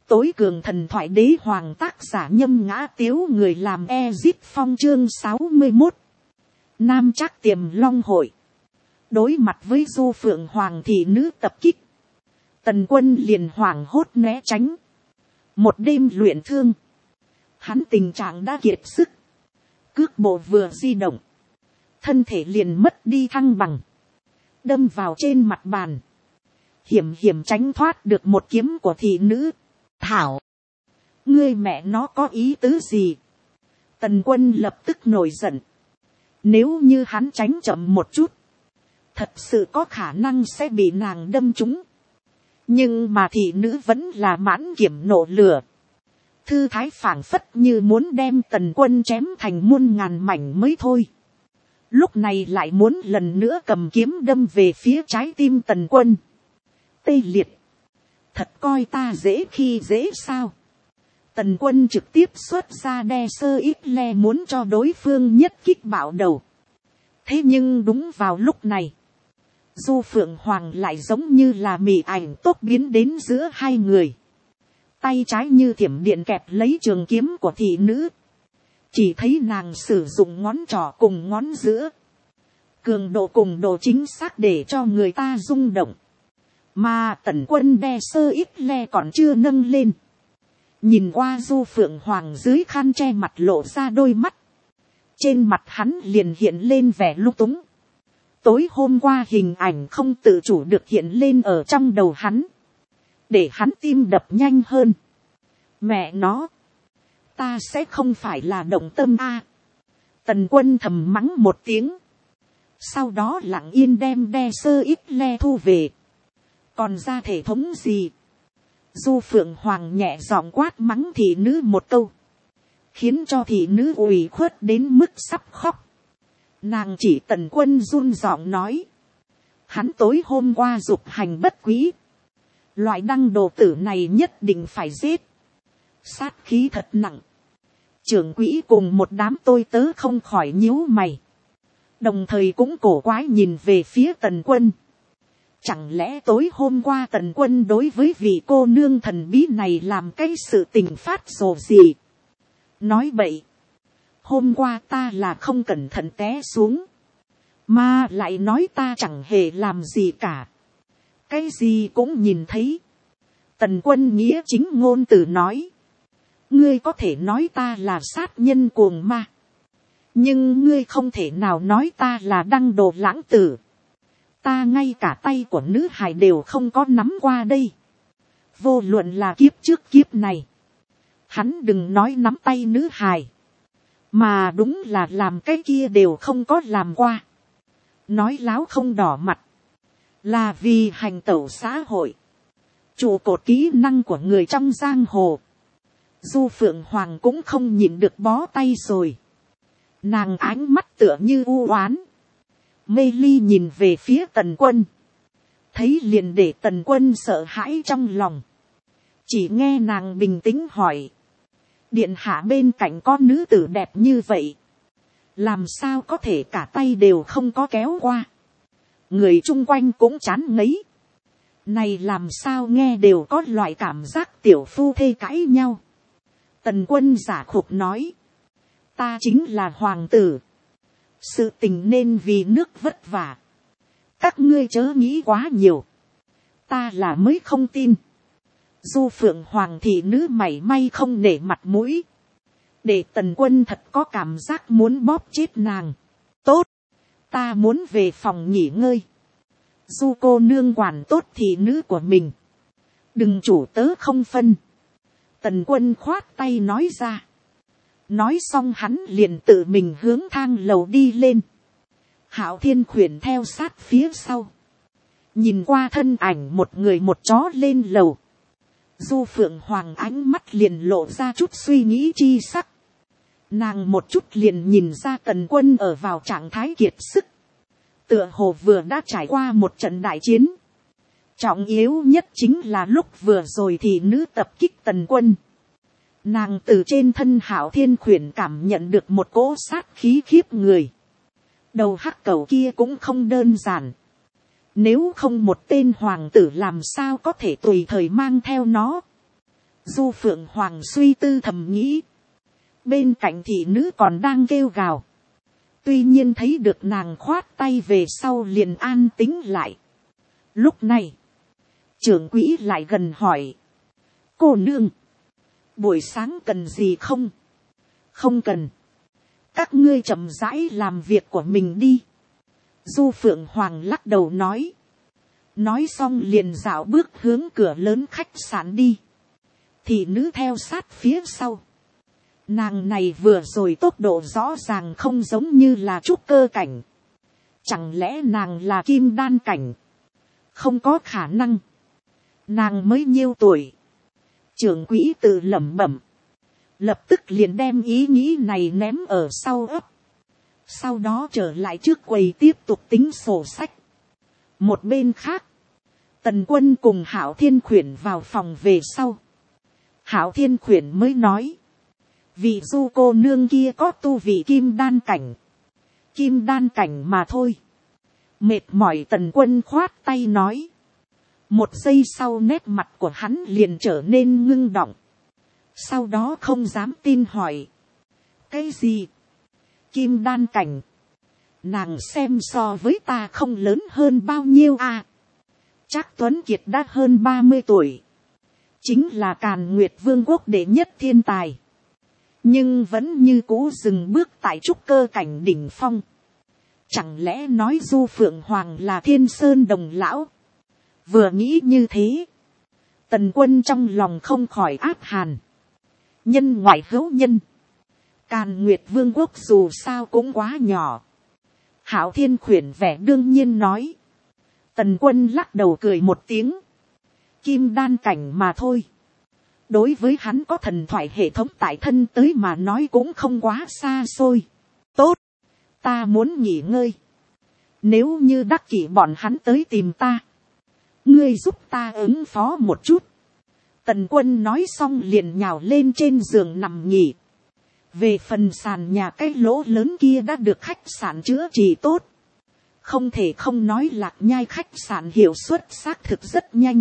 Tối cường thần thoại đế hoàng, tác giả Nhâm Ngã Tiếu, người làm Ezip Phong. Chương 61. Nam Trác Tiềm Long hội. Đối mặt với Du Phượng Hoàng thị nữ tập kích, Tần Quân liền hoảng hốt né tránh. Một đêm luyện thương, hắn tình trạng đã kiệt sức, cước bộ vừa di động, thân thể liền mất đi thăng bằng, đâm vào trên mặt bàn, hiểm hiểm tránh thoát được một kiếm của thị nữ. Thảo, ngươi mẹ nó có ý tứ gì? Tần Quân lập tức nổi giận. Nếu như hắn tránh chậm một chút, thật sự có khả năng sẽ bị nàng đâm trúng. Nhưng mà thị nữ vẫn là mãn kiểm nộ lửa. Thư thái phảng phất như muốn đem Tần Quân chém thành muôn ngàn mảnh mới thôi. Lúc này lại muốn lần nữa cầm kiếm đâm về phía trái tim Tần Quân. Tê liệt. Thật coi ta dễ khi dễ sao? Tần Quân trực tiếp xuất ra đe sơ ít le muốn cho đối phương nhất kích bạo đầu. Thế nhưng đúng vào lúc này, Du Phượng Hoàng lại giống như là mị ảnh tốt biến đến giữa hai người. Tay trái như thiểm điện kẹp lấy trường kiếm của thị nữ. Chỉ thấy nàng sử dụng ngón trỏ cùng ngón giữa. Cường độ cùng độ chính xác để cho người ta rung động. Mà Tần Quân đe sơ ít le còn chưa nâng lên. Nhìn qua Du Phượng Hoàng dưới khăn che mặt lộ ra đôi mắt. Trên mặt hắn liền hiện lên vẻ lung túng. Tối hôm qua hình ảnh không tự chủ được hiện lên ở trong đầu hắn. Để hắn tim đập nhanh hơn. Mẹ nó, ta sẽ không phải là động tâm a. Tần Quân thầm mắng một tiếng. Sau đó lặng yên đem đe sơ ít le thu về. Còn ra thể thống gì? Du Phượng Hoàng nhẹ giọng quát mắng thị nữ một câu, khiến cho thị nữ ủy khuất đến mức sắp khóc. Nàng chỉ Tần Quân run giọng nói. Hắn tối hôm qua dục hành bất quý. Loại đăng đồ tử này nhất định phải giết. Sát khí thật nặng. Trưởng quỹ cùng một đám tôi tớ không khỏi nhíu mày. Đồng thời cũng cổ quái nhìn về phía Tần Quân. Chẳng lẽ tối hôm qua Tần Quân đối với vị cô nương thần bí này làm cái sự tình phát rồ gì? Nói bậy. Hôm qua ta là không cẩn thận té xuống. Mà lại nói ta chẳng hề làm gì cả. Cái gì cũng nhìn thấy. Tần Quân nghĩa chính ngôn từ nói. Ngươi có thể nói ta là sát nhân cuồng ma. Nhưng ngươi không thể nào nói ta là đăng đồ lãng tử. Ta ngay cả tay của nữ hài đều không có nắm qua đây. Vô luận là kiếp trước kiếp này. Hắn đừng nói nắm tay nữ hài. Mà đúng là làm cái kia đều không có làm qua. Nói láo không đỏ mặt. Là vì hành tẩu xã hội. Trụ cột kỹ năng của người trong giang hồ. Du Phượng Hoàng cũng không nhịn được bó tay rồi. Nàng ánh mắt tựa như u oán. Mê ly nhìn về phía Tần Quân. Thấy liền để Tần Quân sợ hãi trong lòng. Chỉ nghe nàng bình tĩnh hỏi. Điện hạ bên cạnh có nữ tử đẹp như vậy. Làm sao có thể cả tay đều không có kéo qua. Người chung quanh cũng chán ngấy. Này làm sao nghe đều có loại cảm giác tiểu phu thê cãi nhau. Tần Quân giả khục nói. Ta chính là hoàng tử. Sự tình nên vì nước vất vả. Các ngươi chớ nghĩ quá nhiều. Ta là mới không tin. Du Phượng Hoàng thị nữ mảy may không nể mặt mũi. Để Tần Quân thật có cảm giác muốn bóp chết nàng. Tốt. Ta muốn về phòng nghỉ ngơi. Du cô nương quản tốt thị nữ của mình. Đừng chủ tớ không phân. Tần Quân khoát tay nói ra. Nói xong hắn liền tự mình hướng thang lầu đi lên. Hạo Thiên khuyển theo sát phía sau. Nhìn qua thân ảnh một người một chó lên lầu. Du Phượng Hoàng ánh mắt liền lộ ra chút suy nghĩ chi sắc. Nàng một chút liền nhìn ra Tần Quân ở vào trạng thái kiệt sức. Tựa hồ vừa đã trải qua một trận đại chiến. Trọng yếu nhất chính là lúc vừa rồi thì nữ tập kích Tần Quân. Nàng từ trên thân Hạo Thiên khuyển cảm nhận được một cỗ sát khí khiếp người. Đầu hắc cẩu kia cũng không đơn giản. Nếu không một tên hoàng tử làm sao có thể tùy thời mang theo nó. Du Phượng Hoàng suy tư thầm nghĩ. Bên cạnh thị nữ còn đang kêu gào. Tuy nhiên thấy được nàng khoát tay về sau liền an tĩnh lại. Lúc này, trưởng quỹ lại gần hỏi. Cô nương, buổi sáng cần gì không? Không cần. Các ngươi chậm rãi làm việc của mình đi. Du Phượng Hoàng lắc đầu nói. Nói xong liền dạo bước hướng cửa lớn khách sạn đi. Thị nữ theo sát phía sau. Nàng này vừa rồi tốc độ rõ ràng không giống như là trúc cơ cảnh. Chẳng lẽ nàng là kim đan cảnh? Không có khả năng. Nàng mới nhiêu tuổi? Trưởng quỹ tự lẩm bẩm. Lập tức liền đem ý nghĩ này ném ở sau ấp. Sau đó trở lại trước quầy tiếp tục tính sổ sách. Một bên khác, Tần Quân cùng Hạo Thiên Khuyển vào phòng về sau. Hạo Thiên Khuyển mới nói. Vị Du cô nương kia có tu vị kim đan cảnh. Kim đan cảnh mà thôi. Mệt mỏi Tần Quân khoát tay nói. Một giây sau nét mặt của hắn liền trở nên ngưng động. Sau đó không dám tin hỏi. Cái gì? Kim đan cảnh. Nàng xem so với ta không lớn hơn bao nhiêu à? Trác Tuấn Kiệt đã hơn 30 tuổi. Chính là Càn Nguyệt Vương quốc đệ nhất thiên tài. Nhưng vẫn như cũ dừng bước tại trúc cơ cảnh đỉnh phong. Chẳng lẽ nói Du Phượng Hoàng là Thiên Sơn đồng lão? Vừa nghĩ như thế, Tần Quân trong lòng không khỏi áp hàn. Nhân ngoại hữu nhân. Càn Nguyệt Vương quốc dù sao cũng quá nhỏ. Hạo Thiên Khuyển vẻ đương nhiên nói. Tần Quân lắc đầu cười một tiếng. Kim đan cảnh mà thôi. Đối với hắn có thần thoại hệ thống tại thân tới mà nói cũng không quá xa xôi. Tốt, ta muốn nghỉ ngơi. Nếu như đắc kỷ bọn hắn tới tìm ta, ngươi giúp ta ứng phó một chút. Tần Quân nói xong liền nhào lên trên giường nằm nghỉ. Về phần sàn nhà cái lỗ lớn kia đã được khách sạn chữa trị tốt. Không thể không nói Lạc Nhai khách sạn hiệu suất xác thực rất nhanh.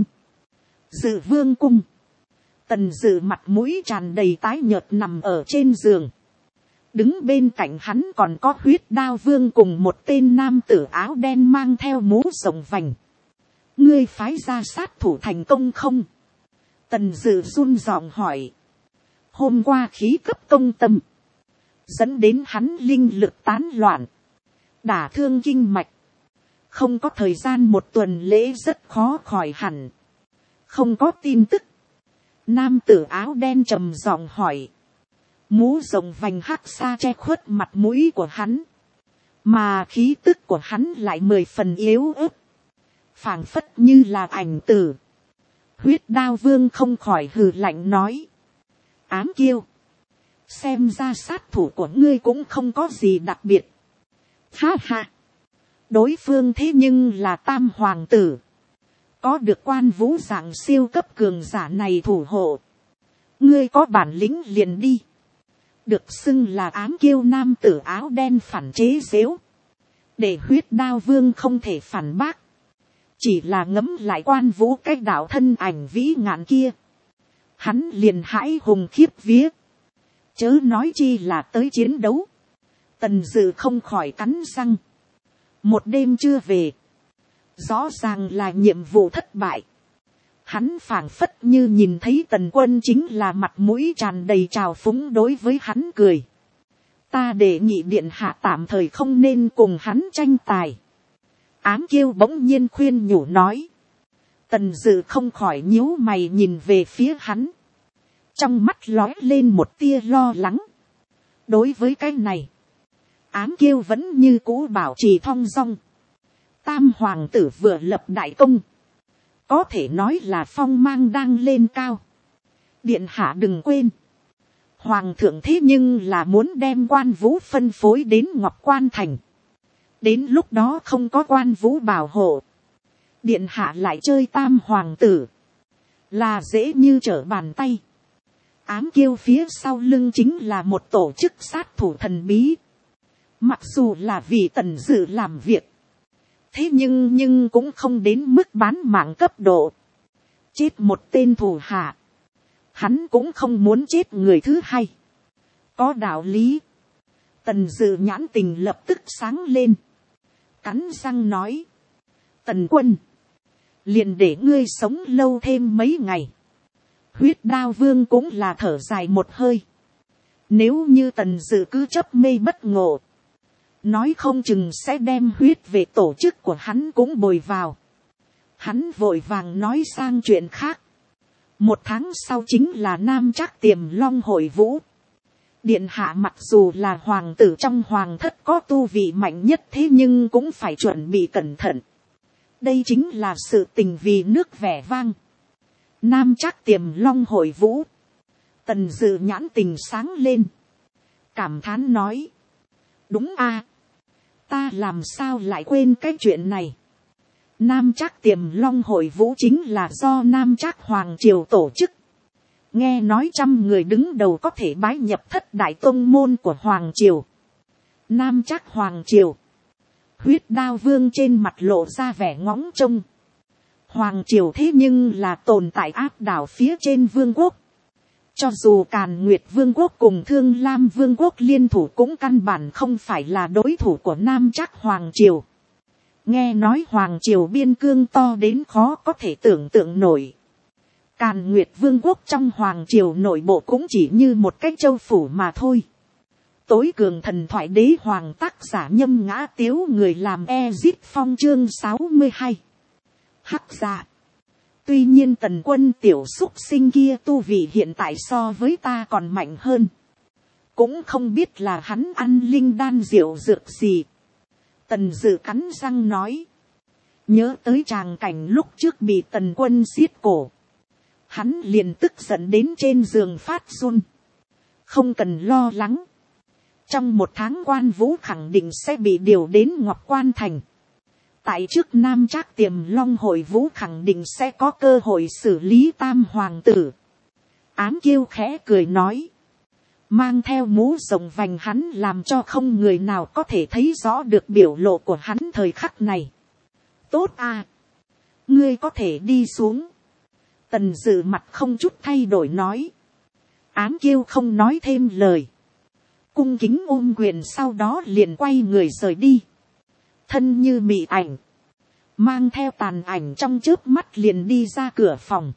Dự vương cung. Tần Dự mặt mũi tràn đầy tái nhợt nằm ở trên giường. Đứng bên cạnh hắn còn có Huyết Đao Vương cùng một tên nam tử áo đen mang theo mũ rồng vành. Ngươi phái ra sát thủ thành công không? Tần Dự run giọng hỏi. Hôm qua khí cấp công tâm. Dẫn đến hắn linh lực tán loạn. Đả thương kinh mạch. Không có thời gian một tuần lễ rất khó khỏi hẳn. Không có tin tức. Nam tử áo đen trầm giọng hỏi. Mũ rồng vành hắc xa che khuất mặt mũi của hắn. Mà khí tức của hắn lại 10 phần yếu ớt. Phảng phất như là ảnh tử. Huyết Đao Vương không khỏi hừ lạnh nói. Ám Kiêu. Xem ra sát thủ của ngươi cũng không có gì đặc biệt. Ha ha. Đối phương thế nhưng là Tam Hoàng tử. Có được Quan Vũ dạng siêu cấp cường giả này thủ hộ. Ngươi có bản lĩnh liền đi. Được xưng là Ám Kiêu nam tử áo đen phản chế giễu. Để Huyết Đao Vương không thể phản bác. Chỉ là ngấm lại Quan Vũ cái đạo thân ảnh vĩ ngạn kia. Hắn liền hãi hùng khiếp vía. Chớ nói chi là tới chiến đấu. Tần Dự không khỏi cắn răng. Một đêm chưa về. Rõ ràng là nhiệm vụ thất bại. Hắn phảng phất như nhìn thấy Tần Quân chính là mặt mũi tràn đầy trào phúng đối với hắn cười. Ta đề nghị điện hạ tạm thời không nên cùng hắn tranh tài. Ám Kiêu bỗng nhiên khuyên nhủ nói. Tần Dự không khỏi nhíu mày nhìn về phía hắn. Trong mắt lóe lên một tia lo lắng. Đối với cái này, Ám Kiêu vẫn như cũ bảo trì thong dong. Tam Hoàng tử vừa lập đại công. Có thể nói là phong mang đang lên cao. Điện hạ đừng quên. Hoàng thượng thế nhưng là muốn đem Quan Vũ phân phối đến Ngọc Quan Thành. Đến lúc đó không có Quan Vũ bảo hộ. Điện hạ lại chơi Tam Hoàng tử. Là dễ như trở bàn tay. Ám Kiêu phía sau lưng chính là một tổ chức sát thủ thần bí. Mặc dù là vì Tần Dự làm việc. Thế nhưng cũng không đến mức bán mạng cấp độ. Chết một tên thủ hạ. hắn cũng không muốn chết người thứ hai. Có đạo lý. Tần Dự nhãn tình lập tức sáng lên. Cắn răng nói. Tần quân. Liền để ngươi sống lâu thêm mấy ngày. Huyết Đao Vương cũng là thở dài một hơi. Nếu như Tần Dự cứ chấp mê bất ngộ. Nói không chừng sẽ đem huyết về tổ chức của hắn cũng bồi vào. Hắn vội vàng nói sang chuyện khác. 1 tháng sau chính là Nam Trác Tiềm Long hội vũ. Điện hạ mặc dù là hoàng tử trong hoàng thất có tu vị mạnh nhất, thế nhưng cũng phải chuẩn bị cẩn thận. Đây chính là sự tình vì nước vẻ vang. Nam Trác Tiềm Long hội vũ. Tần Dự nhãn tình sáng lên. Cảm thán nói. Đúng a, ta làm sao lại quên cái chuyện này. Nam Trác Tiềm Long hội vũ chính là do Nam Trác Hoàng triều tổ chức. Nghe nói 100 người đứng đầu có thể bái nhập thất đại tông môn của Hoàng triều. Nam Trác Hoàng triều. Huyết Đao Vương trên mặt lộ ra vẻ ngóng trông. Hoàng triều thế nhưng là tồn tại áp đảo phía trên vương quốc. Cho dù Càn Nguyệt Vương quốc cùng Thương Lam Vương quốc liên thủ cũng căn bản không phải là đối thủ của Nam Trác Hoàng triều. Nghe nói Hoàng triều biên cương to đến khó có thể tưởng tượng nổi. Càn Nguyệt Vương quốc trong Hoàng triều nội bộ cũng chỉ như một cái châu phủ mà thôi. Tối cường thần thoại đế hoàng tác giả Nhâm Ngã Tiếu, người làm Ezip Phong chương 62. Hắc dạ. Tuy nhiên Tần quân tiểu xúc sinh kia tu vị hiện tại so với ta còn mạnh hơn. Cũng không biết là hắn ăn linh đan diệu dược gì. Tần Dự cắn răng nói. Nhớ tới tràng cảnh lúc trước bị Tần quân xiết cổ. Hắn liền tức giận đến trên giường phát run. Không cần lo lắng. Trong 1 tháng Quan Vũ khẳng định sẽ bị điều đến Ngọc Quan Thành. Tại trước Nam Trác Tiềm Long hội vũ khẳng định sẽ có cơ hội xử lý Tam hoàng tử. Ám Kiêu khẽ cười nói. Mang theo mũ rộng vành hắn làm cho không người nào có thể thấy rõ được biểu lộ của hắn thời khắc này. Tốt à. Ngươi có thể đi xuống. Tần Dự mặt không chút thay đổi nói. Ám Kiêu không nói thêm lời. Cung kính ôm quyền, sau đó liền quay người rời đi. Thân như mị ảnh. Mang theo tàn ảnh trong chớp mắt liền đi ra cửa phòng.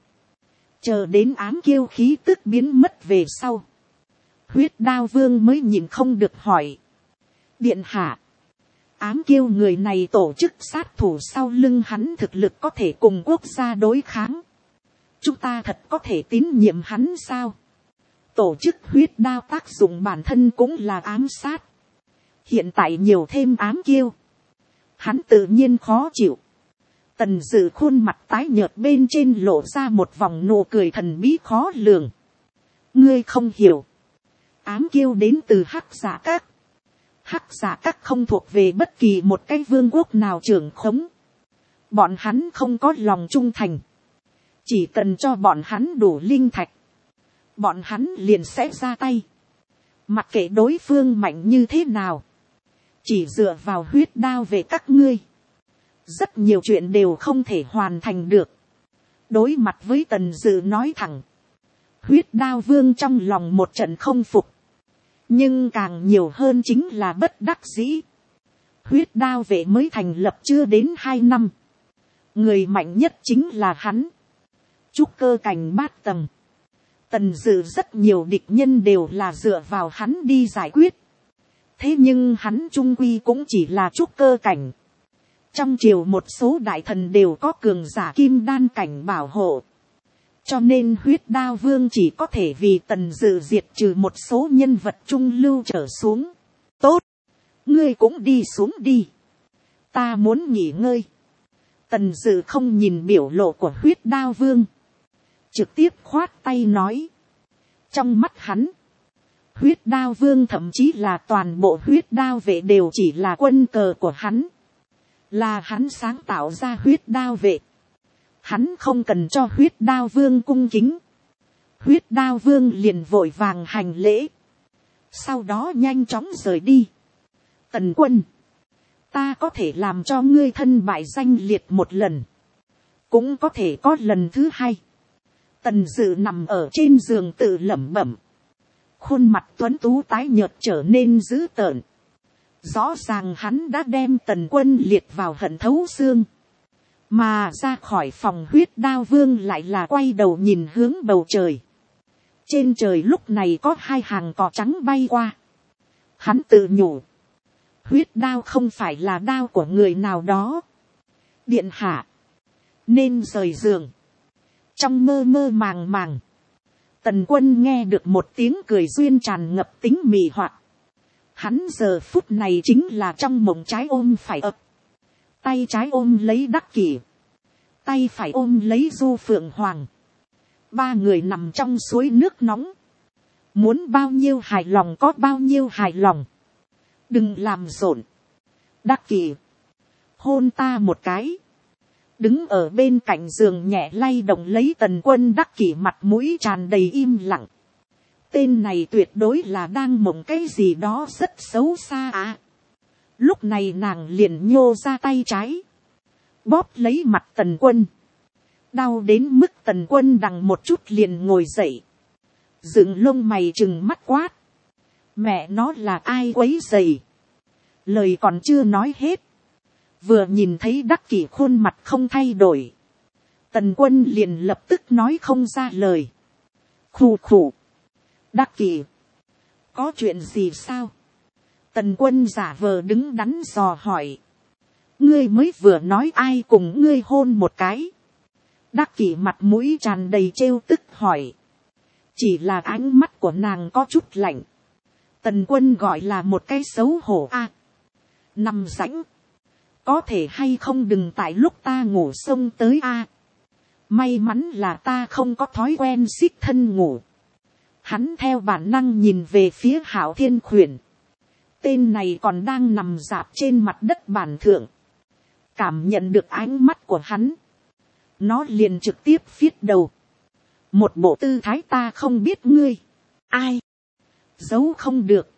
Chờ đến Ám Kiêu khí tức biến mất về sau. Huyết Đao Vương mới nhìn không được hỏi. Điện hạ. Ám Kiêu người này tổ chức sát thủ sau lưng hắn thực lực có thể cùng quốc gia đối kháng. Chúng ta thật có thể tín nhiệm hắn sao? Tổ chức huyết đao tác dụng bản thân cũng là ám sát. Hiện tại nhiều thêm Ám Kiêu. Hắn tự nhiên khó chịu. Tần Dự khuôn mặt tái nhợt bên trên lộ ra một vòng nụ cười thần bí khó lường. Ngươi không hiểu. Ám Kiêu đến từ Hắc Dạ Các. Hắc Dạ Các không thuộc về bất kỳ một cái vương quốc nào trưởng khống. Bọn hắn không có lòng trung thành. Chỉ cần cho bọn hắn đủ linh thạch. Bọn hắn liền sẽ ra tay. Mặc kệ đối phương mạnh như thế nào. Chỉ dựa vào huyết đao về các ngươi. Rất nhiều chuyện đều không thể hoàn thành được. Đối mặt với Tần Dự nói thẳng. Huyết Đao Vương trong lòng một trận không phục. Nhưng càng nhiều hơn chính là bất đắc dĩ. Huyết Đao vệ mới thành lập chưa đến 2 năm. Người mạnh nhất chính là hắn. Trúc cơ cảnh 8 tầng. Tần Dự rất nhiều địch nhân đều là dựa vào hắn đi giải quyết. Thế nhưng hắn trung quy cũng chỉ là trúc cơ cảnh. Trong triều một số đại thần đều có cường giả kim đan cảnh bảo hộ. Cho nên Huyết Đao Vương chỉ có thể vì Tần Dự diệt trừ một số nhân vật trung lưu trở xuống. Tốt. Ngươi cũng đi xuống đi. Ta muốn nghỉ ngơi. Tần Dự không nhìn biểu lộ của Huyết Đao Vương. Trực tiếp khoát tay nói. Trong mắt hắn. Huyết Đao Vương thậm chí là toàn bộ huyết đao vệ đều chỉ là quân cờ của hắn. Là hắn sáng tạo ra huyết đao vệ. Hắn không cần cho huyết đao vương cung kính. Huyết đao vương liền vội vàng hành lễ. Sau đó nhanh chóng rời đi. Tần quân. Ta có thể làm cho ngươi thân bại danh liệt một lần. Cũng có thể có lần thứ hai. Tần Dự nằm ở trên giường tự lẩm bẩm. Khuôn mặt tuấn tú tái nhợt trở nên dữ tợn. Rõ ràng hắn đã đem Tần Quân liệt vào hận thấu xương. Mà ra khỏi phòng huyết đao vương lại là quay đầu nhìn hướng bầu trời. Trên trời lúc này có hai hàng cỏ trắng bay qua. Hắn tự nhủ. Huyết đao không phải là đao của người nào đó. Điện hạ. Nên rời giường. Trong mơ mơ màng màng. Tần Quân nghe được một tiếng cười duyên tràn ngập tính mị hoặc. Hắn giờ phút này chính là trong mộng trái ôm phải ập. Tay trái ôm lấy Đắc Kỷ. Tay phải ôm lấy Du Phượng Hoàng. Ba người nằm trong suối nước nóng. Muốn bao nhiêu hài lòng có bao nhiêu hài lòng. Đừng làm rộn. Đắc Kỷ. Hôn ta một cái. Đứng ở bên cạnh giường nhẹ lay động lấy Tần Quân. Đắc Kỷ mặt mũi tràn đầy im lặng. Tên này tuyệt đối là đang mộng cái gì đó rất xấu xa à. Lúc này nàng liền nhô ra tay trái. Bóp lấy mặt Tần Quân. Đau đến mức Tần Quân đằng một chút liền ngồi dậy. Dựng lông mày trừng mắt quát. Mẹ nó là ai quấy rầy. Lời còn chưa nói hết. Vừa nhìn thấy Đắc Kỷ khuôn mặt không thay đổi. Tần Quân liền lập tức nói không ra lời. Khù khù. Đắc Kỷ. Có chuyện gì sao? Tần Quân giả vờ đứng đắn dò hỏi. Ngươi mới vừa nói ai cùng ngươi hôn một cái. Đắc Kỷ mặt mũi tràn đầy trêu tức hỏi. Chỉ là ánh mắt của nàng có chút lạnh. Tần Quân gọi là một cái xấu hổ a. Nằm rãnh. Có thể hay không đừng tại lúc ta ngủ xông tới a. May mắn là ta không có thói quen xích thân ngủ. Hắn theo bản năng nhìn về phía Hạo Thiên Khuyển. Tên này còn đang nằm rạp trên mặt đất bàn thượng. Cảm nhận được ánh mắt của hắn. Nó liền trực tiếp phiết đầu. Một bộ tư thái ta không biết ngươi. Ai? Giấu không được.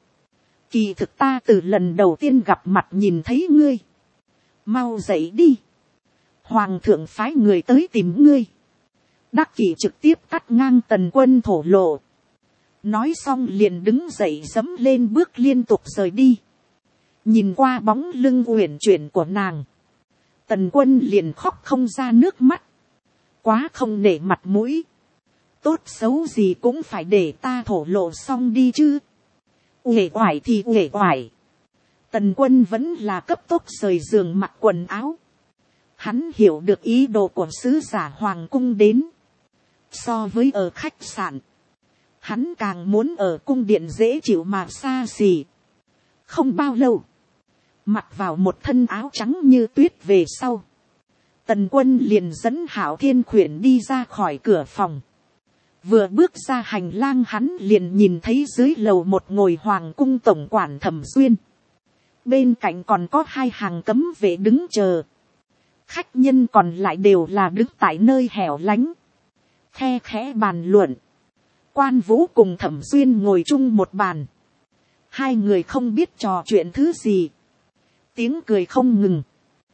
Kỳ thực ta từ lần đầu tiên gặp mặt nhìn thấy ngươi. Mau dậy đi. Hoàng thượng phái người tới tìm ngươi. Đắc Kỷ trực tiếp cắt ngang Tần Quân thổ lộ. Nói xong liền đứng dậy dẫm lên bước liên tục rời đi. Nhìn qua bóng lưng uyển chuyển của nàng. Tần Quân liền khóc không ra nước mắt. Quá không nể mặt mũi. Tốt xấu gì cũng phải để ta thổ lộ xong đi chứ. Uể oải thì uể oải. Tần Quân vẫn là cấp tốc rời giường mặc quần áo. Hắn hiểu được ý đồ của sứ giả hoàng cung đến. So với ở khách sạn. Hắn càng muốn ở cung điện dễ chịu mà xa xỉ. Không bao lâu. Mặc vào một thân áo trắng như tuyết về sau. Tần Quân liền dẫn Hạo Thiên Khuyển đi ra khỏi cửa phòng. Vừa bước ra hành lang hắn liền nhìn thấy dưới lầu một ngồi hoàng cung tổng quản Thẩm Xuyên. Bên cạnh còn có hai hàng cấm vệ đứng chờ. Khách nhân còn lại đều là đứng tại nơi hẻo lánh. Khe khẽ bàn luận. Quan Vũ cùng Thẩm Xuyên ngồi chung một bàn. Hai người không biết trò chuyện thứ gì. Tiếng cười không ngừng.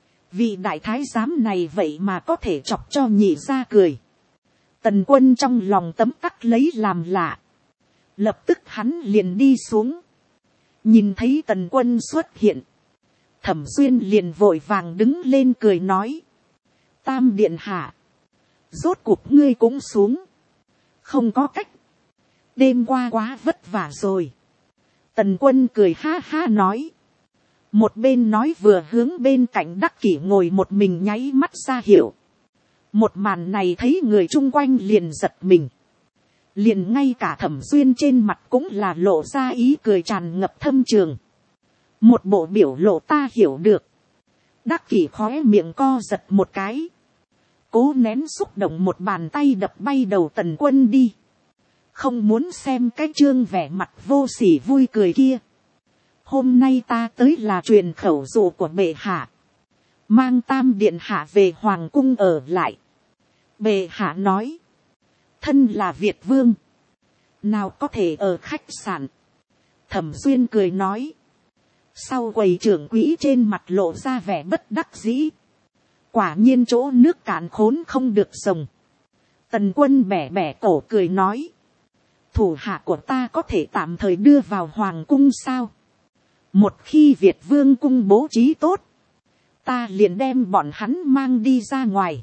Vị đại thái giám này vậy mà có thể chọc cho nhị ra cười. Tần Quân trong lòng tấm tắc lấy làm lạ. Lập tức hắn liền đi xuống. Nhìn thấy Tần Quân xuất hiện. Thẩm Xuyên liền vội vàng đứng lên cười nói. Tam điện hạ. Rốt cuộc ngươi cũng xuống. Không có cách. Đêm qua quá vất vả rồi. Tần Quân cười ha ha nói. Một bên nói vừa hướng bên cạnh Đắc Kỷ ngồi một mình nháy mắt ra hiệu. Một màn này thấy người chung quanh liền giật mình. Liền ngay cả Thẩm Xuyên trên mặt cũng là lộ ra ý cười tràn ngập thâm trường. Một bộ biểu lộ ta hiểu được. Đắc Kỷ khóe miệng co giật một cái. Cố nén xúc động một bàn tay đập bay đầu Tần Quân đi. Không muốn xem cái trương vẻ mặt vô sỉ vui cười kia. Hôm nay ta tới là truyền khẩu dụ của bệ hạ. Mang Tam điện hạ về hoàng cung ở lại. Bệ hạ nói. Thân là Việt vương. Nào có thể ở khách sạn. Thẩm Xuyên cười nói. Sau quầy trưởng quỹ trên mặt lộ ra vẻ bất đắc dĩ. Quả nhiên chỗ nước cạn khốn không được rồng. Tần Quân bẻ bẻ cổ cười nói. Thủ hạ của ta có thể tạm thời đưa vào hoàng cung sao? Một khi Việt Vương cung bố trí tốt, ta liền đem bọn hắn mang đi ra ngoài.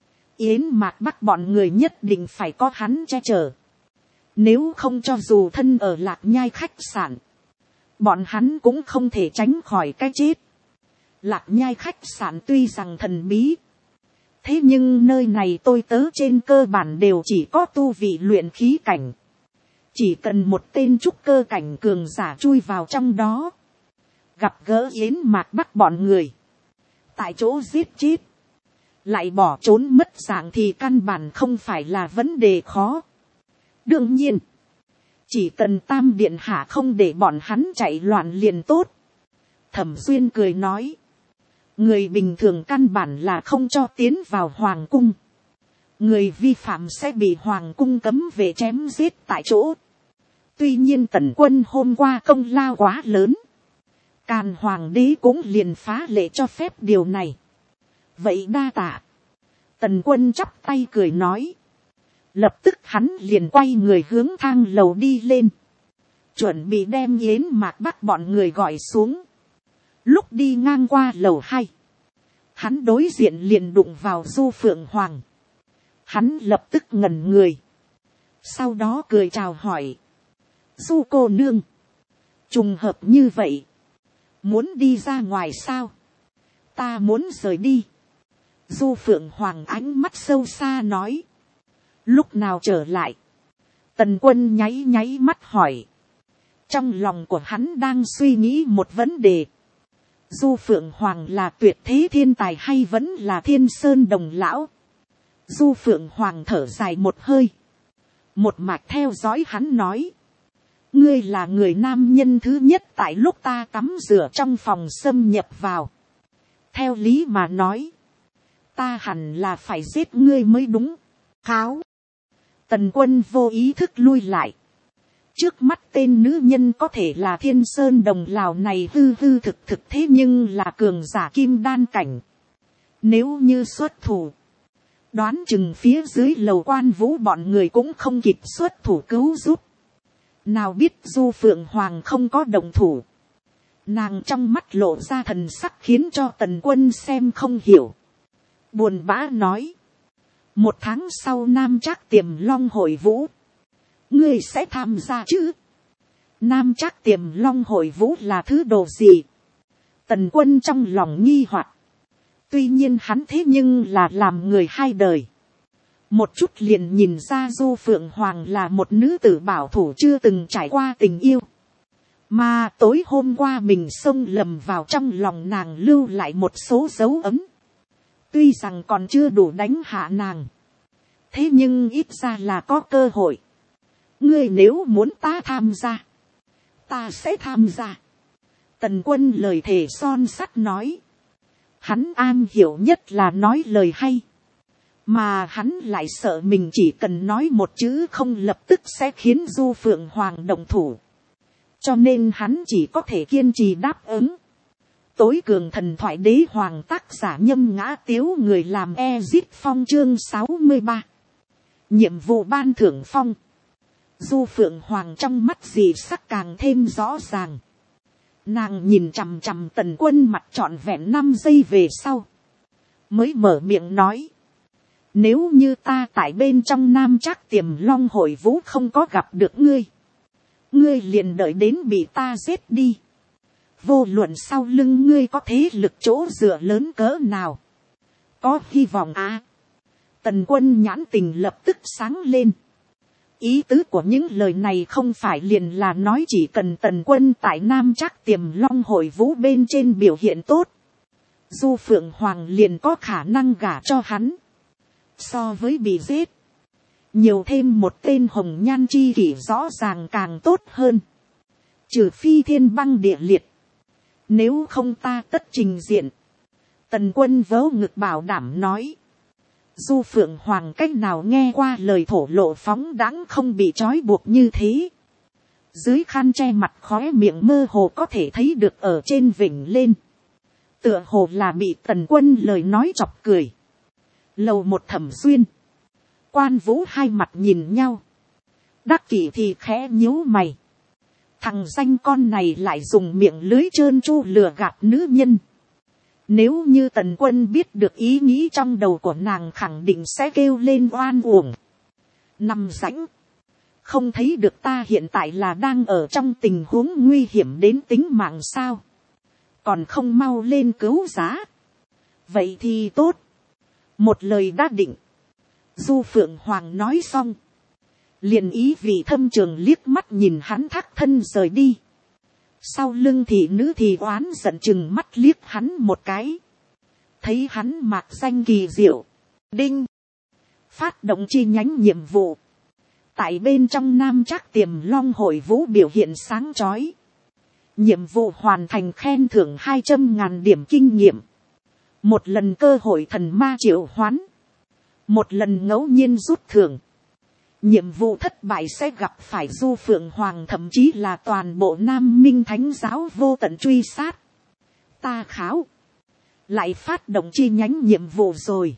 Yến Mạc Bắc bọn người nhất định phải có hắn che chở. Nếu không, cho dù thân ở Lạc Nhai khách sạn, bọn hắn cũng không thể tránh khỏi cái chết. Lạc Nhai khách sạn tuy rằng thần bí, thế nhưng nơi này tôi tớ trên cơ bản đều chỉ có tu vị luyện khí cảnh. Chỉ cần một tên trúc cơ cảnh cường giả chui vào trong đó, gặp gỡ Yến Mạc Bắc bọn người, tại chỗ giết chết, lại bỏ trốn mất dạng thì căn bản không phải là vấn đề khó. Đương nhiên, chỉ cần Tam điện hạ không để bọn hắn chạy loạn liền tốt. Thẩm Xuyên cười nói, người bình thường căn bản là không cho tiến vào hoàng cung. Người vi phạm sẽ bị hoàng cung cấm về chém giết tại chỗ. Tuy nhiên Tần Quân hôm qua công lao quá lớn, Càn hoàng đế cũng liền phá lệ cho phép điều này. Vậy đa tạ. Tần Quân chắp tay cười nói. Lập tức hắn liền quay người hướng thang lầu đi lên, chuẩn bị đem Yến Mạc Bắc bọn người gọi xuống. Lúc đi ngang qua lầu 2, hắn đối diện liền đụng vào Du Phượng Hoàng. Hắn lập tức ngẩn người, sau đó cười chào hỏi. Du cô nương, trùng hợp như vậy, muốn đi ra ngoài sao? Ta muốn rời đi. Du Phượng Hoàng ánh mắt sâu xa nói. Lúc nào trở lại? Tần Quân nháy nháy mắt hỏi. Trong lòng của hắn đang suy nghĩ một vấn đề. Du Phượng Hoàng là tuyệt thế thiên tài hay vẫn là Thiên Sơn đồng lão? Du Phượng Hoàng thở dài một hơi, một mạch theo dõi hắn nói. Ngươi là người nam nhân thứ nhất tại lúc ta tắm rửa trong phòng xâm nhập vào. Theo lý mà nói, ta hẳn là phải giết ngươi mới đúng. Kháo. Tần Quân vô ý thức lui lại. Trước mắt tên nữ nhân có thể là Thiên Sơn đồng lào này hư hư thực thực, thế nhưng là cường giả kim đan cảnh. Nếu như xuất thủ, đoán chừng phía dưới lầu Quan Vũ bọn người cũng không kịp xuất thủ cứu giúp. Nào biết Du Phượng Hoàng không có động thủ. Nàng trong mắt lộ ra thần sắc khiến cho Tần Quân xem không hiểu. Buồn bã nói. 1 tháng sau Nam Trác Tiềm Long hội vũ, ngươi sẽ tham gia chứ? Nam Trác Tiềm Long hội vũ là thứ đồ gì? Tần Quân trong lòng nghi hoặc. Tuy nhiên hắn thế nhưng là làm người hai đời, một chút liền nhìn ra Du Phượng Hoàng là một nữ tử bảo thủ chưa từng trải qua tình yêu. Mà tối hôm qua mình xông lầm vào trong lòng nàng, lưu lại một số dấu ấm. Tuy rằng còn chưa đủ đánh hạ nàng, thế nhưng ít ra là có cơ hội. Ngươi nếu muốn ta tham gia, ta sẽ tham gia. Tần Quân lời thề son sắt nói. Hắn an hiểu nhất là nói lời hay, mà hắn lại sợ mình chỉ cần nói một chữ không lập tức sẽ khiến Du Phượng Hoàng động thủ. Cho nên hắn chỉ có thể kiên trì đáp ứng. Tối cường thần thoại đế hoàng, tác giả Nhâm Ngã Tiếu, người làm Ezit Phong, chương 63. Nhiệm vụ ban thưởng phong. Du Phượng Hoàng trong mắt dị sắc càng thêm rõ ràng. Nàng nhìn chằm chằm Tần Quân mặt trọn vẹn 5 giây về sau, mới mở miệng nói. Nếu như ta tại bên trong Nam Trác Tiềm Long hội vũ không có gặp được ngươi, ngươi liền đợi đến bị ta giết đi. Vô luận sau lưng ngươi có thế lực chỗ dựa lớn cỡ nào, có hy vọng à? Tần Quân nhãn tình lập tức sáng lên. Ý tứ của những lời này không phải liền là nói chỉ cần Tần Quân tại Nam Trác Tiềm Long hội vũ bên trên biểu hiện tốt, Du Phượng Hoàng liền có khả năng gả cho hắn. So với bị giết, nhiều thêm một tên hồng nhan chi kỷ rõ ràng càng tốt hơn. Trừ phi thiên băng địa liệt, nếu không ta tất trình diện. Tần Quân vớ ngực bảo đảm nói. Du Phượng Hoàng cách nào nghe qua lời thổ lộ phóng đãng không bị trói buộc như thế. Dưới khăn che mặt khóe miệng mơ hồ có thể thấy được ở trên vỉnh lên. Tựa hồ là bị Tần Quân lời nói chọc cười. Lầu 1 Thẩm Xuyên, Quan Vũ hai mặt nhìn nhau. Đắc Kỷ thì khẽ nhíu mày. Thằng danh con này lại dùng miệng lưới trơn tru lừa gạt nữ nhân. Nếu như Tần Quân biết được ý nghĩ trong đầu của nàng khẳng định sẽ kêu lên oan uổng. Nằm rãnh. Không thấy được ta hiện tại là đang ở trong tình huống nguy hiểm đến tính mạng sao. Còn không mau lên cứu giá. Vậy thì tốt. Một lời đã định. Du Phượng Hoàng nói xong. Liền ý vị thâm trường liếc mắt nhìn hắn thác thân rời đi. Sau lưng thị nữ thì oán giận chừng mắt liếc hắn một cái. Thấy hắn mạc danh kỳ diệu. Đinh. Phát động chi nhánh nhiệm vụ. Tại bên trong Nam Trác Tiềm Long hội vũ biểu hiện sáng chói. Nhiệm vụ hoàn thành khen thưởng 200.000 điểm kinh nghiệm. Một lần cơ hội thần ma triệu hoán. Một lần ngẫu nhiên rút thưởng. Nhiệm vụ thất bại sẽ gặp phải Du Phượng Hoàng, thậm chí là toàn bộ Nam Minh Thánh giáo vô tận truy sát. Ta kháo. Lại phát động chi nhánh nhiệm vụ rồi.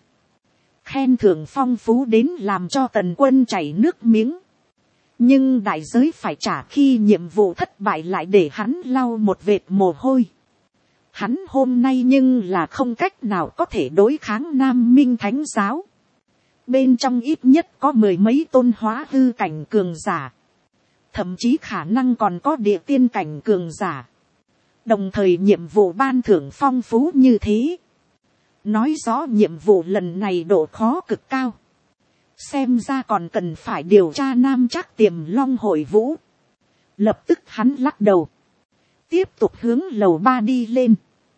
Khen thưởng phong phú đến làm cho Tần Quân chảy nước miếng. Nhưng đại giới phải trả khi nhiệm vụ thất bại lại để hắn lau một vệt mồ hôi. Hắn hôm nay nhưng là không cách nào có thể đối kháng Nam Minh Thánh giáo. Bên trong ít nhất có 10 mấy tôn hóa hư cảnh cường giả. Thậm chí khả năng còn có địa tiên cảnh cường giả. Đồng thời nhiệm vụ ban thưởng phong phú như thế. Nói rõ nhiệm vụ lần này độ khó cực cao. Xem ra còn cần phải điều tra Nam Trác Tiềm Long hội vũ. Lập tức hắn lắc đầu. Tiếp tục hướng lầu 3 đi lên.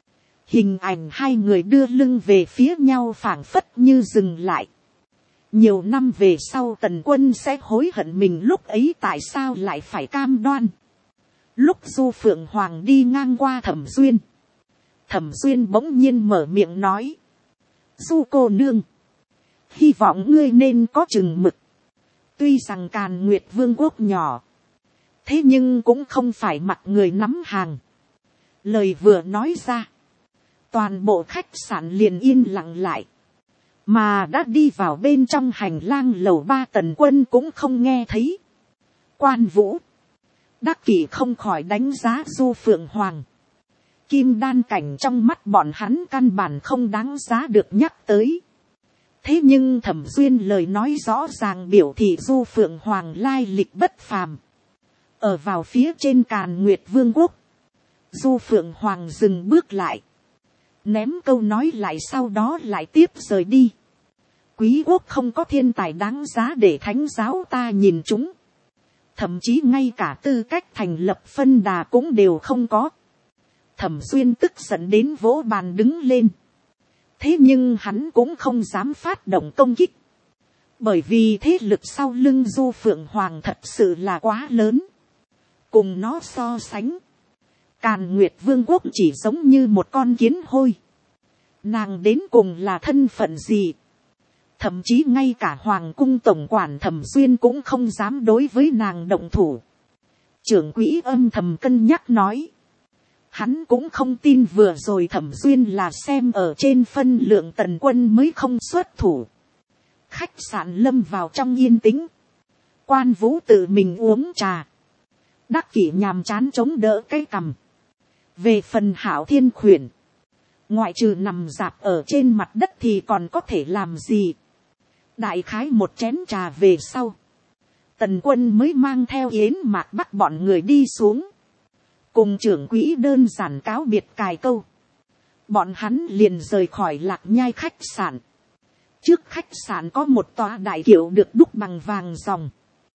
Hình ảnh hai người đưa lưng về phía nhau phảng phất như dừng lại. Nhiều năm về sau Tần Quân sẽ hối hận mình lúc ấy tại sao lại phải cam đoan. Lúc Du Phượng Hoàng đi ngang qua Thẩm Duyên. Thẩm Duyên bỗng nhiên mở miệng nói. Du cô nương. Hy vọng ngươi nên có chừng mực. Tuy rằng Càn Nguyệt Vương quốc nhỏ. Thế nhưng cũng không phải mặc người nắm hàng. Lời vừa nói ra. Toàn bộ khách sạn liền yên lặng lại. Mà đã đi vào bên trong hành lang lầu 3 Tần Quân cũng không nghe thấy. Quan Vũ. Đắc Kỷ không khỏi đánh giá Du Phượng Hoàng. Kim đan cảnh trong mắt bọn hắn căn bản không đáng giá được nhắc tới. Thế nhưng Thẩm Duyên lời nói rõ ràng biểu thị Du Phượng Hoàng lai lịch bất phàm. Ở vào phía trên Càn Nguyệt Vương quốc. Du Phượng Hoàng dừng bước lại. Ném câu nói lại sau đó lại tiếp rời đi. Quý quốc không có thiên tài đáng giá để thánh giáo ta nhìn chúng. Thậm chí ngay cả tư cách thành lập phân đà cũng đều không có. Thẩm Duyên tức giận đến vỗ bàn đứng lên. Thế nhưng hắn cũng không dám phát động công kích. Bởi vì thế lực sau lưng Du Phượng Hoàng thật sự là quá lớn. Cùng nó so sánh. Càn Nguyệt Vương quốc chỉ giống như một con kiến hôi. Nàng đến cùng là thân phận gì? Thậm chí ngay cả Hoàng cung tổng quản Thẩm Duyên cũng không dám đối với nàng động thủ. Trưởng quỹ âm thầm cân nhắc nói. Hắn cũng không tin vừa rồi Thẩm Duyên là xem ở trên phân lượng Tần Quân mới không xuất thủ. Khách sạn lâm vào trong yên tĩnh. Quan Vũ tự mình uống trà. Đắc Kỷ nhàm chán chống đỡ cái cằm. Về phần Hạo Thiên Khuyển. Ngoại trừ nằm rạp ở trên mặt đất thì còn có thể làm gì. Đại khái một chén trà về sau. Tần Quân mới mang theo Yến Mạc bắt bọn người đi xuống. Cùng trưởng quỹ đơn giản cáo biệt cài câu. Bọn hắn liền rời khỏi Lạc Nhai khách sạn. Trước khách sạn có một tòa đại kiệu được đúc bằng vàng ròng.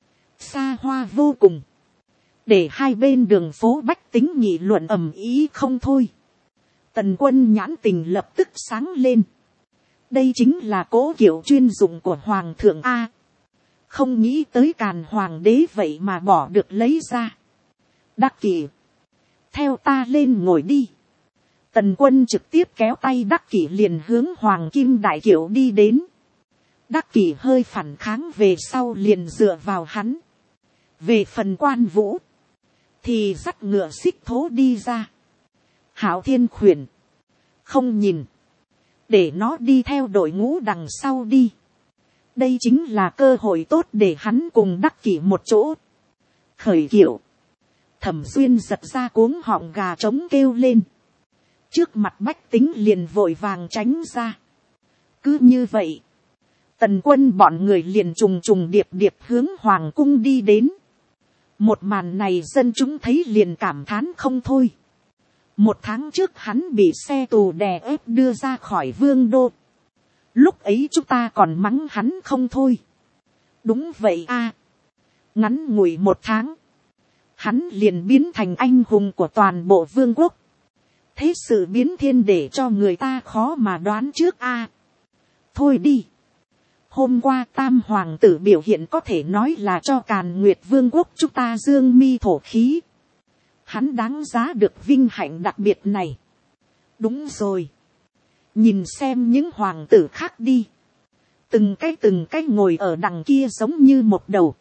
Xa hoa vô cùng. Để hai bên đường phố bách tính nghị luận ầm ĩ không thôi. Tần Quân nhãn tình lập tức sáng lên. Đây chính là cỗ kiệu chuyên dụng của Hoàng thượng A. Không nghĩ tới Càn Hoàng đế vậy mà bỏ được lấy ra. Đắc Kỷ. Theo ta lên ngồi đi. Tần Quân trực tiếp kéo tay Đắc Kỷ liền hướng Hoàng Kim đại kiệu đi đến. Đắc Kỷ hơi phản kháng về sau liền dựa vào hắn. Về phần Quan Vũ. Thì dắt ngựa xích thố đi ra. Hạo Thiên Khuyển. Không nhìn. Để nó đi theo đội ngũ đằng sau đi. đây chính là cơ hội tốt để hắn cùng Đắc Kỷ một chỗ. Khởi kiệu. Thẩm Xuyên giật ra cuống họng gà trống kêu lên. Trước mặt bách tính liền vội vàng tránh ra. Cứ như vậy, Tần Quân bọn người liền trùng trùng điệp điệp hướng hoàng cung đi đến. Một màn này dân chúng thấy liền cảm thán không thôi. 1 tháng trước hắn bị xe tù đè ép đưa ra khỏi vương đô. Lúc ấy chúng ta còn mắng hắn không thôi. Đúng vậy a. Ngắn ngủi 1 tháng, hắn liền biến thành anh hùng của toàn bộ vương quốc. Thế sự biến thiên để cho người ta khó mà đoán trước a. Thôi đi. Hôm qua Tam Hoàng tử biểu hiện có thể nói là cho Càn Nguyệt Vương quốc chúng ta dương mi thổ khí. Hắn đáng giá được vinh hạnh đặc biệt này. Đúng rồi. Nhìn xem những hoàng tử khác đi. Từng cái ngồi ở đằng kia giống như một đầu.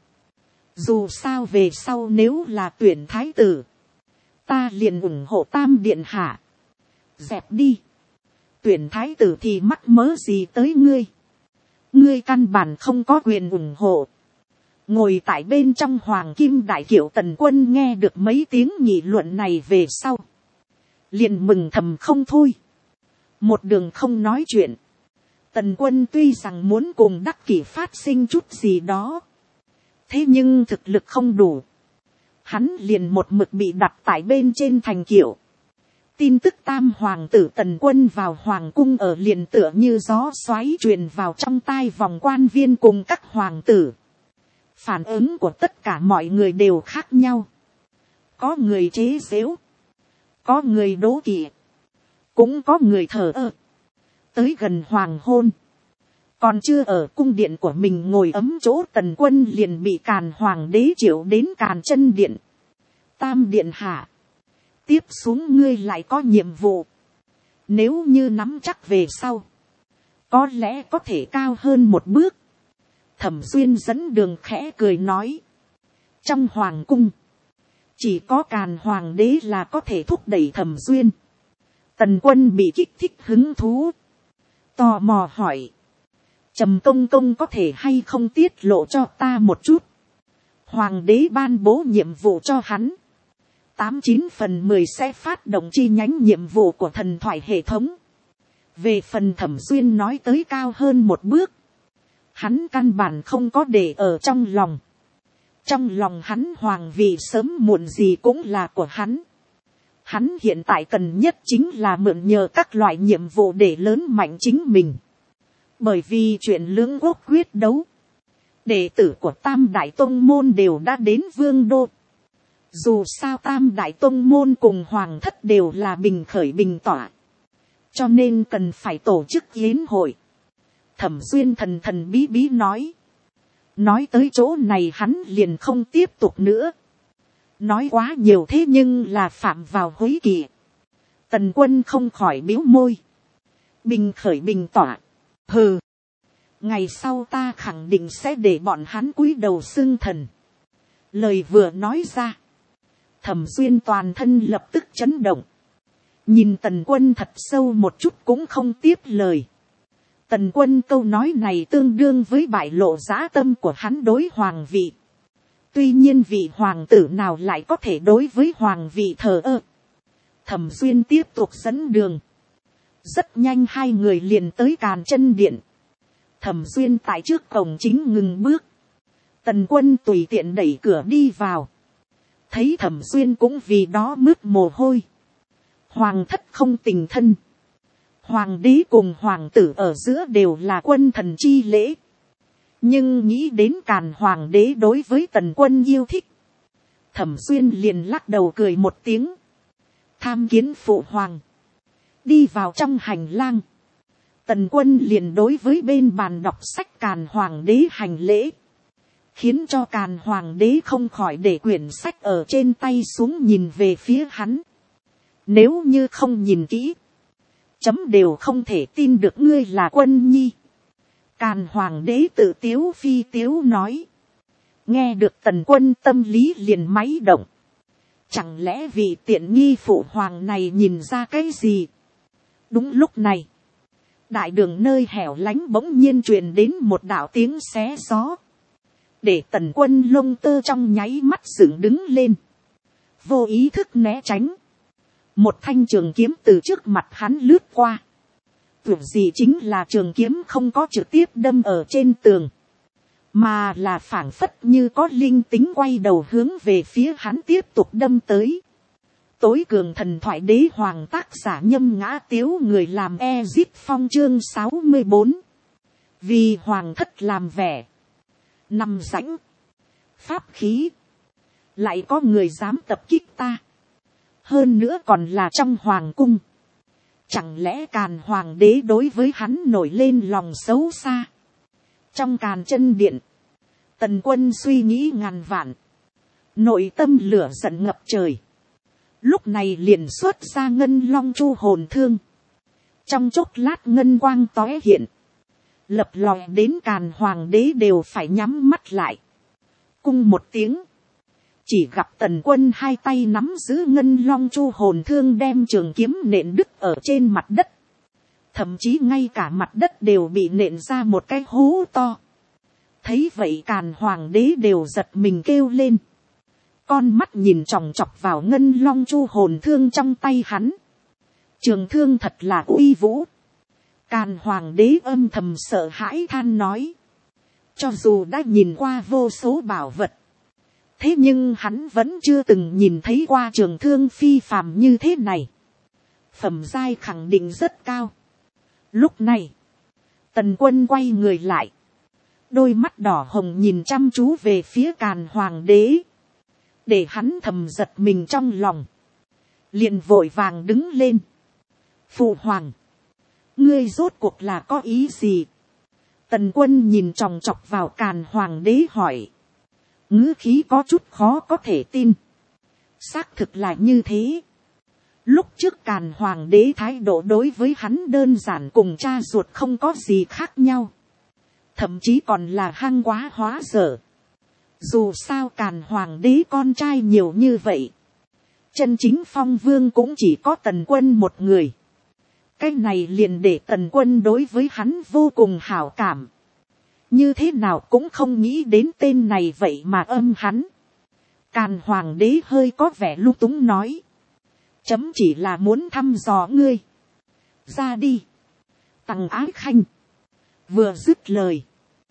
Dù sao về sau nếu là tuyển thái tử, ta liền ủng hộ Tam điện hạ. Dẹp đi. Tuyển thái tử thì mắc mớ gì tới ngươi. Ngươi căn bản không có quyền ủng hộ. Ngồi tại bên trong hoàng kim đại kiệu Tần Quân nghe được mấy tiếng nghị luận này về sau, liền mừng thầm không thôi. Một đường không nói chuyện. Tần Quân tuy rằng muốn cùng Đắc Kỷ phát sinh chút gì đó, thế nhưng thực lực không đủ. Hắn liền một mực bị đặt tại bên trên thành kiệu. Tin tức Tam Hoàng tử Tần Quân vào hoàng cung ở liền tựa như gió xoáy truyền vào trong tai vòng quan viên cùng các hoàng tử. Phản ứng của tất cả mọi người đều khác nhau. Có người chế giễu, có người đố kỵ, cũng có người thờ ơ. Tới gần hoàng hôn, còn chưa ở cung điện của mình ngồi ấm chỗ, Tần Quân liền bị Càn Hoàng đế triệu đến Càn Chân điện. Tam điện hạ, tiếp xuống ngươi lại có nhiệm vụ. Nếu như nắm chắc về sau, có lẽ có thể cao hơn một bước. Thẩm Xuyên dẫn đường khẽ cười nói. Trong hoàng cung, chỉ có Càn Hoàng đế là có thể thúc đẩy Thẩm Xuyên. Tần Quân bị kích thích hứng thú, tò mò hỏi. Trầm công công có thể hay không tiết lộ cho ta một chút. Hoàng đế ban bố nhiệm vụ cho hắn. 89/10 sẽ phát động chi nhánh nhiệm vụ của thần thoại hệ thống. Về phần Thẩm Xuyên nói tới cao hơn một bước, hắn căn bản không có để ở trong lòng. Trong lòng hắn hoàng vị sớm muộn gì cũng là của hắn. Hắn hiện tại cần nhất chính là mượn nhờ các loại nhiệm vụ để lớn mạnh chính mình. Bởi vì chuyện lưỡng quốc quyết đấu, đệ tử của Tam Đại Tông Môn đều đã đến vương đô. Dù sao Tam Đại Tông Môn cùng Hoàng thất đều là bình khởi bình tỏa, cho nên cần phải tổ chức yến hội. Thẩm Xuyên thần thần bí bí nói. Nói tới chỗ này hắn liền không tiếp tục nữa. Nói quá nhiều thế nhưng là phạm vào hối kỵ. Tần Quân không khỏi bĩu môi. Bình khởi bình tỏa. Hừ. Ngày sau ta khẳng định sẽ để bọn hắn cúi đầu xưng thần. Lời vừa nói ra, Thẩm Xuyên toàn thân lập tức chấn động. Nhìn Tần Quân thật sâu một chút cũng không tiếp lời. Tần Quân câu nói này tương đương với bại lộ dã tâm của hắn đối hoàng vị. Tuy nhiên vị hoàng tử nào lại có thể đối với hoàng vị thờ ơ. Thẩm Xuyên tiếp tục dẫn đường. Rất nhanh hai người liền tới Càn Chân điện. Thẩm Xuyên tại trước cổng chính ngừng bước. Tần Quân tùy tiện đẩy cửa đi vào. Thấy Thẩm Xuyên cũng vì đó mướt mồ hôi. Hoàng thất không tình thân. Hoàng đế cùng hoàng tử ở giữa đều là quân thần chi lễ. Nhưng nghĩ đến Càn Hoàng đế đối với Tần Quân yêu thích, Thẩm Xuyên liền lắc đầu cười một tiếng. Tham kiến phụ hoàng. Đi vào trong hành lang, Tần Quân liền đối với bên bàn đọc sách Càn Hoàng đế hành lễ, khiến cho Càn Hoàng đế không khỏi để quyển sách ở trên tay xuống nhìn về phía hắn. Nếu như không nhìn kỹ, chấm đều không thể tin được ngươi là Quân nhi. Càn Hoàng đế tự tiếu phi tiếu nói. Nghe được Tần Quân tâm lý liền máy động. Chẳng lẽ vị tiện nghi phụ hoàng này nhìn ra cái gì? Đúng lúc này, Đại đường nơi hẻo lánh bỗng nhiên truyền đến một đạo tiếng xé gió, để Tần Quân lông tơ trong nháy mắt dựng đứng lên, vô ý thức né tránh. Một thanh trường kiếm từ trước mặt hắn lướt qua. Tưởng gì chính là trường kiếm không có trực tiếp đâm ở trên tường, mà là phảng phất như có linh tính quay đầu hướng về phía hắn tiếp tục đâm tới. Tối cường thần thoại đế hoàng tác giả Nhâm Ngã Tiếu, người làm Ezip Phong, chương 64. Vì hoàng thất làm vẻ, nằm rãnh, pháp khí, lại có người dám tập kích ta, hơn nữa còn là trong hoàng cung. Chẳng lẽ Càn hoàng đế đối với hắn nổi lên lòng xấu xa? Trong Càn Chân điện, Tần Quân suy nghĩ ngàn vạn, nội tâm lửa giận ngập trời. Lúc này liền xuất ra Ngân Long Chu hồn thương, trong chốc lát ngân quang tóe hiện, lập lòe đến Càn hoàng đế đều phải nhắm mắt lại. Cung một tiếng, chỉ gặp Tần Quân hai tay nắm giữ Ngân Long Chu hồn thương, đem trường kiếm nện đứt ở trên mặt đất. Thậm chí ngay cả mặt đất đều bị nện ra một cái hố to. Thấy vậy Càn hoàng đế đều giật mình kêu lên. Con mắt nhìn chòng chọc vào Ngân Long Chu hồn thương trong tay hắn. Trường thương thật là uy vũ. Càn hoàng đế âm thầm sợ hãi than nói. Cho dù đã nhìn qua vô số bảo vật, thế nhưng hắn vẫn chưa từng nhìn thấy qua trường thương phi phàm như thế này. Phẩm giai khẳng định rất cao. Lúc này, Tần Quân quay người lại, đôi mắt đỏ hồng nhìn chăm chú về phía Càn hoàng đế, để hắn thầm giật mình trong lòng, liền vội vàng đứng lên. Phụ hoàng, ngươi rốt cuộc là có ý gì? Tần Quân nhìn chòng chọc vào Càn hoàng đế hỏi, ngữ khí có chút khó có thể tin. Xác thực là như thế. Lúc trước Càn hoàng đế thái độ đối với hắn đơn giản cùng cha ruột không có gì khác nhau, thậm chí còn là hăng quá hóa dở. Dù sao Càn hoàng đế con trai nhiều như vậy, chân chính phong vương cũng chỉ có Tần Quân một người. Cái này liền để Tần Quân đối với hắn vô cùng hảo cảm. Như thế nào cũng không nghĩ đến tên này vậy mà âm hắn. Càn hoàng đế hơi có vẻ lung túng nói, chấm chỉ là muốn thăm dò ngươi. Ra đi. Tằng Ái Khanh vừa dứt lời,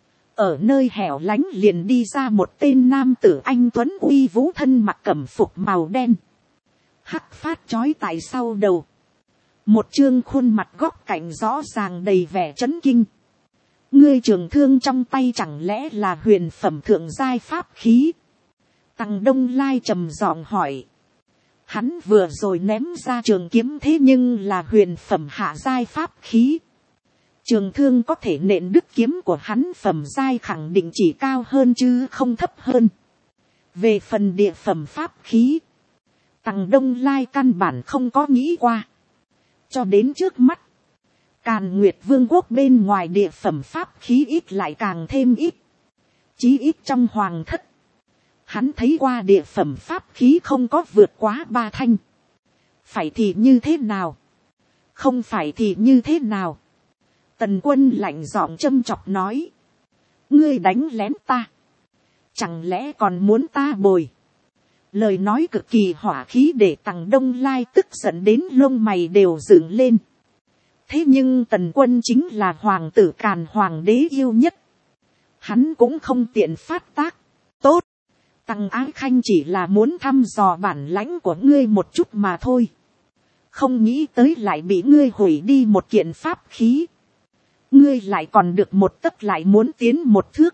ở nơi hẻo lánh liền đi ra một tên nam tử anh tuấn uy vũ, thân mặc cẩm phục màu đen, hắc phát chói tại sau đầu, một trương khuôn mặt góc cạnh rõ ràng đầy vẻ chấn kinh. Ngươi trường thương trong tay chẳng lẽ là huyền phẩm thượng giai pháp khí? Tằng Đông Lai trầm giọng hỏi. Hắn vừa rồi ném ra trường kiếm thế nhưng là huyền phẩm hạ giai pháp khí. Trường thương có thể nện đứt kiếm của hắn, phẩm giai khẳng định chỉ cao hơn chứ không thấp hơn. Về phần địa phẩm pháp khí, Tằng Đông Lai căn bản không có nghĩ qua. Cho đến trước mắt, Càn Nguyệt Vương quốc bên ngoài địa phẩm pháp khí ít lại càng thêm ít. Chí ít trong hoàng thất, hắn thấy qua địa phẩm pháp khí không có vượt quá 3 thanh. Phải thì như thế nào? Không phải thì như thế nào? Tần Quân lạnh giọng châm chọc nói. Ngươi đánh lén ta, chẳng lẽ còn muốn ta bồi? Lời nói cực kỳ hỏa khí để Tằng Đông Lai tức giận đến lông mày đều dựng lên. Thế nhưng Tần Quân chính là hoàng tử Càn hoàng đế yêu nhất, hắn cũng không tiện phát tác. Tốt, Tằng Ái Khanh chỉ là muốn thăm dò bản lãnh của ngươi một chút mà thôi. Không nghĩ tới lại bị ngươi hủy đi một kiện pháp khí. Ngươi lại còn được một tấc lại muốn tiến một thước.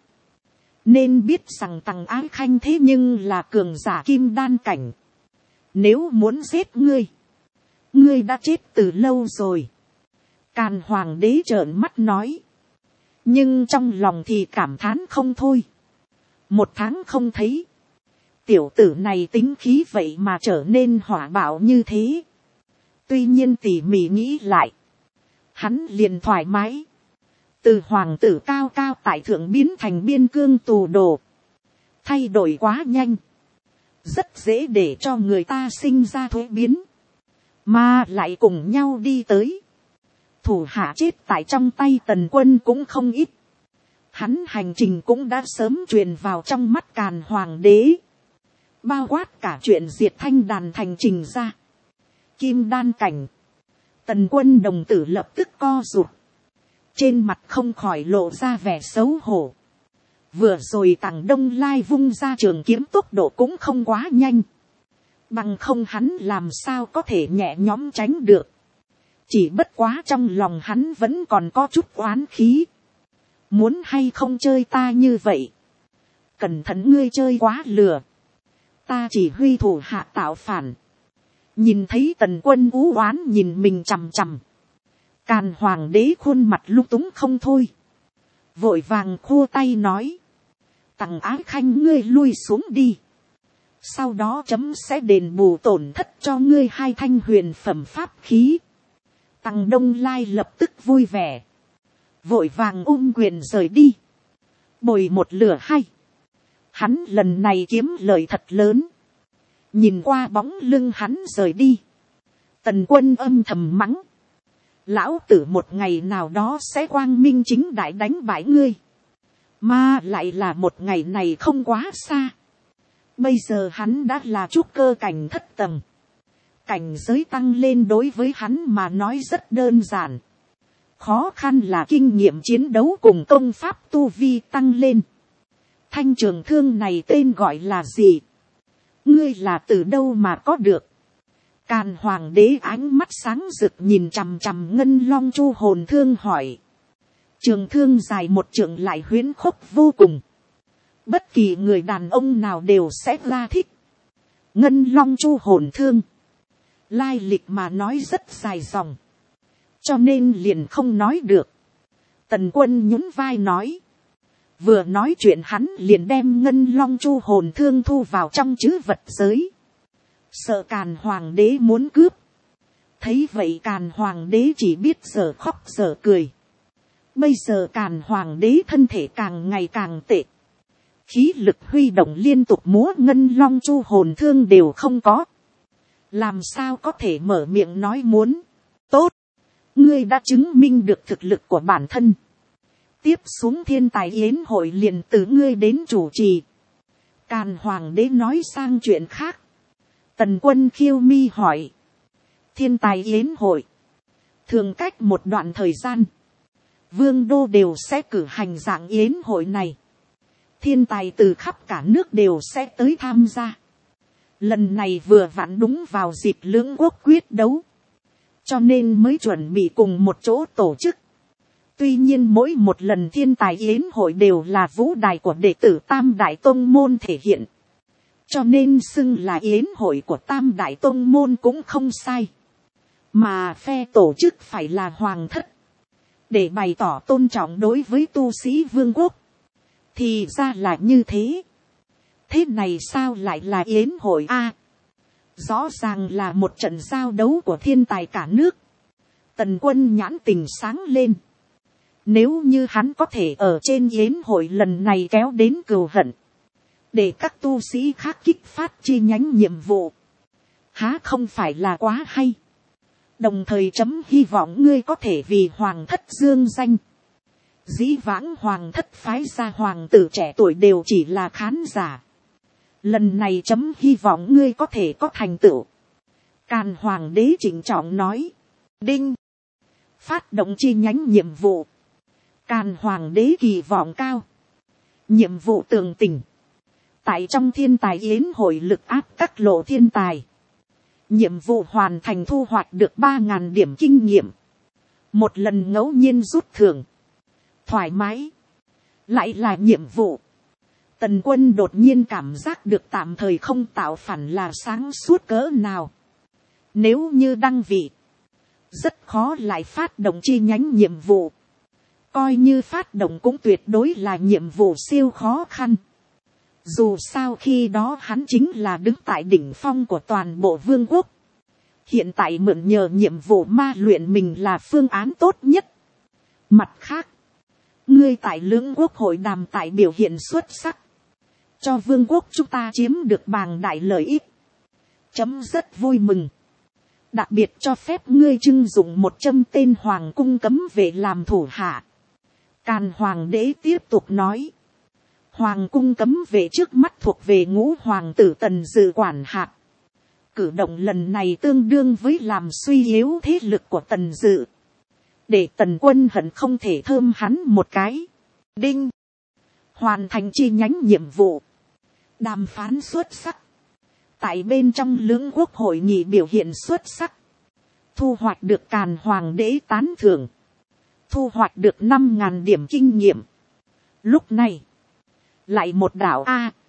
Nên biết rằng Tằng Ái Khanh thế nhưng là cường giả kim đan cảnh. Nếu muốn giết ngươi, ngươi đã chết từ lâu rồi. Càn hoàng đế trợn mắt nói. Nhưng trong lòng thì cảm thán không thôi. 1 tháng không thấy, tiểu tử này tính khí vậy mà trở nên hỏa bạo như thế. Tuy nhiên tỉ mỉ nghĩ lại, hắn liền thoải mái. Từ hoàng tử cao cao tại thượng biến thành biên cương tù đồ. Thay đổi quá nhanh, rất dễ để cho người ta sinh ra thuế biến. Mà lại cùng nhau đi tới, Thủ hạ chết tại trong tay Tần Quân cũng không ít. Hắn hành trình cũng đã sớm truyền vào trong mắt Càn Hoàng đế. Bao quát cả chuyện diệt Thanh Đàn thành trình ra. Kim đan cảnh. Tần Quân đồng tử lập tức co rụt. Trên mặt không khỏi lộ ra vẻ xấu hổ. Vừa rồi Tằng Đông Lai vung ra trường kiếm tốc độ cũng không quá nhanh. Bằng không hắn làm sao có thể nhẹ nhõm tránh được. Chỉ bất quá trong lòng hắn vẫn còn có chút oán khí. Muốn hay không chơi ta như vậy. Cẩn thận ngươi chơi quá lừa. Ta chỉ huy thủ hạ tạo phản. Nhìn thấy Tần Quân ú oán nhìn mình chằm chằm. Càn Hoàng đế khuôn mặt lung túng không thôi. Vội vàng khua tay nói. Tằng Ái Khanh ngươi lui xuống đi. Sau đó chấm sẽ đền bù tổn thất cho ngươi 2 thanh huyền phẩm pháp khí. Tằng Đông Lai lập tức vui vẻ. Vội vàng quyền rời đi. Bồi 1 lửa 2. Hắn lần này kiếm lời thật lớn. Nhìn qua bóng lưng hắn rời đi. Tần Quân âm thầm mắng. Lão tử một ngày nào đó sẽ quang minh chính đại đánh bại ngươi. Mà lại là một ngày này không quá xa. Bây giờ hắn đã là trúc cơ cảnh thất tầng. Cảnh giới tăng lên đối với hắn mà nói rất đơn giản. Khó khăn là kinh nghiệm chiến đấu cùng công pháp tu vi tăng lên. Thanh trường thương này tên gọi là gì? Ngươi là từ đâu mà có được? Càn Hoàng đế ánh mắt sáng rực nhìn chằm chằm Ngân Long Chu hồn thương hỏi. Trường thương dài 1 trượng lại huyễn khốc vô cùng. Bất kỳ người đàn ông nào đều sẽ ra thích. Ngân Long Chu hồn thương. Lai lịch mà nói rất dài dòng. Cho nên liền không nói được. Tần Quân nhún vai nói. Vừa nói chuyện hắn liền đem Ngân Long Chu hồn thương thu vào trong trữ vật giới. Sợ Càn Hoàng đế muốn cướp. Thấy vậy Càn Hoàng đế chỉ biết giờ khóc giờ cười. Bây giờ Càn Hoàng đế thân thể càng ngày càng tệ. Khí lực huy động liên tục múa Ngân Long Chu hồn thương đều không có. Làm sao có thể mở miệng nói muốn. Tốt. Ngươi đã chứng minh được thực lực của bản thân. Tiếp xuống Thiên Tài Yến hội liền từ ngươi đến chủ trì. Càn Hoàng đế nói sang chuyện khác. Tần Quân khiêu mi hỏi. Thiên Tài Yến hội. Thường cách một đoạn thời gian. Vương đô đều sẽ cử hành dạng yến hội này. Thiên tài từ khắp cả nước đều sẽ tới tham gia. Lần này vừa vặn đúng vào dịp lưỡng quốc quyết đấu. Cho nên mới chuẩn bị cùng một chỗ tổ chức. Tuy nhiên mỗi một lần thiên tài yến hội đều là vũ đài của đệ tử Tam Đại Tông Môn thể hiện. Cho nên xưng là yến hội của Tam Đại Tông Môn cũng không sai. Mà phe tổ chức phải là Hoàng thất. Để bày tỏ tôn trọng đối với tu sĩ vương quốc. Thì ra là như thế. Thế này sao lại là yến hội a? Rõ ràng là một trận giao đấu của thiên tài cả nước. Tần Quân nhãn tình sáng lên. Nếu như hắn có thể ở trên yến hội lần này kéo đến cừu hận. Để các tu sĩ khác kích phát chi nhánh nhiệm vụ. Há không phải là quá hay. Đồng thời chấm hy vọng ngươi có thể vì Hoàng thất dương danh. Dĩ vãng Hoàng thất phái ra hoàng tử trẻ tuổi đều chỉ là khán giả. Lần này chấm hy vọng ngươi có thể có thành tựu. Càn Hoàng đế trịnh trọng nói. Đinh. Phát động chi nhánh nhiệm vụ. Càn Hoàng đế kỳ vọng cao. Nhiệm vụ tường tình. Tại trong thiên tài yến hội lực áp các lộ thiên tài. Nhiệm vụ hoàn thành thu hoạch được 3.000 điểm kinh nghiệm. Một lần ngẫu nhiên rút thưởng. Thoải mái. Lại là nhiệm vụ. Tần Quân đột nhiên cảm giác được tạm thời không tạo phản là sáng suốt cỡ nào. Nếu như đăng vị. Rất khó lại phát động chi nhánh nhiệm vụ. Coi như phát động cũng tuyệt đối là nhiệm vụ siêu khó khăn. Dù sao khi đó hắn chính là đứng tại đỉnh phong của toàn bộ vương quốc. Hiện tại mượn nhờ nhiệm vụ ma luyện mình là phương án tốt nhất. Mặt khác, ngươi tại lưỡng quốc hội đàm tại biểu hiện xuất sắc. Cho vương quốc chúng ta chiếm được bàng đại lợi ích. Chấm rất vui mừng. đặc biệt cho phép ngươi trưng dụng 100 tên hoàng cung cấm vệ làm thủ hạ. Càn hoàng đế tiếp tục nói, hoàng cung cấm vệ trước mắt thuộc về ngũ hoàng tử Tần Dự quản hạt. Cử động lần này tương đương với làm suy yếu thế lực của Tần Dự, để Tần Quân hận không thể thơm hắn một cái. Đinh, hoàn thành chi nhánh nhiệm vụ, đàm phán xuất sắc, tại bên trong lưỡng quốc hội nghị biểu hiện xuất sắc, thu hoạch được Càn hoàng đế tán thưởng, thu hoạch được 5.000 điểm kinh nghiệm. Lúc này, lại một đạo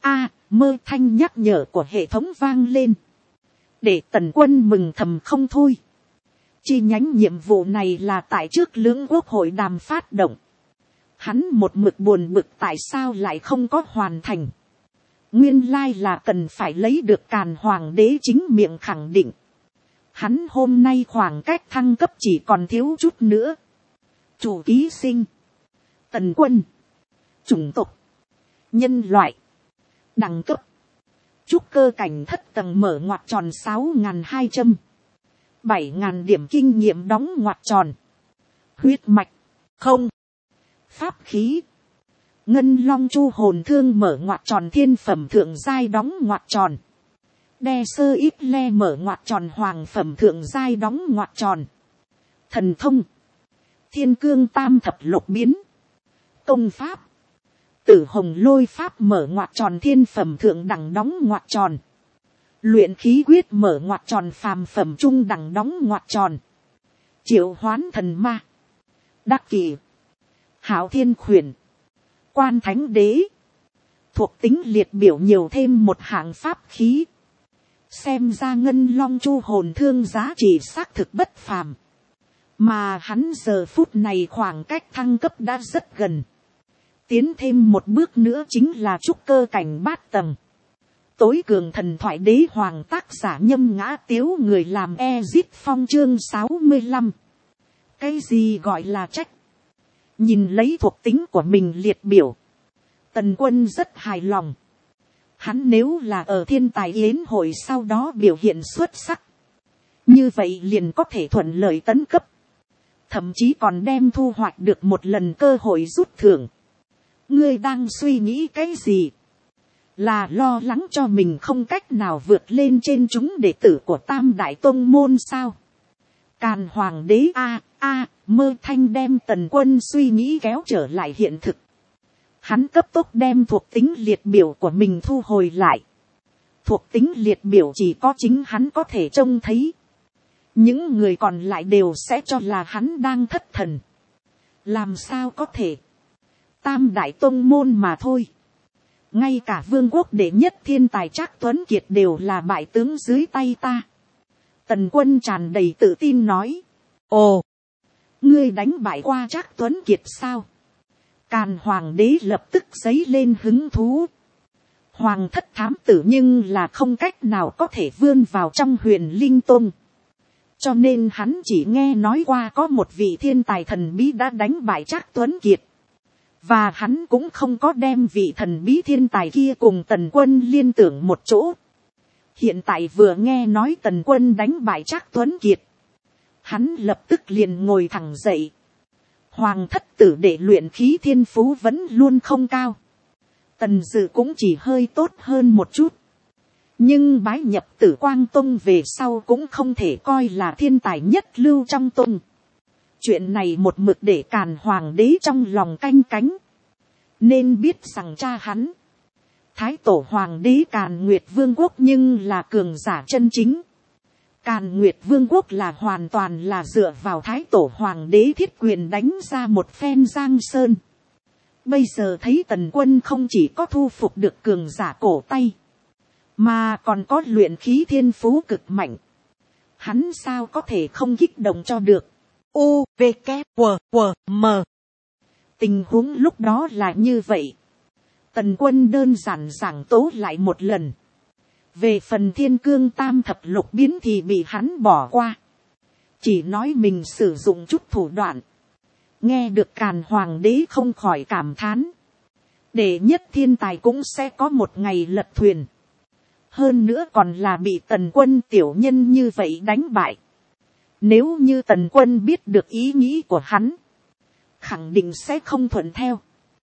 mơ thanh nhắc nhở của hệ thống vang lên, để Tần Quân mừng thầm không thôi. Chi nhánh nhiệm vụ này là tại trước lưỡng quốc hội đàm phát động. Hắn một mực buồn bực tại sao lại không có hoàn thành. Nguyên lai là cần phải lấy được Càn hoàng đế chính miệng khẳng định. Hắn hôm nay khoảng cách thăng cấp chỉ còn thiếu chút nữa. Chủ ký sinh, Tần Quân, chủng tộc, nhân loại, đẳng cấp, trúc cơ cảnh thất tầng mở ngoặc tròn 6.200, 7.000 điểm kinh nghiệm đóng ngoặc tròn, huyết mạch, không, pháp khí, ngân long chu hồn thương mở ngoặc tròn thiên phẩm thượng giai đóng ngoặc tròn, đe sơ ít le mở ngoặc tròn hoàng phẩm thượng giai đóng ngoặc tròn, thần thông, thiên cương tam thập lục biến, công pháp, tử hồng lôi pháp mở ngoặc tròn thiên phẩm thượng đẳng đóng ngoặc tròn, luyện khí quyết mở ngoặc tròn phàm phẩm trung đẳng đóng ngoặc tròn, triệu hoán thần ma, đắc kỳ, hảo thiên khuyển, quan thánh đế, thuộc tính liệt biểu nhiều thêm một hạng pháp khí. Xem ra ngân long chu hồn thương giá trị xác thực bất phàm, mà hắn giờ phút này khoảng cách thăng cấp đã rất gần. Tiến thêm một bước nữa chính là trúc cơ cảnh bát tầng. Tối cường thần thoại đế hoàng tác giả Nhâm Ngã Tiếu, người làm Ezit Phong chương 65. Cái gì gọi là trách? Nhìn lấy thuộc tính của mình liệt biểu, Tần Quân rất hài lòng. Hắn nếu là ở thiên tài yến hội sau đó biểu hiện xuất sắc, như vậy liền có thể thuận lợi tấn cấp. Thậm chí còn đem thu hoạch được một lần cơ hội rút thưởng. Ngươi đang suy nghĩ cái gì? Là lo lắng cho mình không cách nào vượt lên trên chúng đệ tử của Tam Đại Tông Môn sao? Càn hoàng đế mơ thanh đem Tần Quân suy nghĩ kéo trở lại hiện thực. Hắn cấp tốc đem thuộc tính liệt biểu của mình thu hồi lại. Thuộc tính liệt biểu chỉ có chính hắn có thể trông thấy. Những người còn lại đều sẽ cho là hắn đang thất thần. Làm sao có thể? Tam Đại Tông Môn mà thôi. Ngay cả vương quốc đệ nhất thiên tài Trác Tuấn Kiệt đều là bại tướng dưới tay ta. Tần Quân tràn đầy tự tin nói. Ồ, ngươi đánh bại qua Trác Tuấn Kiệt sao? Càn hoàng đế lập tức dấy lên hứng thú. Hoàng thất thám tử nhưng là không cách nào có thể vươn vào trong Huyền Linh Tông. Cho nên hắn chỉ nghe nói qua có một vị thiên tài thần bí đã đánh bại Trác Tuấn Kiệt. Và hắn cũng không có đem vị thần bí thiên tài kia cùng Tần Quân liên tưởng một chỗ. Hiện tại vừa nghe nói Tần Quân đánh bại Trác Tuấn Kiệt, hắn lập tức liền ngồi thẳng dậy. Hoàng thất tử để luyện khí thiên phú vẫn luôn không cao. Tần Dự cũng chỉ hơi tốt hơn một chút. Nhưng bái nhập Tử Quang Tông về sau cũng không thể coi là thiên tài nhất lưu trong tông. Chuyện này một mực để Càn hoàng đế trong lòng canh cánh. Nên biết rằng cha hắn, Thái tổ hoàng đế Càn Nguyệt Vương quốc nhưng là cường giả chân chính. Càn Nguyệt Vương quốc là hoàn toàn là dựa vào Thái tổ hoàng đế thiết quyền đánh ra một phen giang sơn. Bây giờ thấy Tần Quân không chỉ có thu phục được cường giả cổ tay, mà còn có luyện khí thiên phú cực mạnh. Hắn sao có thể không kích động cho được. U, V, K, W, W, M. Tình huống lúc đó là như vậy. Tần Quân đơn giản giảng tố lại một lần. Về phần thiên cương tam thập lục biến thì bị hắn bỏ qua. Chỉ nói mình sử dụng chút thủ đoạn. Nghe được Càn hoàng đế không khỏi cảm thán. Đệ nhất thiên tài cũng sẽ có một ngày lật thuyền. Hơn nữa còn là bị Tần Quân tiểu nhân như vậy đánh bại. Nếu như tần quân biết được ý nghĩ của hắn, khẳng định sẽ không thuận theo.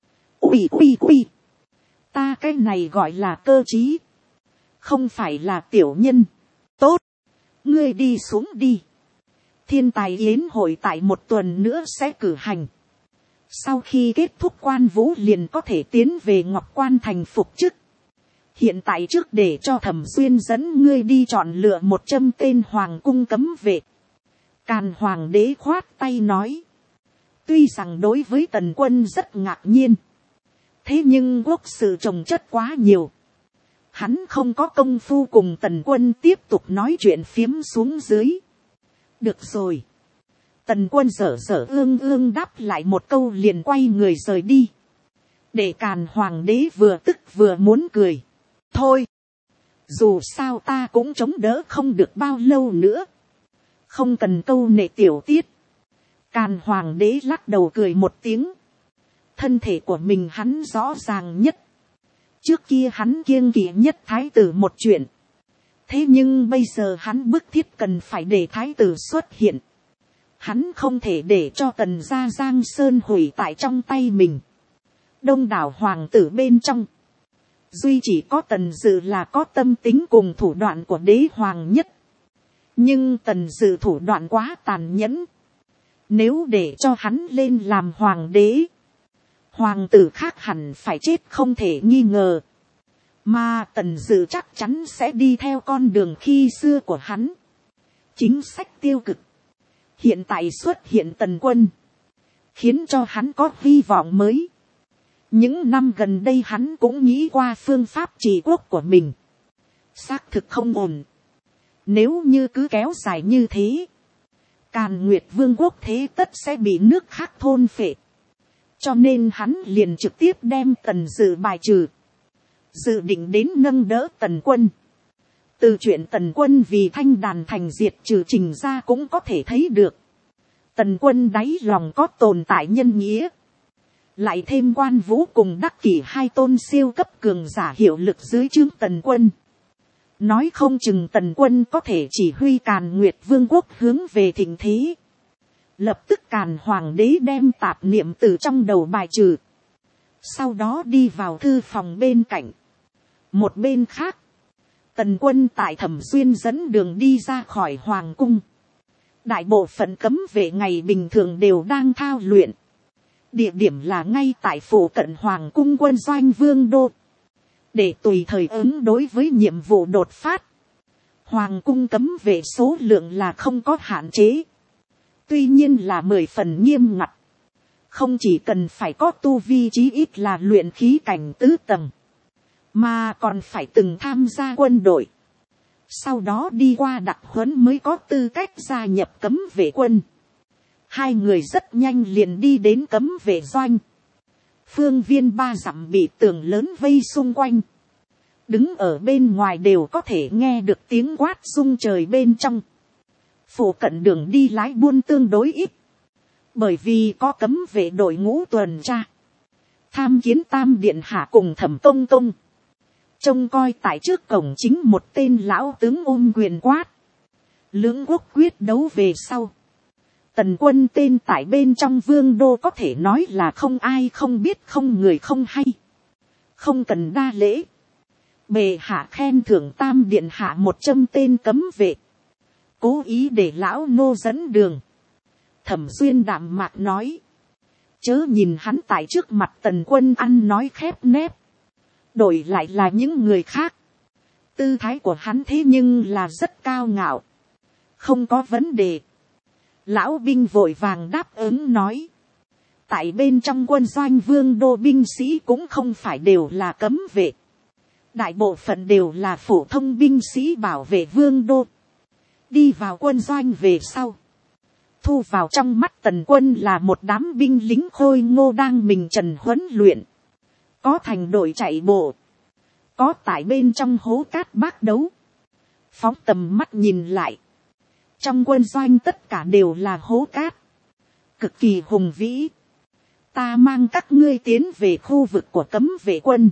Ui, ta cái này gọi là cơ trí, không phải là tiểu nhân. Tốt, ngươi đi xuống đi. Thiên tài yến hội tại một tuần nữa sẽ cử hành. Sau khi kết thúc quan vũ liền có thể tiến về Ngọc Quan thành phục chức. Hiện tại trước để cho Thẩm Xuyên dẫn ngươi đi chọn lựa 100 tên hoàng cung cấm vệ. Càn hoàng đế khoát tay nói. Tuy rằng đối với tần quân rất ngạc nhiên. Thế nhưng quốc sự trồng chất quá nhiều. Hắn không có công phu cùng tần quân tiếp tục nói chuyện phiếm xuống dưới. Được rồi. Tần quân dở ương đáp lại một câu liền quay người rời đi. Để Càn hoàng đế vừa tức vừa muốn cười. Thôi. Dù sao ta cũng chống đỡ không được bao lâu nữa. Không cần câu nệ tiểu tiết. Càn hoàng đế lắc đầu cười một tiếng. Thân thể của mình hắn rõ ràng nhất. Trước kia hắn kiêng kỵ nhất thái tử một chuyện. Thế nhưng bây giờ hắn bức thiết cần phải để thái tử xuất hiện. Hắn không thể để cho tần gia Giang Sơn hủy tại trong tay mình. Đông đảo hoàng tử bên trong. Duy chỉ có tần dự là có tâm tính cùng thủ đoạn của đế hoàng nhất. Nhưng tần dự thủ đoạn quá tàn nhẫn. Nếu để cho hắn lên làm hoàng đế. Hoàng tử khác hẳn phải chết không thể nghi ngờ. Mà tần dự chắc chắn sẽ đi theo con đường khi xưa của hắn. Chính sách tiêu cực. Hiện tại xuất hiện tần quân. Khiến cho hắn có hy vọng mới. Những năm gần đây hắn cũng nghĩ qua phương pháp trị quốc của mình. Xác thực không ổn. Nếu như cứ kéo dài như thế. Càn Nguyệt Vương quốc thế tất sẽ bị nước khác thôn phệ. Cho nên hắn liền trực tiếp đem tần dự bài trừ. Dự định đến nâng đỡ tần quân. Từ chuyện tần quân vì Thanh Đàn thành diệt trừ trình ra cũng có thể thấy được. Tần quân đáy lòng có tồn tại nhân nghĩa. Lại thêm quan vũ cùng đắc kỷ hai tôn siêu cấp cường giả hiệu lực dưới trướng tần quân. Nói không chừng tần quân có thể chỉ huy Càn Nguyệt Vương quốc hướng về thịnh thế. Lập tức Càn hoàng đế đem tạp niệm từ trong đầu bài trừ. Sau đó đi vào thư phòng bên cạnh. Một bên khác. Tần quân tại Thẩm Xuyên dẫn đường đi ra khỏi hoàng cung. Đại bộ phận cấm vệ ngày bình thường đều đang thao luyện. Địa điểm là ngay tại phủ cận hoàng cung quân doanh Vương Đô. Để tùy thời ứng đối với nhiệm vụ đột phát. Hoàng cung cấm vệ số lượng là không có hạn chế. Tuy nhiên là 10 phần nghiêm ngặt. Không chỉ cần phải có tu vi chí ít là luyện khí cảnh tứ tầng. Mà còn phải từng tham gia quân đội. Sau đó đi qua đặc huấn mới có tư cách gia nhập cấm vệ quân. Hai người rất nhanh liền đi đến cấm vệ doanh. Phương viên 3 dặm bị tường lớn vây xung quanh. Đứng ở bên ngoài đều có thể nghe được tiếng quát rung trời bên trong. Phủ cận đường đi lái buôn tương đối ít. Bởi vì có cấm vệ đội ngũ tuần tra. Tham kiến Tam Điện Hạ cùng Thẩm Công Công. Trông coi tại trước cổng chính một tên lão tướng ôm quyền quát. Lưỡng quốc quyết đấu về sau. Tần quân tên tại bên trong Vương Đô có thể nói là không ai không biết không người không hay. Không cần đa lễ. Bệ hạ khen thưởng Tam Điện Hạ 100 tên cấm vệ. Cố ý để lão nô dẫn đường. Thẩm Xuyên đạm mạc nói. Chớ nhìn hắn tại trước mặt tần quân ăn nói khép nép. Đổi lại là những người khác. Tư thái của hắn thế nhưng là rất cao ngạo. Không có vấn đề. Lão binh vội vàng đáp ứng nói. Tại bên trong quân doanh Vương Đô binh sĩ cũng không phải đều là cấm vệ. Đại bộ phận đều là phổ thông binh sĩ bảo vệ Vương Đô. Đi vào quân doanh về sau. Thu vào trong mắt tần quân là một đám binh lính khôi ngô đang mình trần huấn luyện. Có thành đội chạy bộ. Có tại bên trong hố cát bác đấu. Phóng tầm mắt nhìn lại. Trong quân doanh tất cả đều là hố cát. Cực kỳ hùng vĩ. Ta mang các ngươi tiến về khu vực của cấm vệ quân.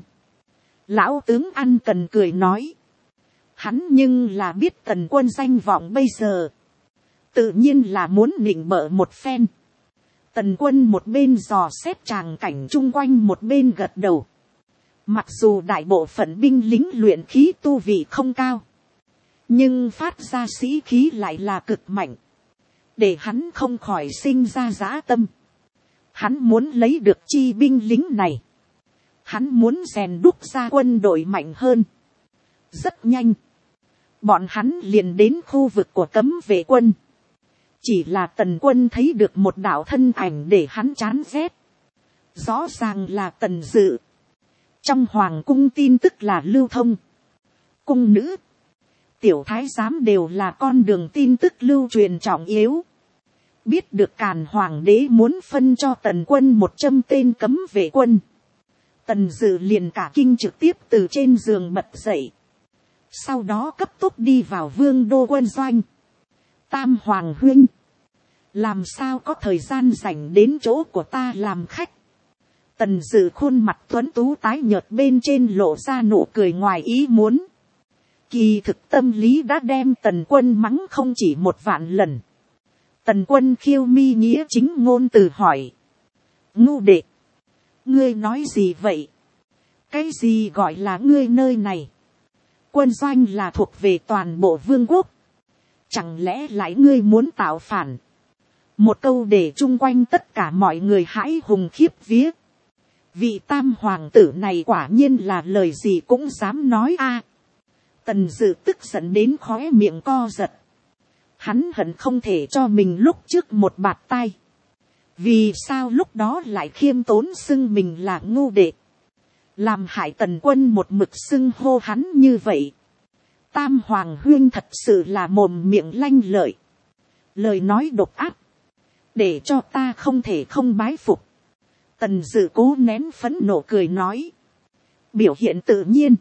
Lão tướng ăn cần cười nói. Hắn nhưng là biết tần quân danh vọng bây giờ. tự nhiên là muốn nịnh bợ một phen. Tần Quân một bên dò xét tràng cảnh chung quanh, một bên gật đầu. Mặc dù đại bộ phận binh lính luyện khí tu vị không cao, nhưng phát ra sĩ khí lại là cực mạnh, để hắn không khỏi sinh ra dã tâm. Hắn muốn lấy được chi binh lính này, hắn muốn rèn đúc ra quân đội mạnh hơn. Rất nhanh, bọn hắn liền đến khu vực của cấm vệ quân. Chỉ là Tần Quân thấy được một đạo thân ảnh để hắn chán ghét. Rõ ràng là Tần Dự. Trong hoàng cung tin tức là lưu thông. Cung nữ, tiểu thái giám đều là con đường tin tức lưu truyền trọng yếu. Biết được Càn hoàng đế muốn phân cho Tần Quân 100 tên cấm vệ quân, Tần Dự liền cả kinh, trực tiếp từ trên giường bật dậy. Sau đó cấp tốc đi vào vương đô quân doanh. Tam hoàng huynh, làm sao có thời gian rảnh đến chỗ của ta làm khách? Tần Dự khuôn mặt tuấn tú tái nhợt, bên trên lộ ra nụ cười ngoài ý muốn. Kỳ thực tâm lý đã đem Tần Quân mắng không chỉ một vạn lần. Tần Quân khiêu mi nghĩa chính ngôn từ hỏi. Ngu đệ, ngươi nói gì vậy? Cái gì gọi là ngươi nơi này? Quân doanh là thuộc về toàn bộ vương quốc. Chẳng lẽ lại ngươi muốn tạo phản? Một câu để chung quanh tất cả mọi người hãi hùng khiếp vía. Vị tam hoàng tử này quả nhiên là lời gì cũng dám nói a. Tần Dự tức giận đến khóe miệng co giật. Hắn hận không thể cho mình lúc trước một bạt tai. Vì sao lúc đó lại khiêm tốn xưng mình là ngu đệ? Làm hại Tần Quân một mực xưng hô hắn như vậy. Tam hoàng huynh thật sự là mồm miệng lanh lợi. Lời nói độc ác, để cho ta không thể không bái phục. Tần Dự cố nén phẫn nộ cười nói. Biểu hiện tự nhiên,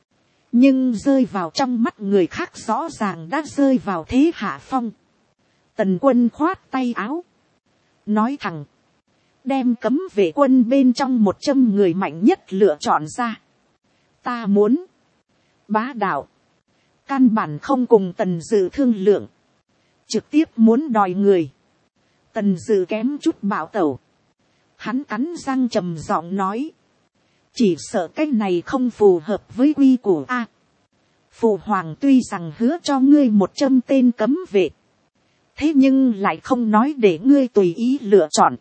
nhưng rơi vào trong mắt người khác rõ ràng đã rơi vào thế hạ phong. Tần Quân khoát tay áo, nói thẳng. Đem cấm vệ quân bên trong 100 người mạnh nhất lựa chọn ra. Ta muốn bá đạo. Căn bản không cùng Tần Dự thương lượng, trực tiếp muốn đòi người. Tần Dự kém chút bạo tẩu. Hắn cắn răng trầm giọng nói. Chỉ sợ cái này không phù hợp với quy củ a. Phụ hoàng tuy rằng hứa cho ngươi 100 tên cấm vệ, thế nhưng lại không nói để ngươi tùy ý lựa chọn.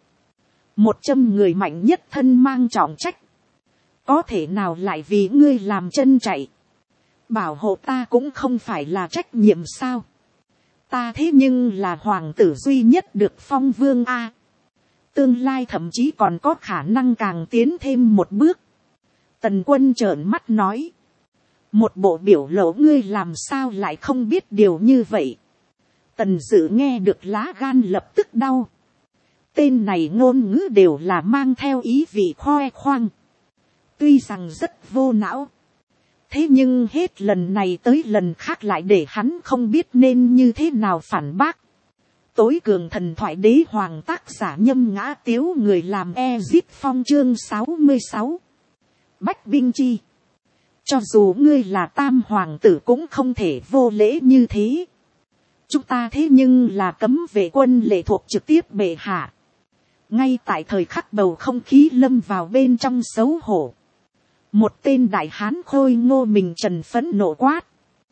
100 người mạnh nhất thân mang trọng trách, có thể nào lại vì ngươi làm chân chạy? Bảo hộ ta cũng không phải là trách nhiệm sao? Ta thế nhưng là hoàng tử duy nhất được phong vương a. Tương lai thậm chí còn có khả năng càng tiến thêm một bước. Tần Quân trợn mắt nói. Một bộ biểu lộ ngươi làm sao lại không biết điều như vậy? Tần Dự nghe được lá gan lập tức đau. Tên này ngôn ngữ đều là mang theo ý vị khoe khoang. Tuy rằng rất vô não, thế nhưng hết lần này tới lần khác lại để hắn không biết nên như thế nào phản bác. Tối cường thần thoại đế hoàng tác giả Nhâm Ngã Tiếu, người làm Ezip Phong, chương 66. Bách binh chi. Cho dù ngươi là tam hoàng tử cũng không thể vô lễ như thế. Chúng ta thế nhưng là cấm vệ quân lệ thuộc trực tiếp bệ hạ. Ngay tại thời khắc bầu không khí lâm vào bên trong xấu hổ, một tên đại hán khôi ngô mình trần phẫn nộ quát.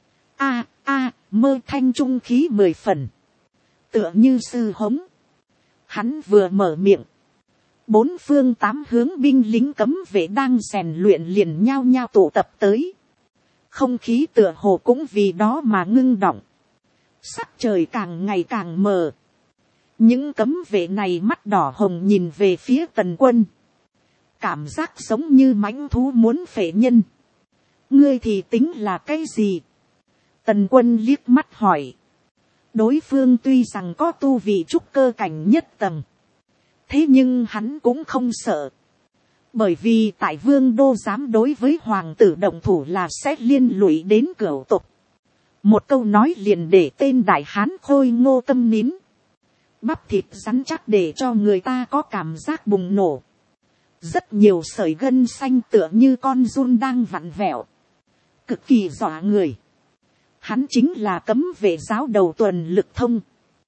Mơ thanh trung khí 10 phần. Tựa như sư hống. Hắn vừa mở miệng, 4 phương 8 hướng binh lính cấm vệ đang rèn luyện liền nhao nhao tụ tập tới. Không khí tựa hồ cũng vì đó mà ngưng động. Sắc trời càng ngày càng mờ. Những cấm vệ này mắt đỏ hồng nhìn về phía Tần Quân. Cảm giác giống như mãnh thú muốn phệ nhân. Ngươi thì tính là cái gì? Tần Quân liếc mắt hỏi. Đối phương tuy rằng có tu vị trúc cơ cảnh nhất tầng, thế nhưng hắn cũng không sợ. Bởi vì tại vương đô dám đối với hoàng tử động thủ là sẽ liên lụy đến cửu tục. Một câu nói liền để tên đại hán khôi ngô tâm nín. Bắp thịt rắn chắc để cho người ta có cảm giác bùng nổ. Rất nhiều sợi gân xanh tựa như con giun đang vặn vẹo. Cực kỳ dọa người. Hắn chính là cấm vệ giáo đầu Tuần Lực Thông.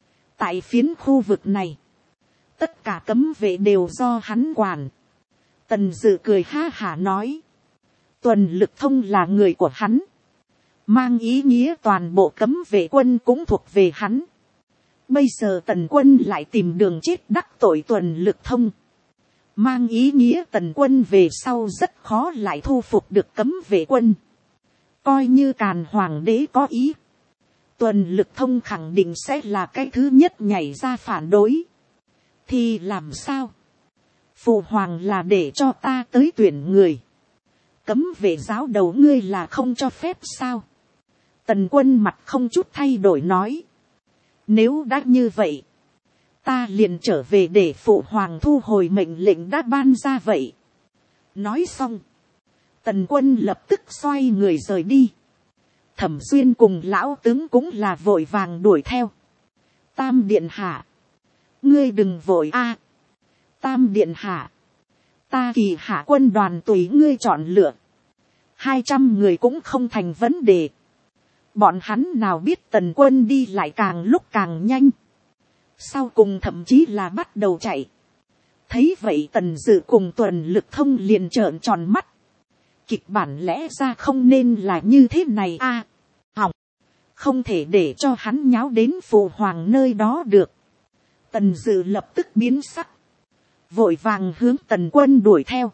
tại phiến khu vực này, tất cả cấm vệ đều do hắn quản. Tần Dự cười ha hả nói, Tuần Lực Thông là người của hắn, mang ý nghĩa toàn bộ cấm vệ quân cũng thuộc về hắn. Bây giờ Tần Quân lại tìm đường chết đắc tội Tuần Lực Thông, mang ý nghĩa Tần Quân về sau rất khó lại thu phục được cấm vệ quân. Coi như Càn Hoàng đế có ý, Tuần Lực Thông khẳng định sẽ là cái thứ nhất nhảy ra phản đối. Thì làm sao? Phụ hoàng là để cho ta tới tuyển người, cấm vệ giáo đầu ngươi là không cho phép sao? Tần Quân mặt không chút thay đổi nói, nếu đã như vậy, ta liền trở về để phụ hoàng thu hồi mệnh lệnh đã ban ra vậy. Nói xong, Tần Quân lập tức xoay người rời đi. Thẩm Xuyên cùng lão tướng cũng là vội vàng đuổi theo. Tam điện hạ, ngươi đừng vội a. Tam điện hạ, ta Kỳ Hạ quân đoàn tùy ngươi chọn lựa, 200 người cũng không thành vấn đề. Bọn hắn nào biết Tần Quân đi lại càng lúc càng nhanh, sau cùng thậm chí là bắt đầu chạy. Thấy vậy Tần Dự cùng Tuần Lực Thông liền trợn tròn mắt. Kịch bản lẽ ra không nên là như thế này a. Hỏng, không thể để cho hắn nháo đến phụ hoàng nơi đó được. Tần Dự lập tức biến sắc, vội vàng hướng Tần Quân đuổi theo.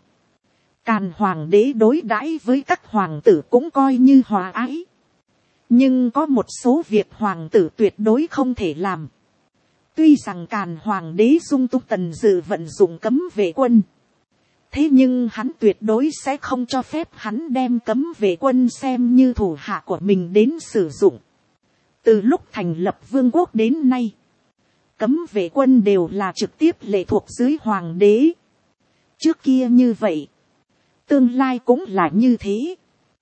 Càn Hoàng đế đối đãi với các hoàng tử cũng coi như hòa ái, nhưng có một số việc hoàng tử tuyệt đối không thể làm. Tuy rằng Càn Hoàng đế dung túng Tần Dự vận dụng cấm vệ quân, thế nhưng hắn tuyệt đối sẽ không cho phép hắn đem cấm vệ quân xem như thủ hạ của mình đến sử dụng. Từ lúc thành lập vương quốc đến nay, cấm vệ quân đều là trực tiếp lệ thuộc dưới hoàng đế. Trước kia như vậy, tương lai cũng là như thế.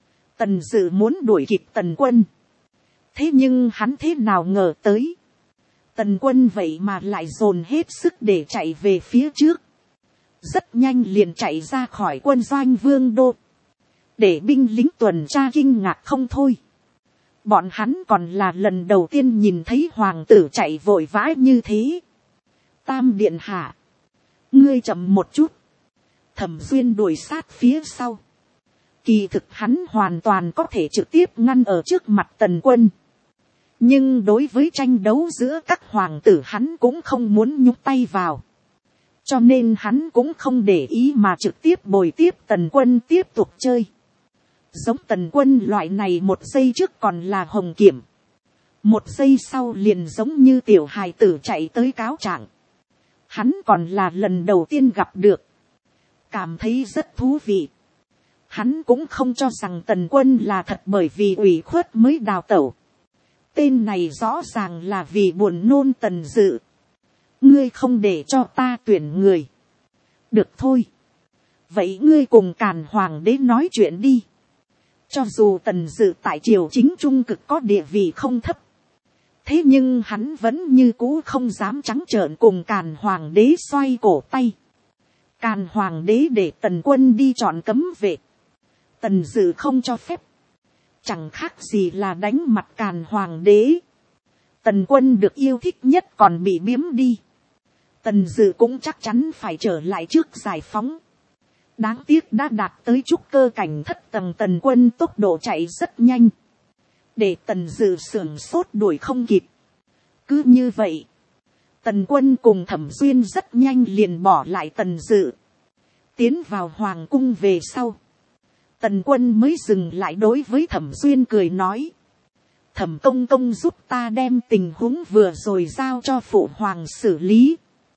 Tần Dự muốn đuổi kịp Tần Quân, thế nhưng hắn thế nào ngờ tới, Tần Quân vậy mà lại dồn hết sức để chạy về phía trước. Rất nhanh liền chạy ra khỏi quân doanh vương đô, để binh lính tuần tra kinh ngạc không thôi. Bọn hắn còn là lần đầu tiên nhìn thấy hoàng tử chạy vội vã như thế. Tam điện hạ, ngươi chậm một chút. Thẩm Xuyên đuổi sát phía sau. Kỳ thực hắn hoàn toàn có thể trực tiếp ngăn ở trước mặt Tần Quân, nhưng đối với tranh đấu giữa các hoàng tử hắn cũng không muốn nhúc tay vào, cho nên hắn cũng không để ý mà trực tiếp bồi tiếp Tần Quân tiếp tục chơi. Giống Tần Quân loại này một giây trước còn là hồng kiểm, một giây sau liền giống như tiểu hài tử chạy tới cáo trạng. Hắn còn là lần đầu tiên gặp được, cảm thấy rất thú vị. Hắn cũng không cho rằng Tần Quân là thật bởi vì ủy khuất mới đào tẩu. Tên này rõ ràng là vì buồn nôn Tần Dự. Ngươi không để cho ta tuyển người. Được thôi. Vậy ngươi cùng Càn Hoàng đế nói chuyện đi. Cho dù Tần Dự tại triều chính trung cực có địa vị không thấp, thế nhưng hắn vẫn như cũ không dám trắng trợn cùng Càn Hoàng đế xoay cổ tay. Càn Hoàng đế để Tần Quân đi chọn cấm vệ, Tần Dự không cho phép, chẳng khác gì là đánh mặt Càn Hoàng đế. Tần Quân được yêu thích nhất còn bị biếm đi. Tần Dự cũng chắc chắn phải trở lại trước giải phóng. Đáng tiếc đã đạt tới trúc cơ cảnh thất tầng, Tần Quân tốc độ chạy rất nhanh, để Tần Dự sưởng sốt đuổi không kịp. Cứ như vậy, Tần Quân cùng Thẩm Xuyên rất nhanh liền bỏ lại Tần Dự, tiến vào hoàng cung về sau. Tần Quân mới dừng lại đối với Thẩm Xuyên cười nói, Thẩm công công giúp ta đem tình huống vừa rồi giao cho phụ hoàng xử lý.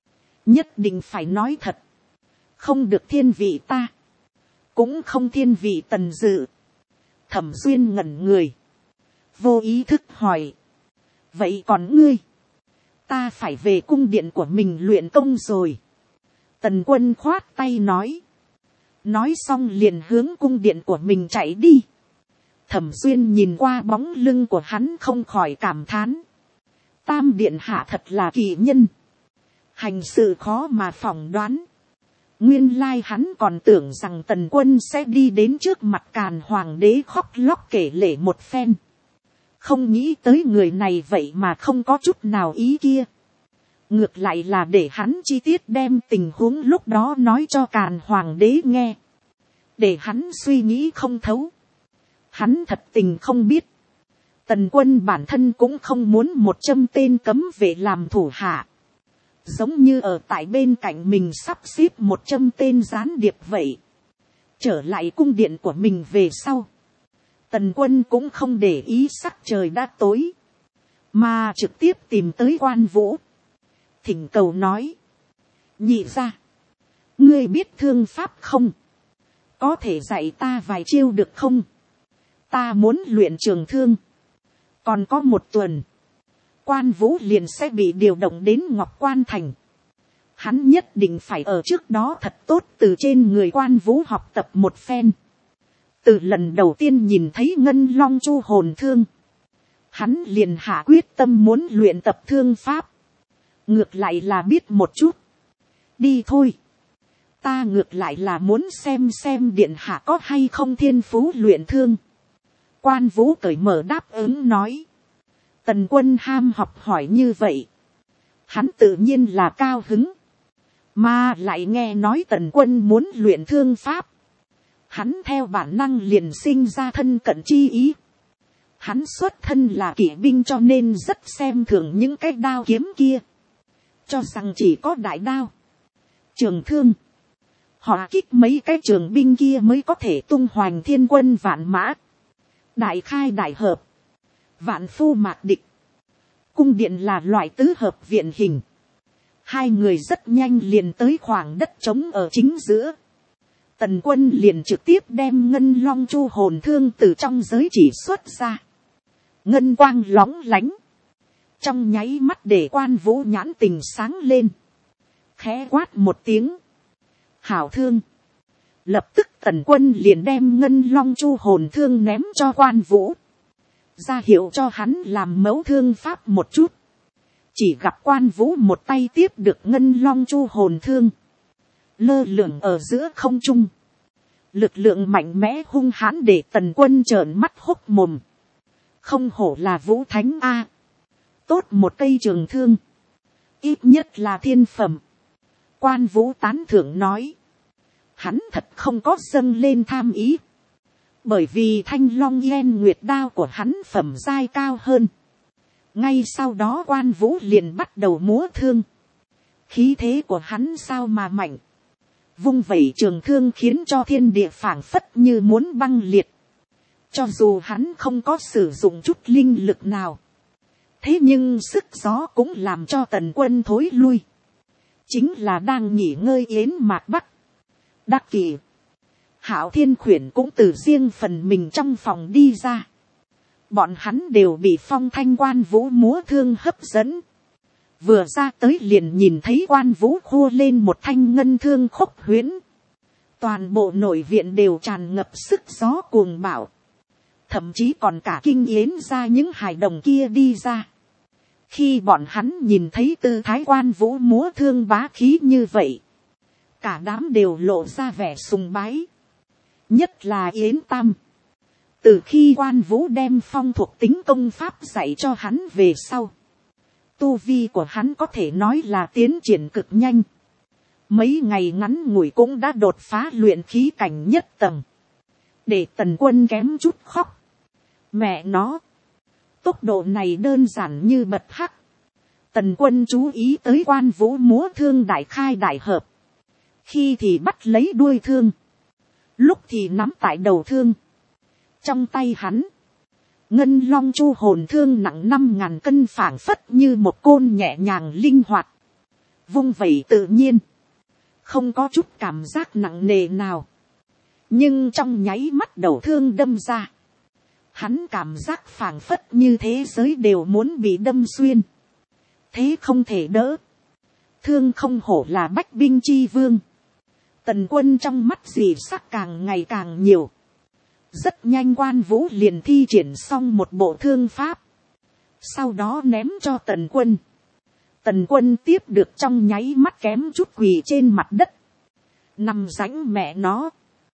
Nhất định phải nói thật, không được thiên vị ta, cũng không thiên vị Tần Dự. Thẩm Xuyên ngẩn người, vô ý thức hỏi, vậy còn ngươi? Ta phải về cung điện của mình luyện công rồi. Tần Quân khoát tay nói xong liền hướng cung điện của mình chạy đi. Thẩm Xuyên nhìn qua bóng lưng của hắn không khỏi cảm thán, Tam điện hạ thật là kỳ nhân, hành sự khó mà phỏng đoán. Nguyên lai hắn còn tưởng rằng Tần Quân sẽ đi đến trước mặt Càn Hoàng đế khóc lóc kể lể một phen, không nghĩ tới người này vậy mà không có chút nào ý kia. ngược lại là để hắn chi tiết đem tình huống lúc đó nói cho Càn hoàng đế nghe, để hắn suy nghĩ không thấu. Hắn thật tình không biết, Tần Quân bản thân cũng không muốn 100 tên cấm vệ làm thủ hạ, giống như ở tại bên cạnh mình sắp xếp 100 tên gián điệp vậy. Trở lại cung điện của mình về sau, Tần Quân cũng không để ý sắc trời đã tối, mà trực tiếp tìm tới Quan Vũ, thỉnh cầu nói: nhị gia, ngươi biết thương pháp không? Có thể dạy ta vài chiêu được không? Ta muốn luyện trường thương. Còn có 1 tuần, Quan Vũ liền sẽ bị điều động đến Ngọc Quan Thành. Hắn nhất định phải ở trước đó thật tốt từ trên người Quan Vũ học tập một phen. Từ lần đầu tiên nhìn thấy Ngân Long Chu hồn thương, hắn liền hạ quyết tâm muốn luyện tập thương pháp. Ngược lại là biết một chút. Đi thôi. Ta ngược lại là muốn xem điện hạ có hay không thiên phú luyện thương. Quan Vũ cởi mở đáp ứng nói. Tần Quân ham học hỏi như vậy, hắn tự nhiên là cao hứng. Mà lại nghe nói Tần Quân muốn luyện thương pháp, hắn theo bản năng liền sinh ra thân cận chi ý. Hắn xuất thân là kỵ binh cho nên rất xem thường những cái đao kiếm kia, cho rằng chỉ có đại đao, trường thương, họ kích mấy cái trường binh kia mới có thể tung hoành thiên quân vạn mã, đại khai đại hợp, vạn phu mạc địch. Cung điện là loại tứ hợp viện hình. 2 người rất nhanh liền tới khoảng đất trống ở chính giữa. Tần Quân liền trực tiếp đem Ngân Long Chu hồn thương từ trong giới chỉ xuất ra. Ngân quang lóng lánh, trong nháy mắt để Quan Vũ nhãn tình sáng lên. Khẽ quát một tiếng: hảo thương! Lập tức Tần Quân liền đem Ngân Long Chu hồn thương ném cho Quan Vũ, ra hiệu cho hắn làm mẫu thương pháp một chút. Chỉ gặp Quan Vũ một tay tiếp được Ngân Long Chu hồn thương, lơ lửng ở giữa không trung. Lực lượng mạnh mẽ hung hãn để Tần Quân trợn mắt hốc mồm. Không hổ là Vũ Thánh A. Tốt một cây trường thương, ít nhất là thiên phẩm. Quan Vũ tán thưởng nói. Hắn thật không có dâng lên tham ý, bởi vì Thanh Long Yên Nguyệt đao của hắn phẩm giai cao hơn. Ngay sau đó Quan Vũ liền bắt đầu múa thương. Khí thế của hắn sao mà mạnh, vung vẩy trường thương khiến cho thiên địa phảng phất như muốn băng liệt. Cho dù hắn không có sử dụng chút linh lực nào, thế nhưng sức gió cũng làm cho Tần Quân thối lui. Chính là đang nghỉ ngơi Yến Mạc Bắc, Đắc Kỷ, Hạo Thiên Khuyển cũng từ riêng phần mình trong phòng đi ra. Bọn hắn đều bị phong thanh Quan Vũ múa thương hấp dẫn. Vừa ra tới liền nhìn thấy Quan Vũ khua lên một thanh ngân thương khốc huyễn. Toàn bộ nội viện đều tràn ngập sức gió cuồng bạo. Thậm chí còn cả kinh yến ra những hài đồng kia đi ra. Khi bọn hắn nhìn thấy tư thái Quan Vũ múa thương bá khí như vậy, cả đám đều lộ ra vẻ sùng bái. Nhất là Yến Tam. Từ khi Quan Vũ đem phong thuộc tính công pháp dạy cho hắn về sau, tu vi của hắn có thể nói là tiến triển cực nhanh. Mấy ngày ngắn ngủi cũng đã đột phá luyện khí cảnh nhất tầng. Để Tần Quân kém chút khóc. Mẹ nó, tốc độ này đơn giản như bật hắc. Tần Quân chú ý tới Quan Vũ múa thương đại khai đại hợp. Khi thì bắt lấy đuôi thương, lúc thì nắm tại đầu thương. Trong tay hắn, Ngân Long Chu hồn thương nặng 5.000 cân phảng phất như một côn nhẹ nhàng linh hoạt. Vung vẩy tự nhiên, không có chút cảm giác nặng nề nào. Nhưng trong nháy mắt đầu thương đâm ra, hắn cảm giác phảng phất như thế giới đều muốn bị đâm xuyên. Thế không thể đỡ. Thương không hổ là bách binh chi vương. Tần Quân trong mắt dị sắc càng ngày càng nhiều. Rất nhanh Quan Vũ liền thi triển xong một bộ thương pháp. Sau đó ném cho Tần Quân. Tần Quân tiếp được trong nháy mắt kém chút quỳ trên mặt đất. Nằm rãnh mẹ nó.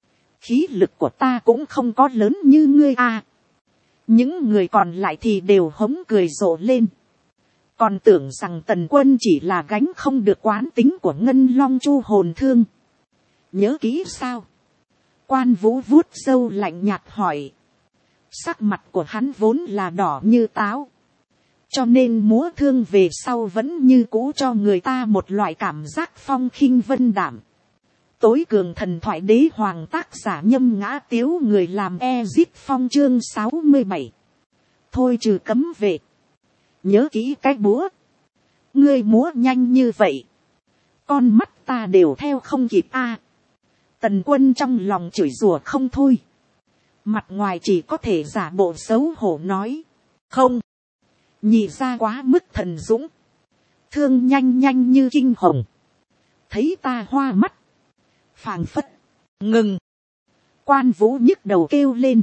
Khí lực của ta cũng không có lớn như ngươi à. Những người còn lại thì đều hống cười rộ lên. còn tưởng rằng tần quân chỉ là gánh không được quán tính của ngân long chu hồn thương. Nhớ kỹ sao? Quan Vũ vuốt râu lạnh nhạt hỏi. Sắc mặt của hắn vốn là đỏ như táo, cho nên múa thương về sau vẫn như cũ cho người ta một loại cảm giác phong khinh vân đảm. Tối cường thần thoại đế hoàng tác giả Nhâm Ngã Tiếu, người làm Ezit Phong chương 67. Thôi trừ cấm vệ. Nhớ kỹ cái búa. Ngươi múa nhanh như vậy, con mắt ta đều theo không kịp a. Tần Quân trong lòng chửi rủa không thôi, mặt ngoài chỉ có thể giả bộ xấu hổ nói. Không, nhị ra quá mức thần dũng, thương nhanh nhanh như kinh hồng, thấy ta hoa mắt, phảng phất. Ngừng. Quan Vũ nhức đầu kêu lên.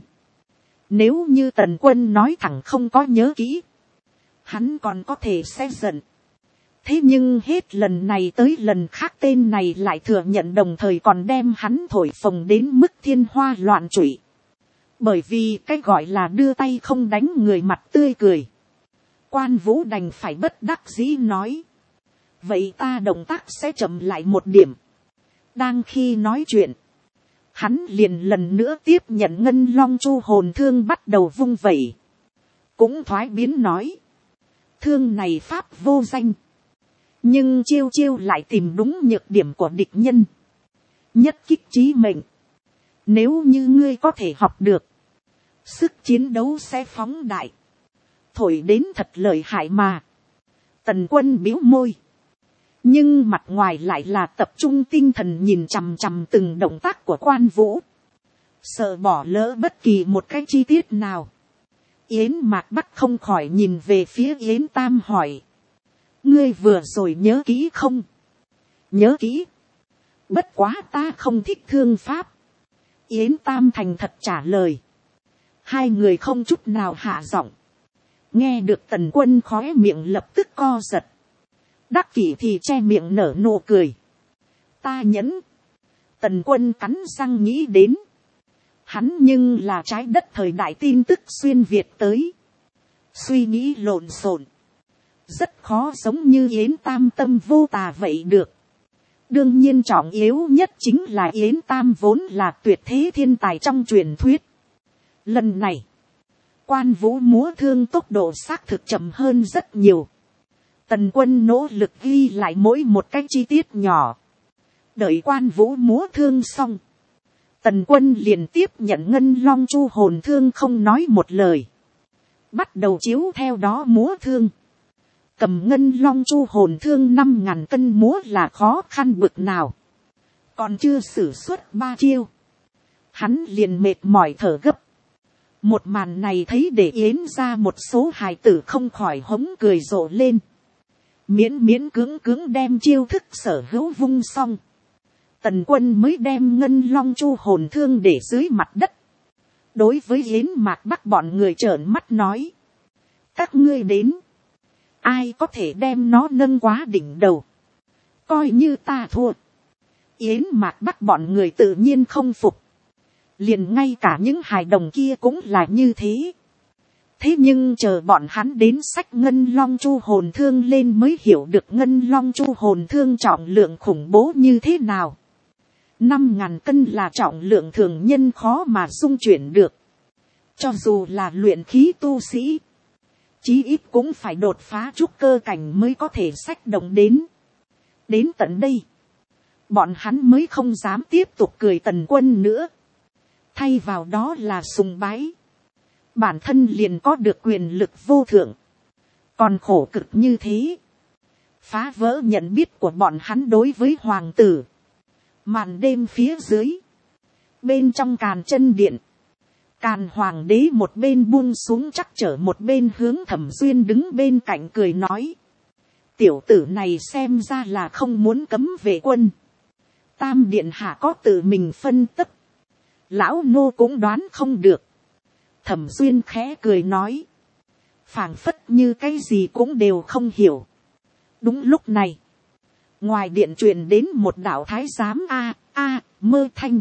Nếu như Tần Quân nói thẳng không có nhớ kỹ, hắn còn có thể sẽ giận. Thế nhưng hết lần này tới lần khác tên này lại thừa nhận, đồng thời còn đem hắn thổi phồng đến mức thiên hoa loạn trụy. Bởi vì cái gọi là đưa tay không đánh người mặt tươi cười. Quan Vũ đành phải bất đắc dĩ nói. Vậy ta động tác sẽ chậm lại một điểm. Đang khi nói chuyện, hắn liền lần nữa tiếp nhận ngân long chu hồn thương bắt đầu vung vẩy. Cũng thoái biến nói. Thương này pháp vô danh, nhưng chiêu chiêu lại tìm đúng nhược điểm của địch nhân, nhất kích chí mệnh. Nếu như ngươi có thể học được, sức chiến đấu sẽ phóng đại, thổi đến thật lợi hại mà. Tần Quân bĩu môi, nhưng mặt ngoài lại là tập trung tinh thần nhìn chằm chằm từng động tác của Quan Vũ, sợ bỏ lỡ bất kỳ một cái chi tiết nào. Yến Mạc Bắc không khỏi nhìn về phía Yến Tam hỏi. Ngươi vừa rồi nhớ kỹ không? Nhớ kỹ. Bất quá ta không thích thương pháp. Yến Tam thành thật trả lời. Hai người không chút nào hạ giọng. Nghe được Tần Quân khóe miệng lập tức co giật. Đắc kỷ thì che miệng nở nụ cười. Ta nhẫn. Tần Quân cắn răng nghĩ đến. Hắn nhưng là trái đất thời đại tin tức xuyên Việt tới. Suy nghĩ lộn xộn, rất khó giống như Yến Tam tâm vô tà vậy được. Đương nhiên trọng yếu nhất chính là Yến Tam vốn là tuyệt thế thiên tài trong truyền thuyết. Lần này, Quan Vũ múa thương tốc độ xác thực chậm hơn rất nhiều. Tần Quân nỗ lực ghi lại mỗi một cái chi tiết nhỏ. Đợi Quan Vũ múa thương xong, Tần Quân liền tiếp nhận ngân long chu hồn thương không nói một lời. Bắt đầu chiếu theo đó múa thương. Cầm ngân long chu hồn thương 5.000 cân múa là khó khăn bực nào. Còn chưa sử xuất 3 chiêu, hắn liền mệt mỏi thở gấp. Một màn này thấy để Yến ra một số hài tử không khỏi hống cười rộ lên. Miễn miễn cưỡng đem chiêu thức sở hữu vung xong, Tần Quân mới đem ngân long chu hồn thương để dưới mặt đất. Đối với Yến Mạc Bắc bọn người trợn mắt nói. Các ngươi đến, ai có thể đem nó nâng quá đỉnh đầu, coi như ta thua. Yến Mạc Bắc bọn người tự nhiên không phục. Liền ngay cả những hài đồng kia cũng là như thế. Thế nhưng chờ bọn hắn đến xách ngân long chu hồn thương lên mới hiểu được ngân long chu hồn thương trọng lượng khủng bố như thế nào. 5.000 cân là trọng lượng thường nhân khó mà xung chuyển được. Cho dù là luyện khí tu sĩ, chí ít cũng phải đột phá trúc cơ cảnh mới có thể xách động đến. Đến tận đây, bọn hắn mới không dám tiếp tục cười Tần Quân nữa. Thay vào đó là sùng bái. Bản thân liền có được quyền lực vô thượng, còn khổ cực như thế, phá vỡ nhận biết của bọn hắn đối với hoàng tử. Màn đêm phía dưới, bên trong Càn Chân Điện, Càn Hoàng đế một bên buông xuống chắc trở một bên hướng Thẩm Duyên đứng bên cạnh cười nói. Tiểu tử này xem ra là không muốn cấm vệ quân. Tam điện hạ có tự mình phân tích, lão nô cũng đoán không được. Thẩm Duyên khẽ cười nói, phảng phất như cái gì cũng đều không hiểu. Đúng lúc này, ngoài điện truyền đến một đạo thái giám mơ thanh.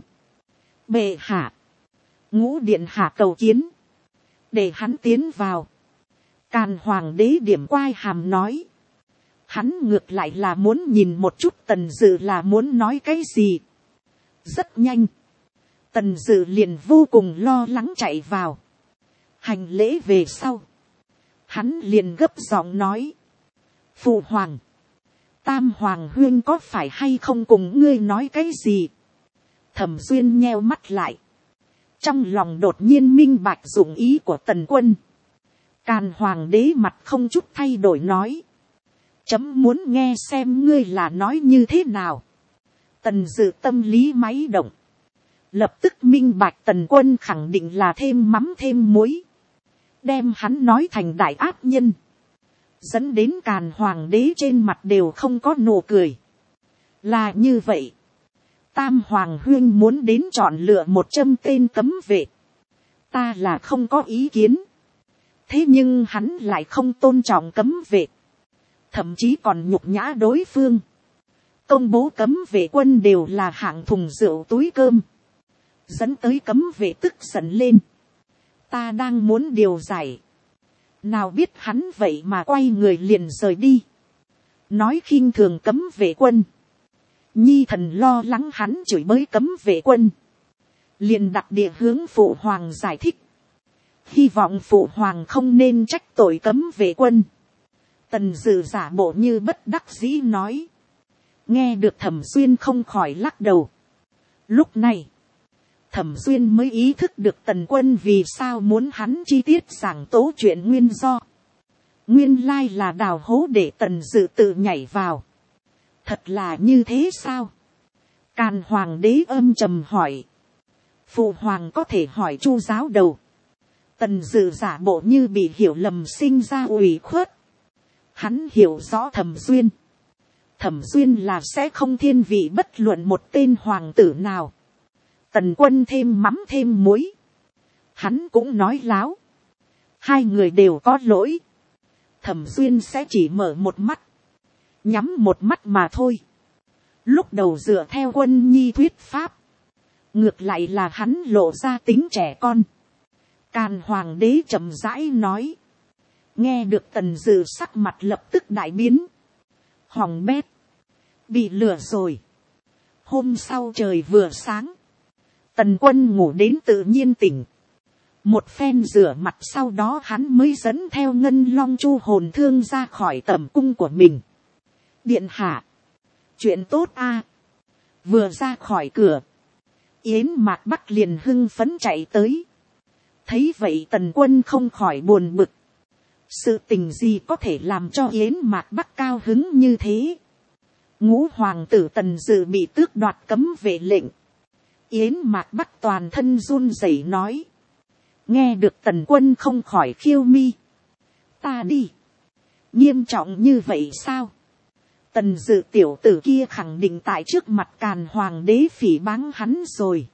Bệ hạ, Ngũ điện hạ cầu kiến, để hắn tiến vào. Càn hoàng đế điểm quai hàm nói. Hắn ngược lại là muốn nhìn một chút Tần Dự là muốn nói cái gì. Rất nhanh. Tần Dự liền vô cùng lo lắng chạy vào. Hành lễ về sau. Hắn liền gấp giọng nói. Phụ hoàng. Tam hoàng huyên có phải hay không cùng ngươi nói cái gì? Thẩm Xuyên nheo mắt lại. Trong lòng đột nhiên minh bạch dụng ý của Tần Quân. Càn hoàng đế mặt không chút thay đổi nói. Chấm muốn nghe xem ngươi là nói như thế nào. Tần Dự tâm lý máy động. Lập tức minh bạch Tần Quân khẳng định là thêm mắm thêm muối. Đem hắn nói thành đại ác nhân. Dẫn đến Càn hoàng đế trên mặt đều không có nụ cười. Là như vậy. Tam hoàng huyên muốn đến chọn lựa 100 tên cấm vệ. Ta là không có ý kiến. Thế nhưng hắn lại không tôn trọng cấm vệ. Thậm chí còn nhục nhã đối phương. Công bố cấm vệ quân đều là hạng thùng rượu túi cơm. Dẫn tới cấm vệ tức giận lên. Ta đang muốn điều giải. Nào biết hắn vậy mà quay người liền rời đi. Nói khinh thường cấm vệ quân. Nhi thần lo lắng hắn chửi bới cấm vệ quân. Liền đặt địa hướng phụ hoàng giải thích. Hy vọng phụ hoàng không nên trách tội cấm vệ quân. Tần Dự giả bộ như bất đắc dĩ nói. Nghe được Thẩm Xuyên không khỏi lắc đầu. Lúc này. Thẩm Xuyên mới ý thức được Tần Quân vì sao muốn hắn chi tiết giảng tố chuyện nguyên do. Nguyên lai là đào hố để Tần Dự tự nhảy vào. Thật là như thế sao? Càn hoàng đế âm trầm hỏi. Phụ hoàng có thể hỏi Chu giáo đầu. Tần Dự giả bộ như bị hiểu lầm sinh ra ủy khuất. Hắn hiểu rõ Thẩm Xuyên. Thẩm Xuyên là sẽ không thiên vị bất luận một tên hoàng tử nào. Tần Quân thêm mắm thêm muối. Hắn cũng nói láo. Hai người đều có lỗi. Thẩm Xuyên sẽ chỉ mở một mắt. Nhắm một mắt mà thôi. Lúc đầu dựa theo Quân Nhi thuyết pháp. Ngược lại là hắn lộ ra tính trẻ con. Càn hoàng đế chậm rãi nói. Nghe được Tần Dự sắc mặt lập tức đại biến. Hỏng bét. Bị lừa rồi. Hôm sau trời vừa sáng. Tần Quân ngủ đến tự nhiên tỉnh. Một phen rửa mặt sau đó hắn mới dẫn theo Ngân Long Chu hồn thương ra khỏi tẩm cung của mình. Điện hạ. Chuyện tốt a. Vừa ra khỏi cửa. Yến Mạc Bắc liền hưng phấn chạy tới. Thấy vậy Tần Quân không khỏi buồn bực. Sự tình gì có thể làm cho Yến Mạc Bắc cao hứng như thế? Ngũ hoàng tử Tần Dự bị tước đoạt cấm vệ lệnh. Yến Mạc Bắc toàn thân run rẩy nói. Nghe được Tần Quân không khỏi khiêu mi. Ta đi. Nghiêm trọng như vậy sao? Tần Dự tiểu tử kia khẳng định tại trước mặt Càn hoàng đế phỉ báng hắn rồi.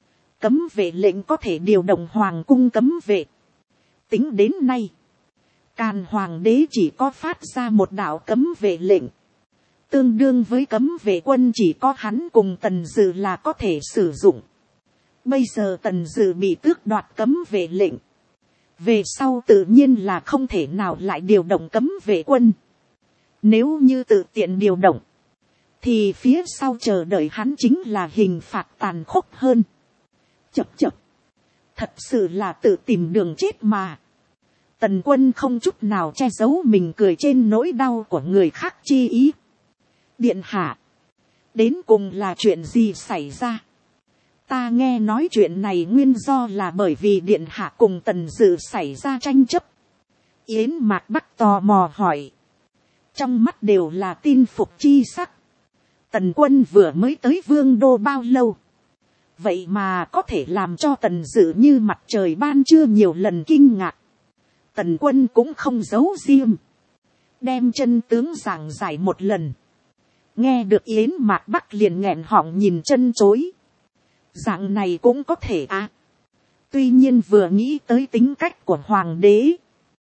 Cấm vệ lệnh có thể điều động hoàng cung cấm vệ. Tính đến nay. Càn hoàng đế chỉ có phát ra một đạo cấm vệ lệnh. Tương đương với cấm vệ quân chỉ có hắn cùng Tần Dự là có thể sử dụng. Bây giờ Tần Dự bị tước đoạt cấm vệ lệnh. Về sau tự nhiên là không thể nào lại điều động cấm vệ quân. Nếu như tự tiện điều động. Thì phía sau chờ đợi hắn chính là hình phạt tàn khốc hơn. Chập chập. Thật sự là tự tìm đường chết mà. Tần Quân không chút nào che giấu mình cười trên nỗi đau của người khác chi ý. Điện hạ. Đến cùng là chuyện gì xảy ra? Ta nghe nói chuyện này nguyên do là bởi vì điện hạ cùng Tần Dự xảy ra tranh chấp. Yến Mạc Bắc tò mò hỏi. Trong mắt đều là tin phục chi sắc. Tần Quân vừa mới tới Vương đô bao lâu? Vậy mà có thể làm cho Tần Dự như mặt trời ban trưa nhiều lần kinh ngạc. Tần Quân cũng không giấu riêng. Đem chân tướng giảng giải một lần. Nghe được Yến Mạc Bắc liền nghẹn họng nhìn chân chối. Dạng này cũng có thể à. Tuy nhiên vừa nghĩ tới tính cách của hoàng đế.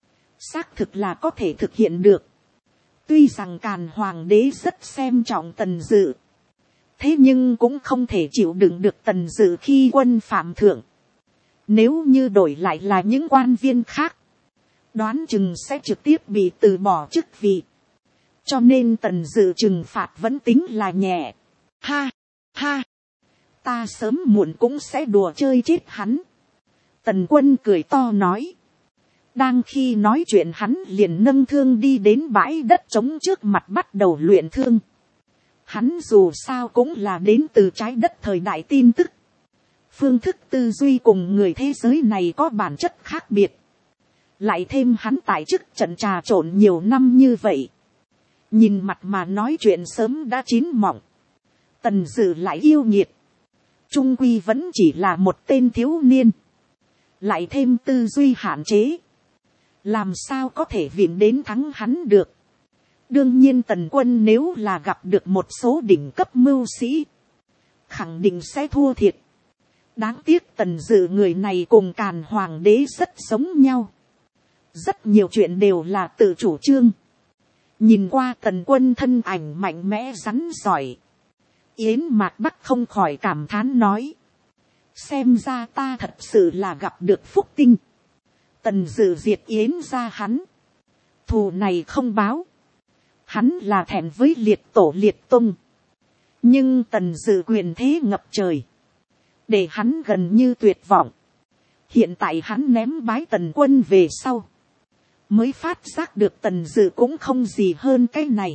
Xác thực là có thể thực hiện được. Tuy rằng Càn hoàng đế rất xem trọng Tần Dự. Thế nhưng cũng không thể chịu đựng được Tần Dự khi quân phạm thượng. Nếu như đổi lại là những quan viên khác. đoán chừng sẽ trực tiếp bị từ bỏ chức vị, cho nên tần dự trừng phạt vẫn tính là nhẹ. Ha, ha, ta sớm muộn cũng sẽ đùa chơi chết hắn. Tần Quân cười to nói. Đang khi nói chuyện hắn liền nâng thương đi đến bãi đất trống trước mặt bắt đầu luyện thương. Hắn dù sao cũng là đến từ trái đất thời đại tin tức. Phương thức tư duy cùng người thế giới này có bản chất khác biệt. Lại thêm hắn tại chức trận trà trộn nhiều năm như vậy. Nhìn mặt mà nói chuyện sớm đã chín mọng. Tần Dự lại yêu nghiệt. Trung quy vẫn chỉ là một tên thiếu niên. Lại thêm tư duy hạn chế. Làm sao có thể viện đến thắng hắn được. Đương nhiên Tần Quân nếu là gặp được một số đỉnh cấp mưu sĩ. Khẳng định sẽ thua thiệt. Đáng tiếc Tần Dự người này cùng Càn Hoàng đế rất giống nhau. Rất nhiều chuyện đều là tự chủ trương. Nhìn qua Tần Quân thân ảnh mạnh mẽ rắn giỏi. Yến Mạc Bắc không khỏi cảm thán nói. Xem ra ta thật sự là gặp được phúc tinh. Tần Dự diệt Yến ra hắn. Thù này không báo. Hắn là thẹn với liệt tổ liệt tung. Nhưng Tần Dự quyền thế ngập trời. Để hắn gần như tuyệt vọng. Hiện tại hắn ném bái Tần Quân về sau. Mới phát giác được Tần Dự cũng không gì hơn cái này.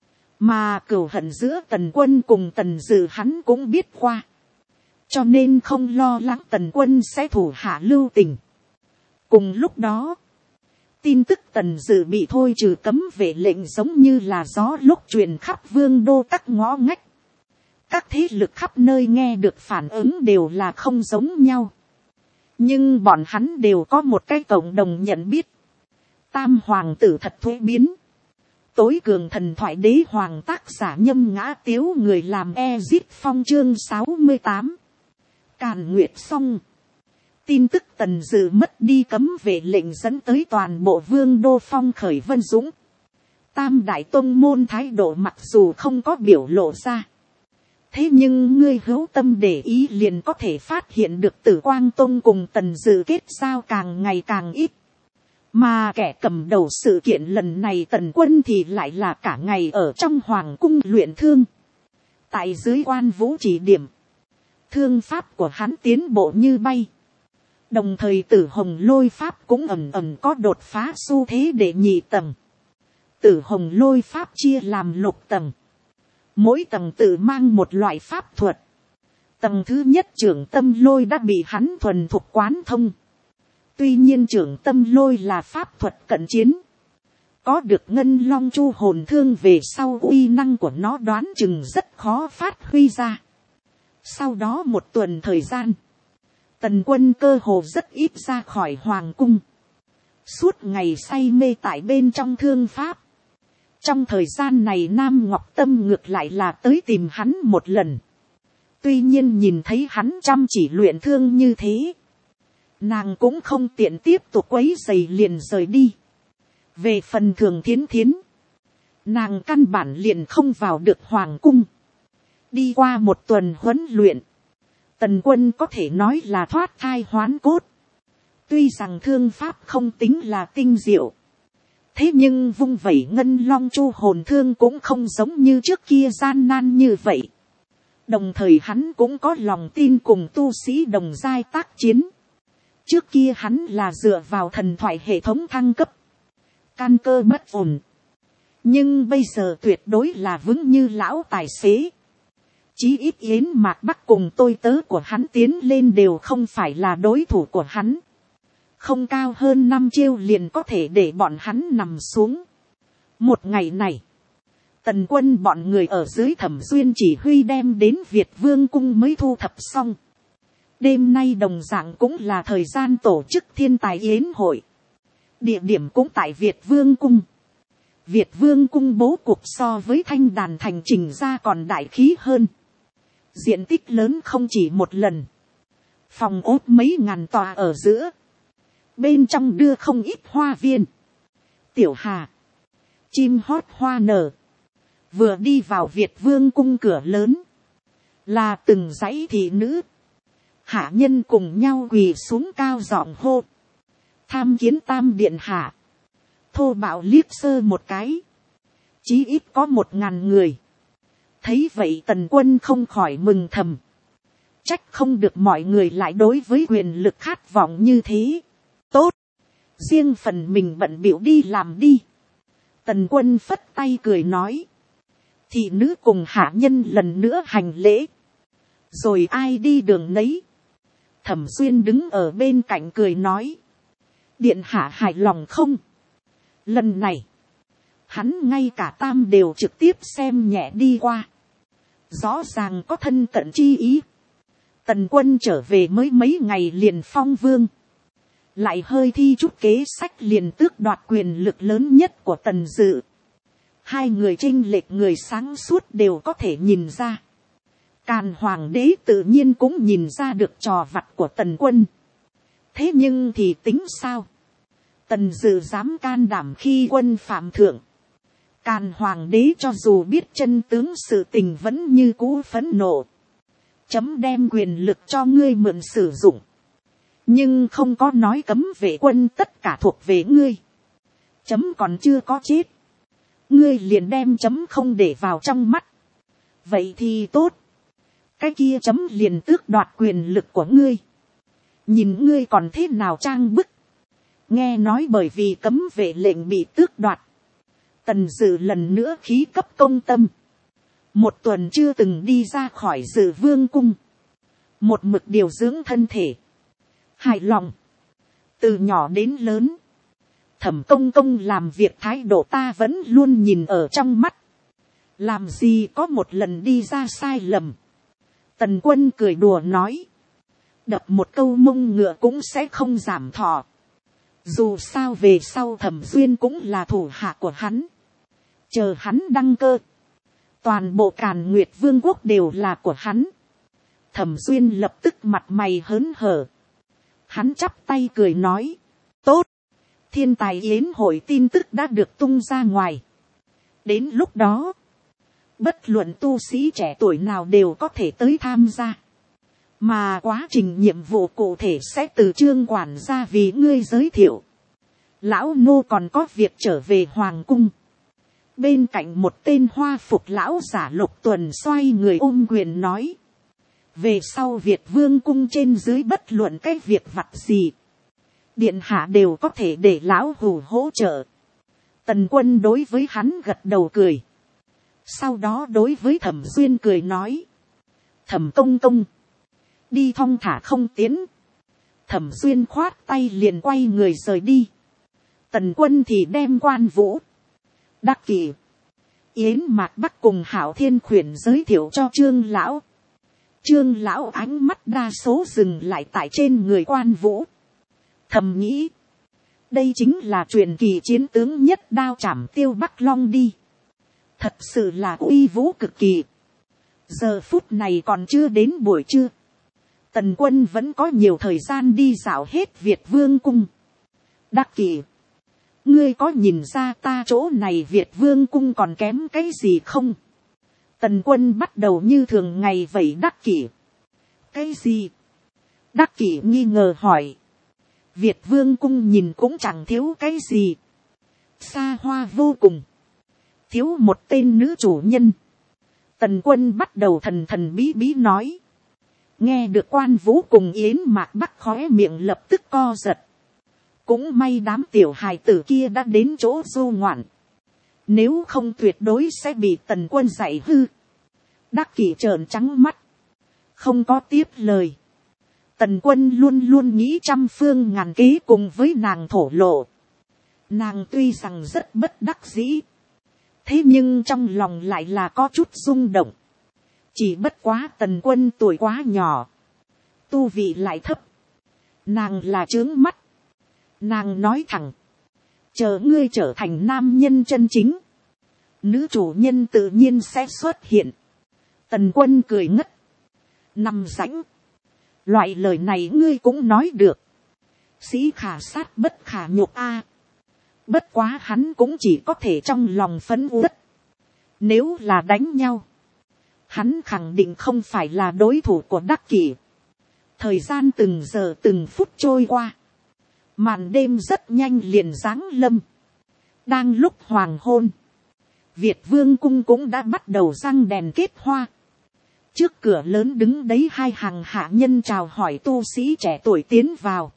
Mà cừu hận giữa Tần Quân cùng Tần Dự hắn cũng biết qua. Cho nên không lo lắng Tần Quân sẽ thủ hạ lưu tình. Cùng lúc đó, tin tức Tần Dự bị thôi trừ cấm vệ lệnh giống như là gió lúc truyền khắp vương đô các ngõ ngách. Các thế lực khắp nơi nghe được phản ứng đều là không giống nhau. Nhưng bọn hắn đều có một cái cộng đồng nhận biết. Tam hoàng tử thật thuế biến. Tối cường thần thoại đế hoàng tác giả Nhâm Ngã Tiếu người làm Ezit Phong chương 68. Càn Nguyệt xong. Tin tức Tần Dự mất đi cấm vệ lệnh dẫn tới toàn bộ vương đô phong khởi vân dũng. Tam đại tông môn thái độ mặc dù không có biểu lộ ra. Thế nhưng ngươi hữu tâm để ý liền có thể phát hiện được Tử Quang Tông cùng Tần Dự kết giao càng ngày càng ít. Mà kẻ cầm đầu sự kiện lần này Tần Quân thì lại là cả ngày ở trong hoàng cung luyện thương. Tại dưới Quan Vũ chỉ điểm. Thương pháp của hắn tiến bộ như bay. Đồng thời Tử Hồng Lôi pháp cũng ẩn ẩn có đột phá xu thế để nhị tầng. Tử Hồng Lôi pháp chia làm 6 tầng. Mỗi tầng tự mang một loại pháp thuật. Tầng thứ nhất trưởng tâm lôi đã bị hắn thuần thục quán thông. Tuy nhiên trưởng tâm lôi là pháp thuật cận chiến. Có được ngân long chu hồn thương về sau uy năng của nó đoán chừng rất khó phát huy ra. Sau đó một tuần thời gian. Tần Quân cơ hồ rất ít ra khỏi hoàng cung. Suốt ngày say mê tại bên trong thương pháp. Trong thời gian này Nam Ngọc Tâm ngược lại là tới tìm hắn một lần. Tuy nhiên nhìn thấy hắn chăm chỉ luyện thương như thế. Nàng cũng không tiện tiếp tục quấy rầy liền rời đi. Về phần Thường Thiến Thiến. Nàng căn bản liền không vào được hoàng cung. Đi qua một tuần huấn luyện. Tần Quân có thể nói là thoát thai hoán cốt. Tuy rằng thương pháp không tính là tinh diệu. Thế nhưng vung vẩy ngân long chu hồn thương cũng không giống như trước kia gian nan như vậy. Đồng thời hắn cũng có lòng tin cùng tu sĩ đồng giai tác chiến. Trước kia hắn là dựa vào thần thoại hệ thống thăng cấp. Căn cơ bất ổn. Nhưng bây giờ tuyệt đối là vững như lão tài xế. Chí ít Yến Mạc Bắc cùng tôi tớ của hắn tiến lên đều không phải là đối thủ của hắn. Không cao hơn 5 chiêu liền có thể để bọn hắn nằm xuống. Một ngày này, Tần Quân bọn người ở dưới Thẩm Duyên chỉ huy đem đến Việt Vương cung mới thu thập xong. Đêm nay đồng dạng cũng là thời gian tổ chức thiên tài yến hội. Địa điểm cũng tại Việt Vương cung. Việt Vương cung bố cục so với Thanh Đàn thành Trình ra còn đại khí hơn. Diện tích lớn không chỉ một lần. Phòng ốt mấy ngàn tòa ở giữa. Bên trong đưa không ít hoa viên. Tiểu hà. Chim hót hoa nở. Vừa đi vào Việt Vương cung cửa lớn. Là từng dãy thị nữ. Hạ nhân cùng nhau quỳ xuống cao giọng hô. Tham kiến Tam điện hạ. thô bạo liếc sơ một cái, chí ít có 1000 người. Thấy vậy Tần Quân không khỏi mừng thầm, trách không được mọi người lại đối với quyền lực khát vọng như thế. Tốt, riêng phần mình bận bịu đi làm đi. Tần Quân phất tay cười nói, thị nữ cùng hạ nhân lần nữa hành lễ, rồi ai đi đường nấy. Thẩm Xuyên đứng ở bên cạnh cười nói, điện hạ hài lòng không? Lần này, hắn ngay cả Tam đều trực tiếp xem nhẹ đi qua, rõ ràng có thân cận chi ý. Tần Quân trở về mới mấy ngày liền phong vương, lại hơi thi chút kế sách liền tước đoạt quyền lực lớn nhất của Tần Dự. Hai người chênh lệch người sáng suốt đều có thể nhìn ra. Càn Hoàng đế tự nhiên cũng nhìn ra được trò vặt của Tần Quân. Thế nhưng thì tính sao? Tần Dự dám can đảm khi quân phạm thượng. Càn Hoàng đế cho dù biết chân tướng sự tình vẫn như cũ phẫn nộ. Chấm đem quyền lực cho ngươi mượn sử dụng, nhưng không có nói cấm vệ quân tất cả thuộc về ngươi. Chấm còn chưa có chết, ngươi liền đem chấm không để vào trong mắt. Vậy thì tốt, cái kia chấm liền tước đoạt quyền lực của ngươi, nhìn ngươi còn thế nào trang bức. Nghe nói bởi vì cấm vệ lệnh bị tước đoạt, Tần Dự lần nữa khí cấp công tâm, 1 tuần chưa từng đi ra khỏi Dự Vương cung, một mực điều dưỡng thân thể, hài lòng. Từ nhỏ đến lớn, Thẩm công công làm việc thái độ ta vẫn luôn nhìn ở trong mắt, làm gì có một lần đi ra sai lầm. Tần Quân cười đùa nói, đập một câu mông ngựa cũng sẽ không giảm thọ. Dù sao về sau Thẩm Duyên cũng là thủ hạ của hắn, chờ hắn đăng cơ, toàn bộ Càn Nguyệt Vương quốc đều là của hắn. Thẩm Duyên lập tức mặt mày hớn hở, hắn chắp tay cười nói, tốt, thiên tài yến hội tin tức đã được tung ra ngoài. Đến lúc đó, bất luận tu sĩ trẻ tuổi nào đều có thể tới tham gia, mà quá trình nhiệm vụ cụ thể sẽ từ Trương quản gia vì ngươi giới thiệu. Lão nô còn có việc trở về hoàng cung. Bên cạnh một tên hoa phục lão giả Lục Tuần xoay người ôm quyền nói, về sau Việt Vương cung trên dưới bất luận cái việc vặt gì, điện hạ đều có thể để lão hù hỗ trợ. Tần Quân đối với hắn gật đầu cười, sau đó đối với Thẩm Duyên cười nói, Thẩm công công, đi thong thả không tiến. Thẩm Duyên khoát tay liền quay người rời đi. Tần Quân thì đem Quan Vũ, Đắc Kỷ, Yến Mạc Bắc cùng Hạo Thiên Khuyển giới thiệu cho Trương lão. Trương lão ánh mắt đa số dừng lại tại trên người Quan Vũ, thầm nghĩ, đây chính là truyền kỳ chiến tướng nhất đao chảm Tiêu Bắc Long đi, thật sự là uy vũ cực kỳ. Giờ phút này còn chưa đến buổi trưa, Tần Quân vẫn có nhiều thời gian đi dạo hết Việt Vương cung. Đắc Kỷ, ngươi có nhìn ra ta chỗ này Việt Vương cung còn kém cái gì không? Tần Quân bắt đầu như thường ngày vậy. Đắc Kỷ, cái gì? Đắc Kỷ nghi ngờ hỏi. Việt Vương cung nhìn cũng chẳng thiếu cái gì, xa hoa vô cùng, thiếu một tên nữ chủ nhân. Tần Quân bắt đầu thần thần bí bí nói. Nghe được Quan Vũ cùng Yến Mạc Bắc khóe miệng lập tức co giật. Cũng may đám tiểu hài tử kia đã đến chỗ du ngoạn, nếu không tuyệt đối sẽ bị Tần Quân dạy hư. Đắc Kỷ trợn trắng mắt, không có tiếp lời. Tần Quân luôn luôn nghĩ trăm phương ngàn kế cùng với nàng thổ lộ. Nàng tuy rằng rất bất đắc dĩ, thế nhưng trong lòng lại là có chút rung động. Chỉ bất quá Tần Quân tuổi quá nhỏ, tu vị lại thấp, nàng là chướng mắt. Nàng nói thẳng, chờ ngươi trở thành nam nhân chân chính, nữ chủ nhân tự nhiên sẽ xuất hiện. Tần Quân cười ngất, nằm rãnh, loại lời này ngươi cũng nói được, sĩ khả sát bất khả nhục a. Bất quá hắn cũng chỉ có thể trong lòng phấn uất. Nếu là đánh nhau, hắn khẳng định không phải là đối thủ của Đắc Kỷ. Thời gian từng giờ từng phút trôi qua, màn đêm rất nhanh liền giáng lâm. Đang lúc hoàng hôn, Việt vương cung cũng đã bắt đầu răng đèn kết hoa. Trước cửa lớn đứng đấy hai hàng hạ nhân chào hỏi tu sĩ trẻ tuổi tiến vào.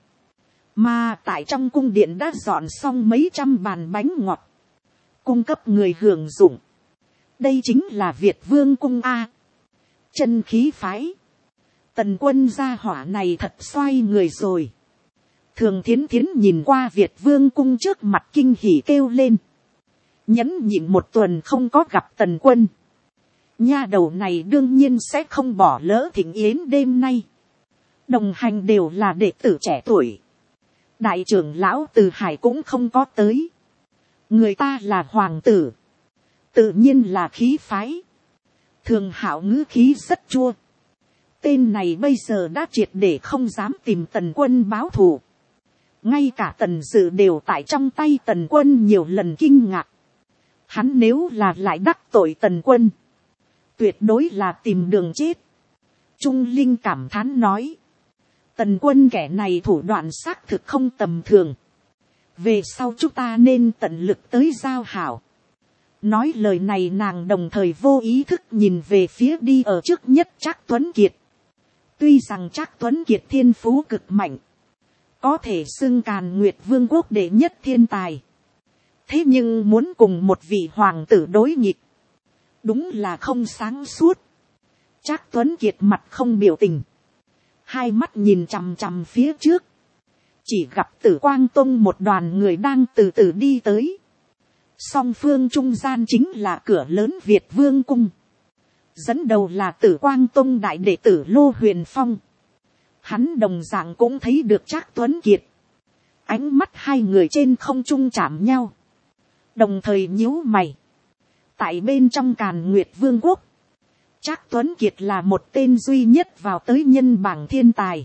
Mà tại trong cung điện đã dọn xong mấy trăm bàn bánh ngọt, cung cấp người hưởng dụng. Đây chính là Việt vương cung A. Chân khí phái. Tần Quân gia hỏa này thật xoay người rồi. Thường Thiến Thiến nhìn qua Việt vương cung trước mặt kinh hỉ kêu lên. Nhẫn nhịn một tuần không có gặp Tần Quân. Nha đầu này đương nhiên sẽ không bỏ lỡ thịnh yến đêm nay. Đồng hành đều là đệ tử trẻ tuổi. Đại trưởng lão Từ Hải cũng không có tới. Người ta là hoàng tử. Tự nhiên là khí phái. Thường Hạo ngữ khí rất chua. Tên này bây giờ đã triệt để không dám tìm Tần Quân báo thù. Ngay cả Tần Dự đều tại trong tay Tần Quân nhiều lần kinh ngạc. Hắn nếu là lại đắc tội Tần Quân, tuyệt đối là tìm đường chết. Trung Linh cảm thán nói. Tần Quân kẻ này thủ đoạn xác thực không tầm thường. Về sau chúng ta nên tận lực tới giao hảo. Nói lời này nàng đồng thời vô ý thức nhìn về phía đi ở trước nhất Trác Tuấn Kiệt. Tuy rằng Trác Tuấn Kiệt thiên phú cực mạnh, có thể xưng Càn Nguyệt Vương quốc đệ nhất thiên tài. Thế nhưng muốn cùng một vị hoàng tử đối nghịch, đúng là không sáng suốt. Trác Tuấn Kiệt mặt không biểu tình, hai mắt nhìn chằm chằm phía trước. Chỉ gặp Tử Quang Tông một đoàn người đang từ từ đi tới. Song phương trung gian chính là cửa lớn Việt Vương cung. Dẫn đầu là Tử Quang Tông đại đệ tử Lô Huyền Phong. Hắn đồng dạng cũng thấy được Trác Tuấn Kiệt. Ánh mắt hai người trên không trung chạm nhau. Đồng thời nhíu mày. Tại bên trong Càn Nguyệt Vương quốc, Trác Tuấn Kiệt là một tên duy nhất vào tới nhân bảng thiên tài.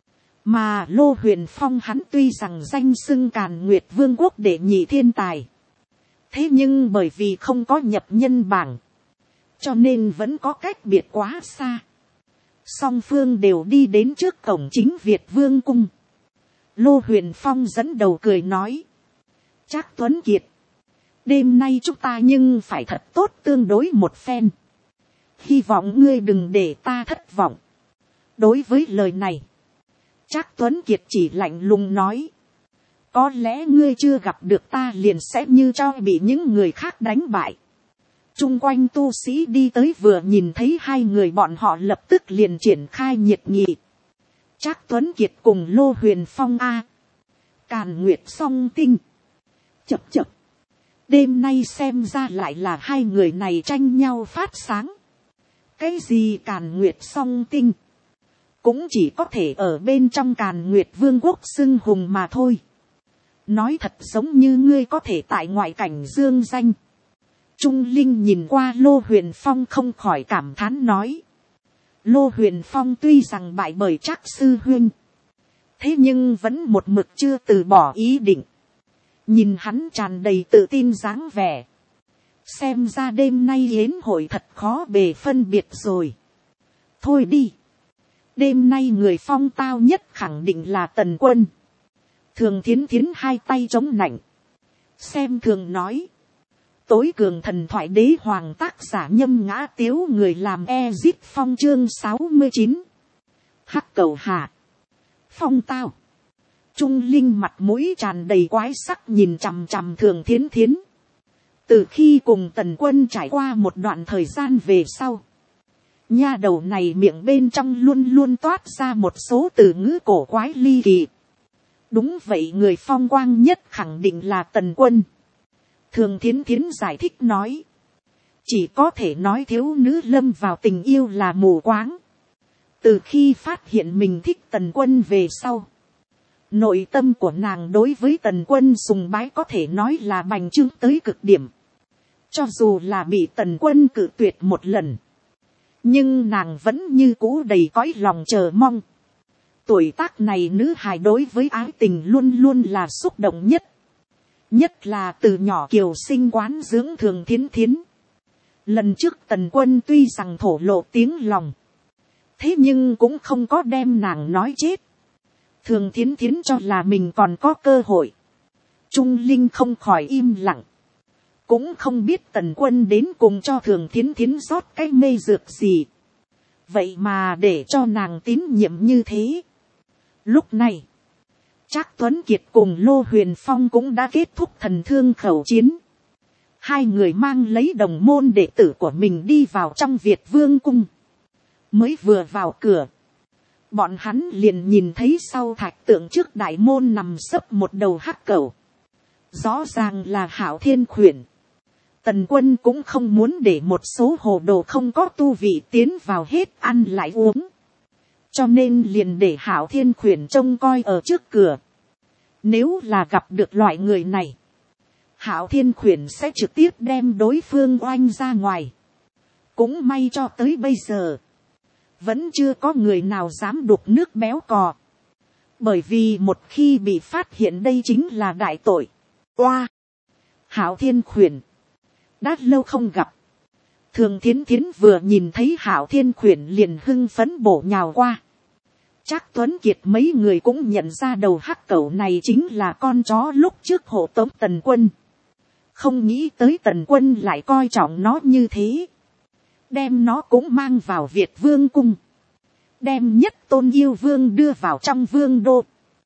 Mà Lô Huyền Phong hắn tuy rằng danh xưng Càn Nguyệt Vương quốc đệ nhị thiên tài. Thế nhưng bởi vì không có nhập nhân bảng, cho nên vẫn có cách biệt quá xa. Song phương đều đi đến trước cổng chính Việt Vương cung. Lô Huyền Phong dẫn đầu cười nói. Trác Tuấn Kiệt, đêm nay chúng ta nhưng phải thật tốt tương đối một phen. Hy vọng ngươi đừng để ta thất vọng. Đối với lời này, Trác Tuấn Kiệt chỉ lạnh lùng nói. Có lẽ ngươi chưa gặp được ta liền sẽ như cho bị những người khác đánh bại. Trung quanh tu sĩ đi tới vừa nhìn thấy hai người bọn họ lập tức liền triển khai nhiệt nghị. Trác Tuấn Kiệt cùng Lô Huyền Phong A. Càn Nguyệt song tinh. Chập chập. Đêm nay xem ra lại là hai người này tranh nhau phát sáng. Cái gì Càn Nguyệt song tinh? Cũng chỉ có thể ở bên trong Càn Nguyệt Vương quốc xưng hùng mà thôi. Nói thật giống như ngươi có thể tại ngoại cảnh dương danh. Trung Linh nhìn qua Lô Huyền Phong không khỏi cảm thán nói. Lô Huyền Phong tuy rằng bại bởi Trác sư huynh, thế nhưng vẫn một mực chưa từ bỏ ý định. Nhìn hắn tràn đầy tự tin dáng vẻ. Xem ra đêm nay yến hội thật khó bề phân biệt rồi. Thôi đi. Đêm nay người phong tao nhất khẳng định là Tần Quân. Thường Thiến Thiến hai tay chống nạnh. Xem thường nói. Tối cường thần thoại đế hoàng tác giả Nhâm Ngã Tiếu người làm Ezip Phong chương 69. Hắc cầu hạ. Phong tao. Trung Linh mặt mũi tràn đầy quái sắc nhìn chằm chằm Thường Thiến Thiến. Từ khi cùng Tần Quân trải qua một đoạn thời gian về sau, nha đầu này miệng bên trong luôn luôn toát ra một số từ ngữ cổ quái ly kỳ. Đúng vậy, người phong quang nhất khẳng định là Tần Quân. Thường Thiến Thiến giải thích nói. Chỉ có thể nói thiếu nữ lâm vào tình yêu là mù quáng. Từ khi phát hiện mình thích Tần Quân về sau, nội tâm của nàng đối với Tần Quân sùng bái có thể nói là bành trướng tới cực điểm. Cho dù là bị Tần Quân cự tuyệt một lần, nhưng nàng vẫn như cũ đầy cõi lòng chờ mong. Tuổi tác này nữ hài đối với ái tình luôn luôn là xúc động nhất. Nhất là từ nhỏ kiều sinh quán dưỡng Thường Thiến Thiến. Lần trước Tần Quân tuy rằng thổ lộ tiếng lòng, thế nhưng cũng không có đem nàng nói chết. Thường Thiến Thiến cho là mình còn có cơ hội. Trung Linh không khỏi im lặng. cũng không biết Tần Quân đến cùng cho Thường Thiến Thiến rót cái mê dược gì, vậy mà để cho nàng tín nhiệm như thế. Lúc này, Trác Tuấn Kiệt cùng Lô Huyền Phong cũng đã kết thúc thần thương khẩu chiến. Hai người mang lấy đồng môn đệ tử của mình đi vào trong Việt Vương cung. Mới vừa vào cửa, bọn hắn liền nhìn thấy sau thạch tượng trước đại môn nằm sấp một đầu hắc cẩu. Rõ ràng là Hạo Thiên Khuyển. Tần Quân cũng không muốn để một số hồ đồ không có tu vị tiến vào hết ăn lại uống. Cho nên liền để Hạo Thiên Khuyển trông coi ở trước cửa. Nếu là gặp được loại người này, Hạo Thiên Khuyển sẽ trực tiếp đem đối phương oanh ra ngoài. Cũng may cho tới bây giờ, vẫn chưa có người nào dám đục nước béo cò. Bởi vì một khi bị phát hiện đây chính là đại tội. Oa! Hạo Thiên Khuyển. Đã lâu không gặp. Thường Thiến Thiến vừa nhìn thấy Hạo Thiên Khuyển liền hưng phấn bổ nhào qua. Trác Tuấn Kiệt mấy người cũng nhận ra đầu hắc cẩu này chính là con chó lúc trước hộ tống Tần Quân. Không nghĩ tới Tần Quân lại coi trọng nó như thế. Đem nó cũng mang vào Việt Vương cung. Đem Nhất Tôn Yêu Vương đưa vào trong vương đô.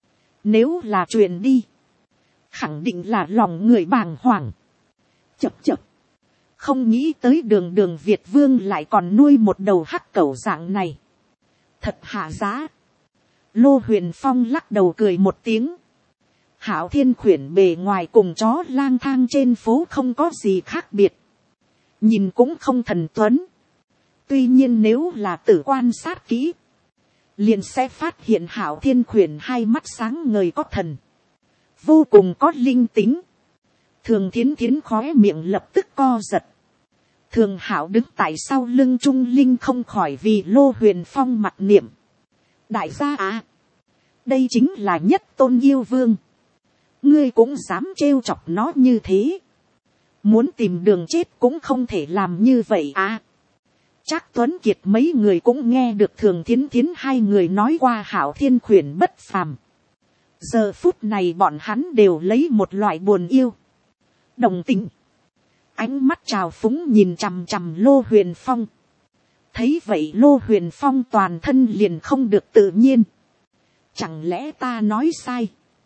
Nếu là truyền đi, khẳng định là lòng người bàng hoàng. Chập chập. Không nghĩ tới đường đường Việt Vương lại còn nuôi một đầu hắc cẩu dạng này. Thật hạ giá. Lô Huyền Phong lắc đầu cười một tiếng. Hạo Thiên Khuyển bề ngoài cùng chó lang thang trên phố không có gì khác biệt. Nhìn cũng không thần tuấn. Tuy nhiên nếu là tử quan sát kỹ, liền sẽ phát hiện Hạo Thiên Khuyển hai mắt sáng ngời có thần. Vô cùng có linh tính. Thường Thiến Thiến khóe miệng lập tức co giật. Thường Hạo đứng tại sau lưng Trung Linh không khỏi vì Lô Huyền Phong mặt niệm. Đại gia à, đây chính là Nhất Tôn Yêu Vương. Ngươi cũng dám trêu chọc nó như thế. Muốn tìm đường chết cũng không thể làm như vậy à. Trác Tuấn Kiệt mấy người cũng nghe được Thường Thiến Thiến hai người nói qua Hạo Thiên Khuyển bất phàm. Giờ phút này bọn hắn đều lấy một loại buồn yêu, đồng tình, ánh mắt trào phúng nhìn chằm chằm Lô Huyền Phong. Thấy vậy Lô Huyền Phong toàn thân liền không được tự nhiên. Chẳng lẽ ta nói sai?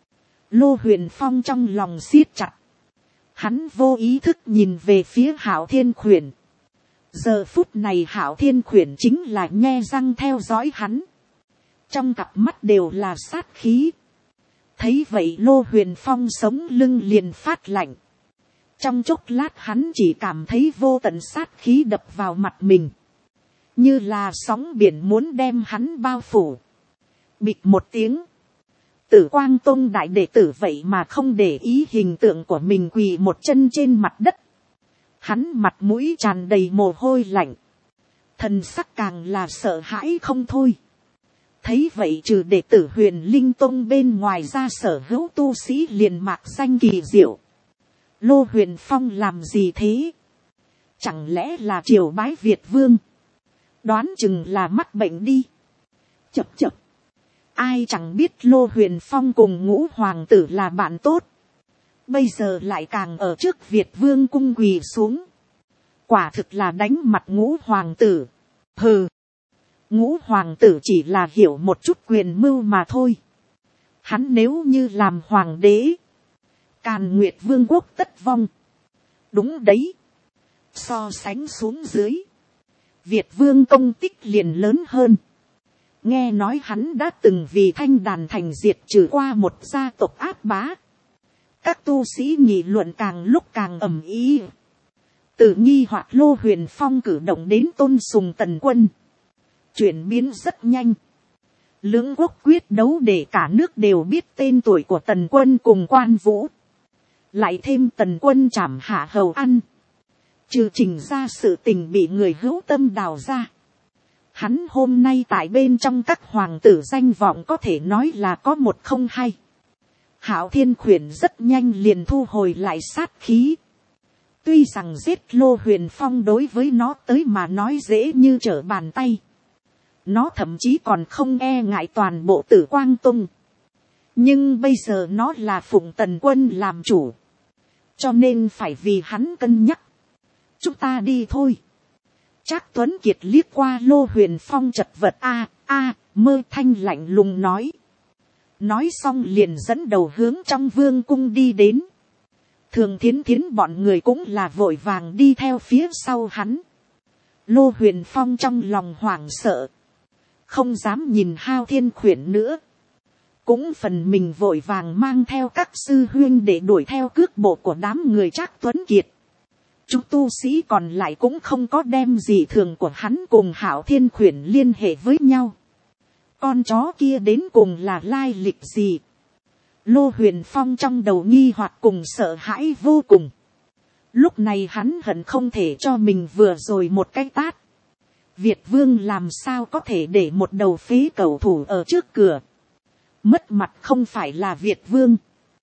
Lô Huyền Phong trong lòng siết chặt. Hắn vô ý thức nhìn về phía Hạo Thiên Khuyển. Giờ phút này Hạo Thiên Khuyển chính là nhe răng theo dõi hắn. Trong cặp mắt đều là sát khí. Thấy vậy Lô Huyền Phong sống lưng liền phát lạnh. Trong chốc lát hắn chỉ cảm thấy vô tận sát khí đập vào mặt mình. Như là sóng biển muốn đem hắn bao phủ. Bịch một tiếng. Tử Quang Tông đại đệ tử vậy mà không để ý hình tượng của mình quỳ một chân trên mặt đất. Hắn mặt mũi tràn đầy mồ hôi lạnh. Thần sắc càng là sợ hãi không thôi. Thấy vậy trừ đệ tử Huyền Linh Tông bên ngoài ra sở hữu tu sĩ liền mạc danh kỳ diệu. Lô Huyền Phong làm gì thế? Chẳng lẽ là triều bái Việt Vương? Đoán chừng là mắc bệnh đi. Chập chập. Ai chẳng biết Lô Huyền Phong cùng Ngũ Hoàng tử là bạn tốt. Bây giờ lại càng ở trước Việt Vương cung quỳ xuống. Quả thực là đánh mặt Ngũ Hoàng tử. Hừ. Ngũ Hoàng tử chỉ là hiểu một chút quyền mưu mà thôi. Hắn nếu như làm hoàng đế, Càn Nguyệt Vương quốc tất vong. Đúng đấy. So sánh xuống dưới, Việt Vương công tích liền lớn hơn. Nghe nói hắn đã từng vì Thanh Đàn thành diệt trừ qua một gia tộc ác bá. Các tu sĩ nghị luận càng lúc càng ầm ĩ. Từ nghi hoặc Lô Huyền Phong cử động đến tôn sùng Tần Quân. Chuyển biến rất nhanh. Lưỡng quốc quyết đấu để cả nước đều biết tên tuổi của Tần Quân cùng Quan Vũ. Lại thêm Tần Quân trảm hạ hầu ăn. Trừ trình ra sự tình bị người hữu tâm đào ra. Hắn hôm nay tại bên trong các hoàng tử danh vọng có thể nói là có một không hai. Hạo Thiên Khuyển rất nhanh liền thu hồi lại sát khí. Tuy rằng giết Lô Huyền Phong đối với nó tới mà nói dễ như trở bàn tay. Nó thậm chí còn không e ngại toàn bộ Tử Quang Tông. Nhưng bây giờ nó là phụng Tần Quân làm chủ. cho nên phải vì hắn cân nhắc. Chúng ta đi thôi. Trác Tuấn Kiệt liếc qua Lô Huyền Phong chật vật mơ thanh lạnh lùng nói. Nói xong liền dẫn đầu hướng trong vương cung đi đến. Thường Thiến Thiến bọn người cũng là vội vàng đi theo phía sau hắn. Lô Huyền Phong trong lòng hoảng sợ, không dám nhìn Hao Thiên Khuyển nữa. Cũng phần mình vội vàng mang theo các sư huynh để đuổi theo cước bộ của đám người Trác Tuấn Kiệt. Chúng tu sĩ còn lại cũng không có đem gì thường của hắn cùng Hạo Thiên Khuyển liên hệ với nhau. Con chó kia đến cùng là lai lịch gì? Lô Huyền Phong trong đầu nghi hoặc cùng sợ hãi vô cùng. Lúc này hắn hận không thể cho mình vừa rồi một cái tát. Việt Vương làm sao có thể để một đầu phế cẩu thủ ở trước cửa? Mất mặt không phải là Việt Vương,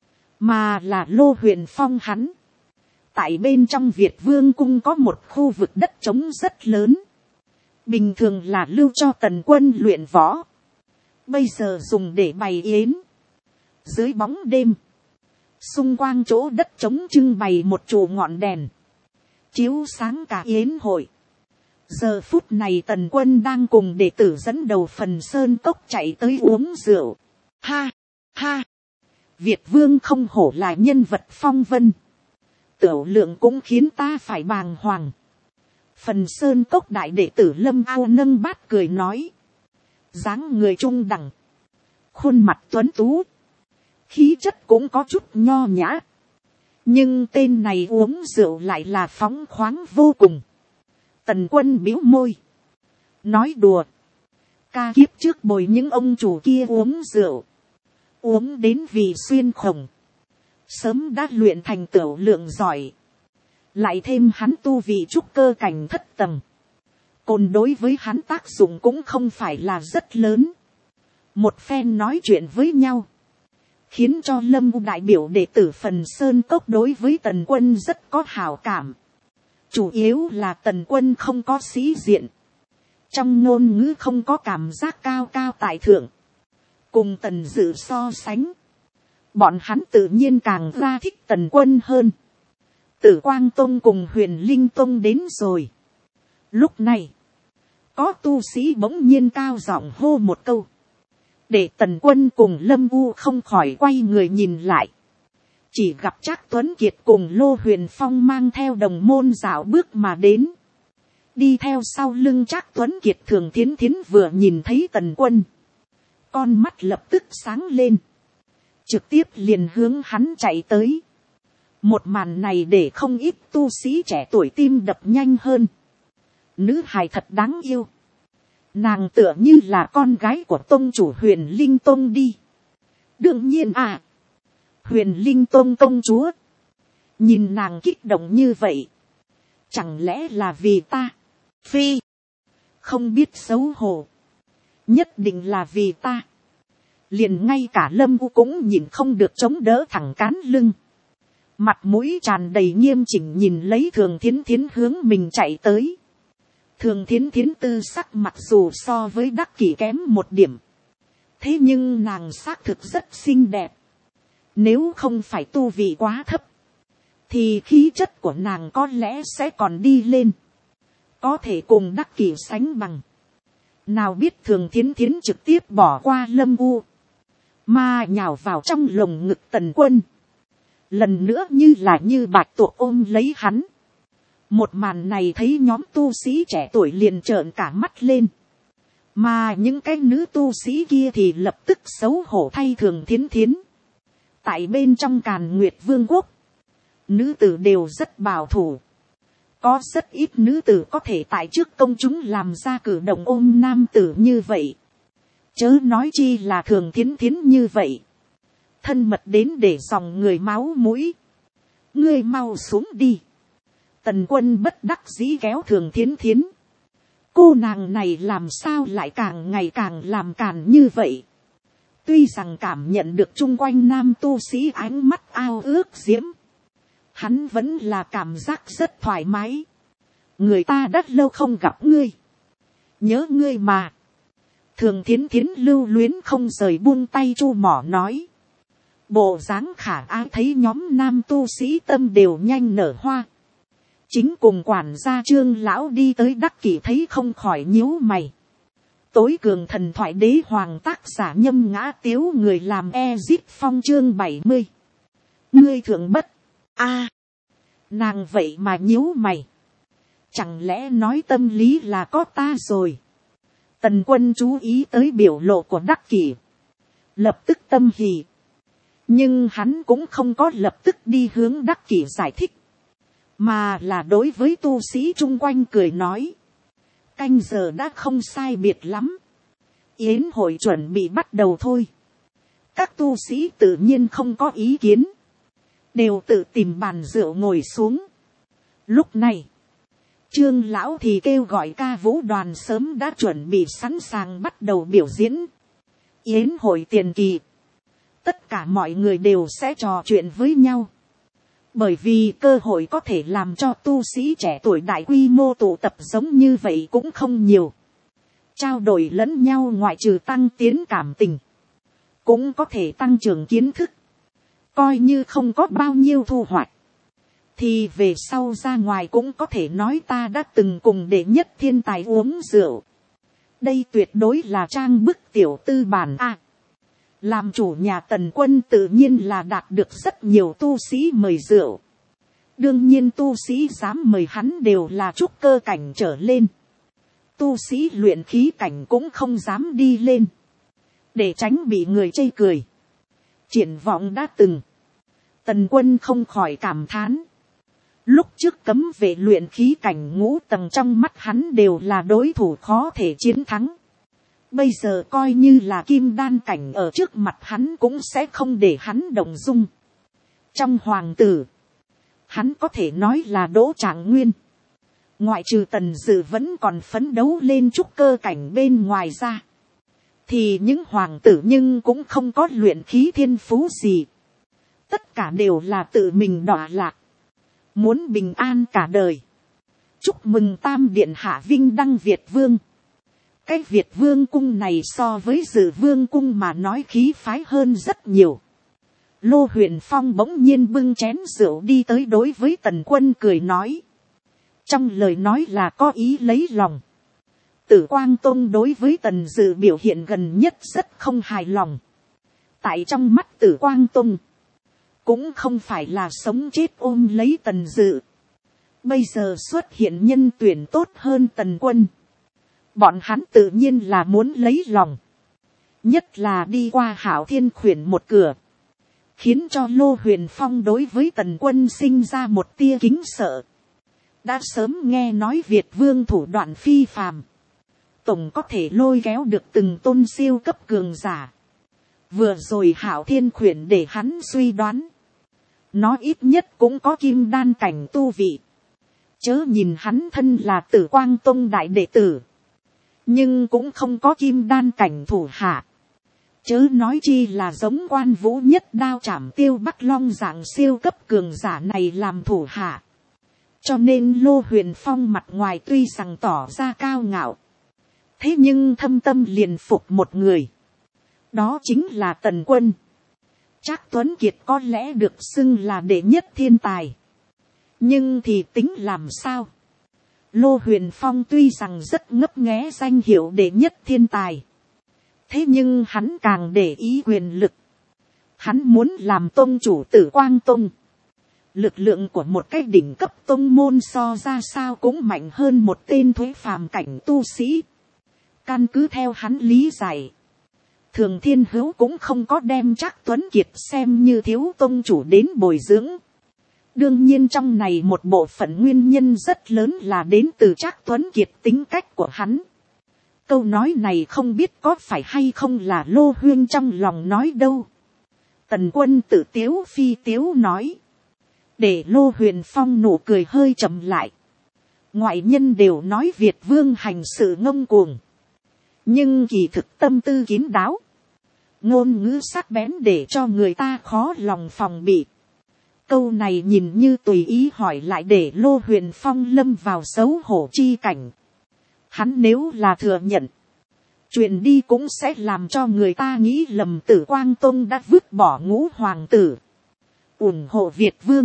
mà là Lô Huyền Phong hắn. Tại bên trong Việt Vương cung có một khu vực đất trống rất lớn. Bình thường là lưu cho tần quân luyện võ. Bây giờ dùng để bày yến. Dưới bóng đêm, xung quanh chỗ đất trống trưng bày một chùm ngọn đèn, chiếu sáng cả yến hội. Giờ phút này tần quân đang cùng đệ tử dẫn đầu Phần Sơn Cốc chạy tới uống rượu. Ha, ha, Việt Vương không hổ là nhân vật phong vân. Tiểu lượng cũng khiến ta phải bàng hoàng. Phần Sơn Cốc đại đệ tử Lâm Ao nâng bát cười nói. Dáng người trung đẳng, khuôn mặt tuấn tú, khí chất cũng có chút nho nhã. Nhưng tên này uống rượu lại là phóng khoáng vô cùng. Tần Quân bĩu môi, nói đùa. Ca kiếp trước bồi những ông chủ kia uống rượu, uống đến vì xuyên khổng, sớm đã luyện thành tiểu lượng giỏi. Lại thêm hắn tu vị trúc cơ cảnh thất tầng, cồn đối với hắn tác dụng cũng không phải là rất lớn. Một phen nói chuyện với nhau, khiến cho Lâm U đại biểu đệ tử Phần Sơn Cốc đối với Tần Quân rất có hảo cảm. Chủ yếu là Tần Quân không có sĩ diện, trong ngôn ngữ không có cảm giác cao cao tại thượng. Cùng Tần Dự so sánh, bọn hắn tự nhiên càng ra thích Tần Quân hơn. Tử Quang Tông cùng Huyền Linh Tông đến rồi. Lúc này, có tu sĩ bỗng nhiên cao giọng hô một câu, để Tần Quân cùng Lâm U không khỏi quay người nhìn lại. Chỉ gặp Trác Tuấn Kiệt cùng Lô Huyền Phong mang theo đồng môn dạo bước mà đến. Đi theo sau lưng Trác Tuấn Kiệt Thường Thiến Thiến vừa nhìn thấy Tần Quân, con mắt lập tức sáng lên, trực tiếp liền hướng hắn chạy tới. Một màn này để không ít tu sĩ trẻ tuổi tim đập nhanh hơn. Nữ hài thật đáng yêu. Nàng tựa như là con gái của tông chủ Huyền Linh Tông đi. Đương nhiên Huyền Linh Tông công chúa. Nhìn nàng kích động như vậy, chẳng lẽ là vì ta? Phi, không biết xấu hổ. Nhất định là vì ta. Liền ngay cả Lâm U cũng nhìn không được chống đỡ thẳng cán lưng. Mặt mũi tràn đầy nghiêm chỉnh nhìn lấy Thường Thiến Thiến hướng mình chạy tới. Thường Thiến Thiến tư sắc mặc dù so với Đắc Kỷ kém một điểm, thế nhưng nàng xác thực rất xinh đẹp. Nếu không phải tu vị quá thấp, thì khí chất của nàng có lẽ sẽ còn đi lên, có thể cùng Đắc Kỷ sánh bằng. Nào biết Thường Thiến Thiến trực tiếp bỏ qua Lâm U, mà nhào vào trong lồng ngực Tần Quân. Lần nữa như bạch tuộc ôm lấy hắn. Một màn này thấy nhóm tu sĩ trẻ tuổi liền trợn cả mắt lên. Mà những cái nữ tu sĩ kia thì lập tức xấu hổ thay Thường Thiến Thiến. Tại bên trong Càn Nguyệt Vương quốc, nữ tử đều rất bảo thủ. Có rất ít nữ tử có thể tại trước công chúng làm ra cử động ôm nam tử như vậy. Chớ nói chi là Thường Thiến Thiến như vậy. Thân mật đến để dòng người máu mũi. Ngươi mau xuống đi. Tần Quân bất đắc dĩ kéo Thường Thiến Thiến. Cô nàng này làm sao lại càng ngày càng làm càn như vậy. Tuy rằng cảm nhận được chung quanh nam tu sĩ ánh mắt ao ước diễm, hắn vẫn là cảm giác rất thoải mái. Người ta đã lâu không gặp ngươi, nhớ ngươi mà. Thường Thiến Thiến lưu luyến không rời buông tay chu mỏ nói. bộ dáng khả ái thấy nhóm nam tu sĩ tâm đều nhanh nở hoa. Chính cùng quản gia Trương lão đi tới Đắc Kỷ thấy không khỏi nhíu mày. Tối cường thần thoại đế hoàng tác giả Nhâm Ngã Tiếu người làm Ezip Phong chương 70. Ngươi thượng bất. A. Nàng vậy mà nhíu mày. Chẳng lẽ nói tâm lý là có ta rồi. Tần Quân chú ý tới biểu lộ của Đắc Kỷ. Lập tức tâm hỉ. Nhưng hắn cũng không có lập tức đi hướng Đắc Kỷ giải thích. Mà là đối với tu sĩ chung quanh cười nói. Canh giờ đã không sai biệt lắm. Yến hội chuẩn bị bắt đầu thôi. Các tu sĩ tự nhiên không có ý kiến. Đều tự tìm bàn rượu ngồi xuống. Lúc này. Trương lão thì kêu gọi ca vũ đoàn sớm đã chuẩn bị sẵn sàng bắt đầu biểu diễn. Yến hội tiền kỳ. Tất cả mọi người đều sẽ trò chuyện với nhau. Bởi vì cơ hội có thể làm cho tu sĩ trẻ tuổi đại quy mô tụ tập giống như vậy cũng không nhiều. Trao đổi lẫn nhau ngoại trừ tăng tiến cảm tình. Cũng có thể tăng trưởng kiến thức. Coi như không có bao nhiêu thu hoạch. Thì về sau ra ngoài cũng có thể nói ta đã từng cùng đệ nhất thiên tài uống rượu. Đây tuyệt đối là trang bức tiểu tư bản A. Làm chủ nhà Tần Quân tự nhiên là đạt được rất nhiều tu sĩ mời rượu. Đương nhiên tu sĩ dám mời hắn đều là trúc cơ cảnh trở lên. Tu sĩ luyện khí cảnh cũng không dám đi lên. Để tránh bị người chê cười. Triển vọng đã từng. Tần Quân không khỏi cảm thán. Lúc trước cấm vệ luyện khí cảnh ngũ tầng trong mắt hắn đều là đối thủ khó thể chiến thắng. Bây giờ coi như là kim đan cảnh ở trước mặt hắn cũng sẽ không để hắn động dung. Trong hoàng tử, hắn có thể nói là Đỗ Trạng Nguyên. Ngoại trừ Tần Dự vẫn còn phấn đấu lên trúc cơ cảnh bên ngoài ra. Thì những hoàng tử nhưng cũng không có luyện khí thiên phú gì. Tất cả đều là tự mình đọa lạc. Muốn bình an cả đời. Chúc mừng Tam Điện Hạ vinh đăng Việt Vương. Cái Việt Vương cung này so với Dự Vương cung mà nói khí phái hơn rất nhiều. Lô Huyền Phong bỗng nhiên bưng chén rượu đi tới đối với Tần Quân cười nói. Trong lời nói là có ý lấy lòng. Tử Quang Tông đối với Tần Dự biểu hiện gần nhất rất không hài lòng. Tại trong mắt Tử Quang Tông. Cũng không phải là sống chết ôm lấy Tần Dự. Bây giờ xuất hiện nhân tuyển tốt hơn Tần Quân. Bọn hắn tự nhiên là muốn lấy lòng. Nhất là đi qua Hảo Thiên Khuyển một cửa. Khiến cho Lô Huyền Phong đối với Tần Quân sinh ra một tia kính sợ. Đã sớm nghe nói Việt Vương thủ đoạn phi phàm. Tổng có thể lôi kéo được từng tôn siêu cấp cường giả. Vừa rồi Hảo Thiên Khuyển để hắn suy đoán. Nó ít nhất cũng có kim đan cảnh tu vị. Chớ nhìn hắn thân là Tử Quang Tông đại đệ tử. Nhưng cũng không có kim đan cảnh thủ hạ. Chớ nói chi là giống Quan Vũ nhất đao trảm Tiêu Bắc Long dạng siêu cấp cường giả này làm thủ hạ. Cho nên Lô Huyền Phong mặt ngoài tuy rằng tỏ ra cao ngạo. Thế nhưng thâm tâm liền phục một người. Đó chính là Tần Quân. Trác Tuấn Kiệt có lẽ được xưng là đệ nhất thiên tài. Nhưng thì tính làm sao? Lô Huyền Phong tuy rằng rất ngấp nghé danh hiệu đệ nhất thiên tài. Thế nhưng hắn càng để ý quyền lực. Hắn muốn làm tông chủ Tử Quang Tông. Lực lượng của một cái đỉnh cấp tông môn so ra sao cũng mạnh hơn một tên thuế phàm cảnh tu sĩ. Căn cứ theo hắn lý giải. Thường Thiên Hữu cũng không có đem Trác Tuấn Kiệt xem như thiếu tông chủ đến bồi dưỡng. Đương nhiên trong này một bộ phận nguyên nhân rất lớn là đến từ Trác Tuấn Kiệt tính cách của hắn. Câu nói này không biết có phải hay không là Lô Huyên trong lòng nói đâu. Tần Quân tự tiếu phi tiếu nói. Để Lô Huyền Phong nụ cười hơi chậm lại. Ngoại nhân đều nói Việt Vương hành sự ngông cuồng. Nhưng kỳ thực tâm tư kín đáo. Ngôn ngữ sắc bén để cho người ta khó lòng phòng bị. Câu này nhìn như tùy ý hỏi lại để Lô Huyền Phong lâm vào xấu hổ chi cảnh. Hắn nếu là thừa nhận. truyền đi cũng sẽ làm cho người ta nghĩ lầm Tử Quang Tông đã vứt bỏ ngũ hoàng tử, ủng hộ Việt vương.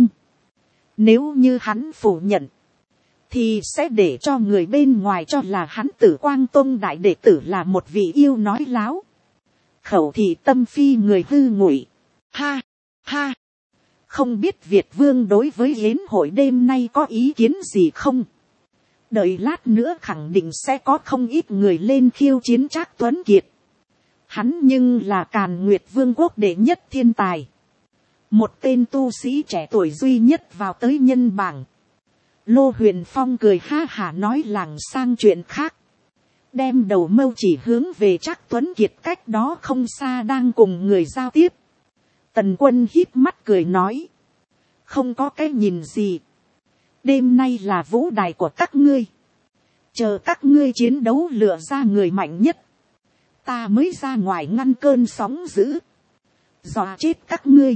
Nếu như hắn phủ nhận, thì sẽ để cho người bên ngoài cho là hắn Tử Quang Tông đại đệ tử là một vị yêu nói láo, khẩu thị tâm phi người hư ngụy. Ha, ha, không biết Việt vương đối với yến hội đêm nay có ý kiến gì không? Đợi lát nữa khẳng định sẽ có không ít người lên khiêu chiến Trác Tuấn Kiệt. Hắn nhưng là Càn Nguyệt Vương quốc đệ nhất thiên tài, một tên tu sĩ trẻ tuổi duy nhất vào tới nhân bảng. Lô Huyền Phong cười ha hả nói làng sang chuyện khác, đem đầu mâu chỉ hướng về Trác Tuấn Kiệt cách đó không xa đang cùng người giao tiếp. Tần Quân híp mắt cười nói, không có cái nhìn gì, đêm nay là vũ đài của các ngươi, chờ các ngươi chiến đấu lựa ra người mạnh nhất, ta mới ra ngoài ngăn cơn sóng dữ, dọa chết các ngươi.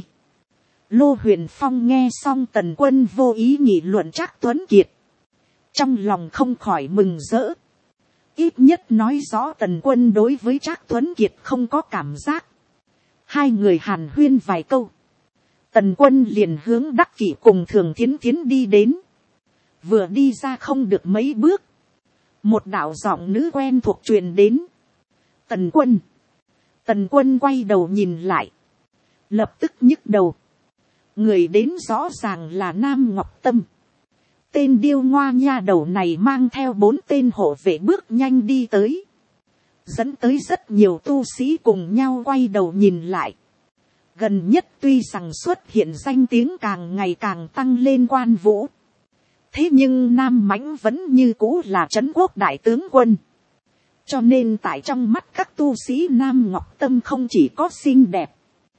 Lô Huyền Phong nghe xong Tần Quân vô ý nghị luận Trác Tuấn Kiệt, trong lòng không khỏi mừng rỡ, ít nhất nói rõ Tần Quân đối với Trác Tuấn Kiệt không có cảm giác. Hai người hàn huyên vài câu, Tần Quân liền hướng Đắc Kỷ cùng Thường Thiến Thiến đi đến. Vừa đi ra không được mấy bước, một đạo giọng nữ quen thuộc truyền đến. Tần Quân. Tần Quân quay đầu nhìn lại, lập tức nhức đầu. Người đến rõ ràng là Nam Ngọc Tâm. Tên điêu ngoa nha đầu này mang theo 4 tên hộ vệ bước nhanh đi tới, dẫn tới rất nhiều tu sĩ cùng nhau quay đầu nhìn lại. Gần nhất tuy rằng xuất hiện danh tiếng càng ngày càng tăng lên Quan Vũ, thế nhưng Nam Mãnh vẫn như cũ là trấn quốc đại tướng quân. Cho nên tại trong mắt các tu sĩ Nam Ngọc Tâm không chỉ có xinh đẹp,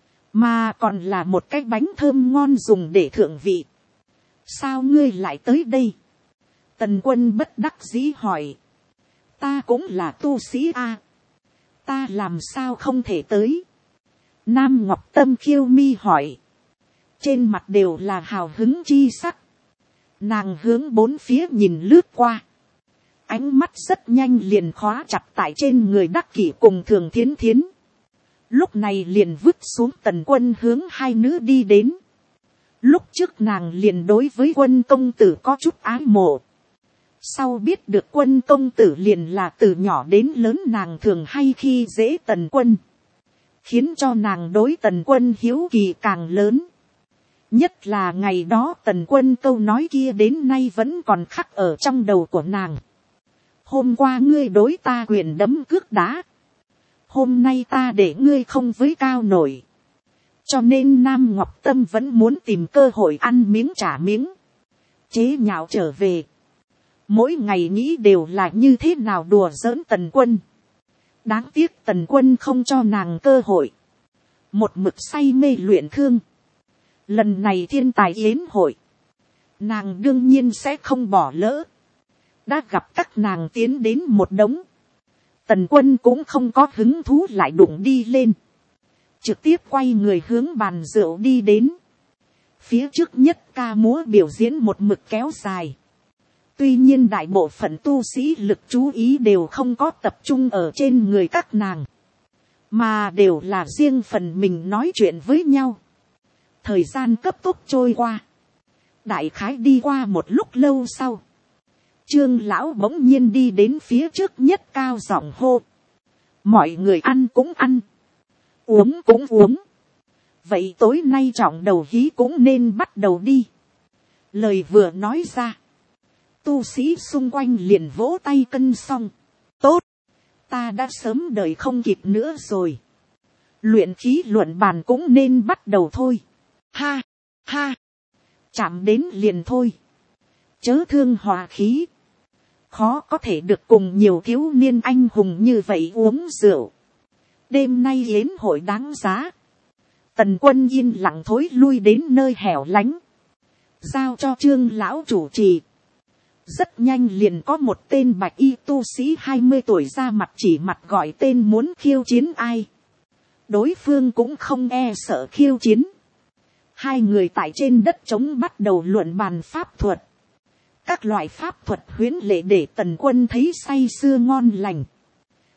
mà còn là một cái bánh thơm ngon dùng để thượng vị. Sao ngươi lại tới đây? Tần Quân bất đắc dĩ hỏi. Ta cũng là tu sĩ a, ta làm sao không thể tới? Nam Ngọc Tâm khiêu mi hỏi. Trên mặt đều là hào hứng chi sắc. Nàng hướng bốn phía nhìn lướt qua, ánh mắt rất nhanh liền khóa chặt tại trên người Đắc Kỷ cùng Thường Thiến Thiến. Lúc này liền vứt xuống Tần Quân hướng hai nữ đi đến. Lúc trước nàng liền đối với Quân công tử có chút ái mộ, sau biết được Quân công tử liền là từ nhỏ đến lớn nàng thường hay khi dễ Tần Quân, khiến cho nàng đối Tần Quân hiếu kỳ càng lớn. Nhất là ngày đó Tần Quân câu nói kia đến nay vẫn còn khắc ở trong đầu của nàng. Hôm qua ngươi đối ta quyền đấm cước đá, hôm nay ta để ngươi không với cao nổi. Cho nên Nam Ngọc Tâm vẫn muốn tìm cơ hội ăn miếng trả miếng, chế nhạo trở về. Mỗi ngày nghĩ đều là như thế nào đùa giỡn Tần Quân. Đáng tiếc Tần Quân không cho nàng cơ hội, một mực say mê luyện thương. Lần này thiên tài yến hội, nàng đương nhiên sẽ không bỏ lỡ. Đã gặp các nàng tiến đến một đống, Tần Quân cũng không có hứng thú lại đụng đi lên, trực tiếp quay người hướng bàn rượu đi đến. Phía trước nhất ca múa biểu diễn một mực kéo dài. Tuy nhiên đại bộ phận tu sĩ lực chú ý đều không có tập trung ở trên người các nàng, mà đều là riêng phần mình nói chuyện với nhau. Thời gian cấp tốc trôi qua, đại khái đi qua một lúc lâu sau, Trương lão bỗng nhiên đi đến phía trước nhất cao giọng hô. Mọi người ăn cũng ăn, uống cũng uống. Vậy tối nay trọng đầu hí cũng nên bắt đầu đi. Lời vừa nói ra, tu sĩ xung quanh liền vỗ tay cân xong. Tốt, ta đã sớm đợi không kịp nữa rồi. Luyện khí luận bàn cũng nên bắt đầu thôi. Ha, ha, chạm đến liền thôi. Chớ thương hòa khí. Khó có thể được cùng nhiều thiếu niên anh hùng như vậy uống rượu. Đêm nay yến hội đáng giá. Tần Quân yên lặng thối lui đến nơi hẻo lánh, giao cho Trương lão chủ trì. Rất nhanh liền có một tên bạch y tu sĩ 20 tuổi ra mặt chỉ mặt gọi tên muốn khiêu chiến ai. Đối phương cũng không e sợ khiêu chiến. Hai người tại trên đất trống bắt đầu luận bàn pháp thuật. Các loại pháp thuật huyễn lệ để Tần Quân thấy say sưa ngon lành.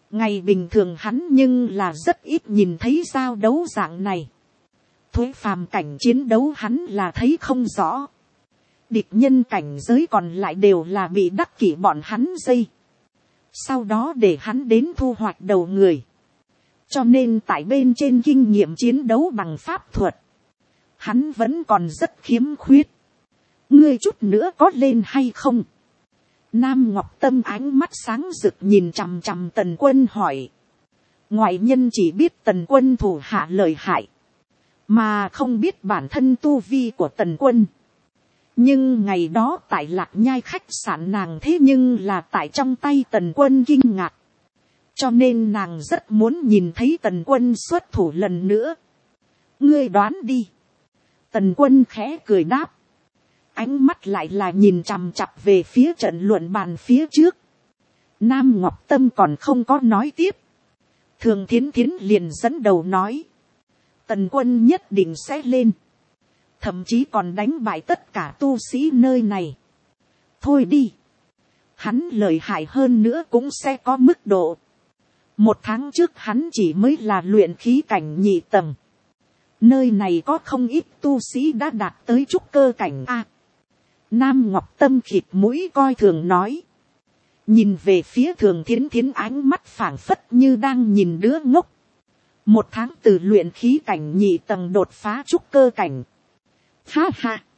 Ngày bình thường hắn nhưng là rất ít nhìn thấy giao đấu dạng này. Thuế phàm cảnh chiến đấu hắn là thấy không rõ. Địch nhân cảnh giới còn lại đều là bị đắc kỷ bọn hắn dây. Sau đó để hắn đến thu hoạch đầu người. Cho nên tại bên trên kinh nghiệm chiến đấu bằng pháp thuật, hắn vẫn còn rất khiếm khuyết. Ngươi chút nữa có lên hay không? Nam Ngọc Tâm ánh mắt sáng rực nhìn chằm chằm Tần Quân hỏi. Ngoại nhân chỉ biết Tần Quân thủ hạ lợi hại, mà không biết bản thân tu vi của Tần Quân. Nhưng ngày đó tại Lạc Nhai khách sạn nàng thế nhưng là tại trong tay Tần Quân kinh ngạc. Cho nên nàng rất muốn nhìn thấy Tần Quân xuất thủ lần nữa. Ngươi đoán đi. Tần Quân khẽ cười đáp. Ánh mắt lại là nhìn chằm chặp về phía trận luận bàn phía trước. Nam Ngọc Tâm còn không có nói tiếp. Thường Thiến Thiến liền dẫn đầu nói. Tần Quân nhất định sẽ lên. Thậm chí còn đánh bại tất cả tu sĩ nơi này. Thôi đi. Hắn lợi hại hơn nữa cũng sẽ có mức độ. 1 tháng trước hắn chỉ mới là luyện khí cảnh nhị tầng. Nơi này có không ít tu sĩ đã đạt tới trúc cơ cảnh A. Nam Ngọc Tâm khịt mũi coi thường nói. Nhìn về phía Thường Thiến Thiến ánh mắt phảng phất như đang nhìn đứa ngốc. 1 tháng từ luyện khí cảnh nhị tầng đột phá trúc cơ cảnh. Ha ha.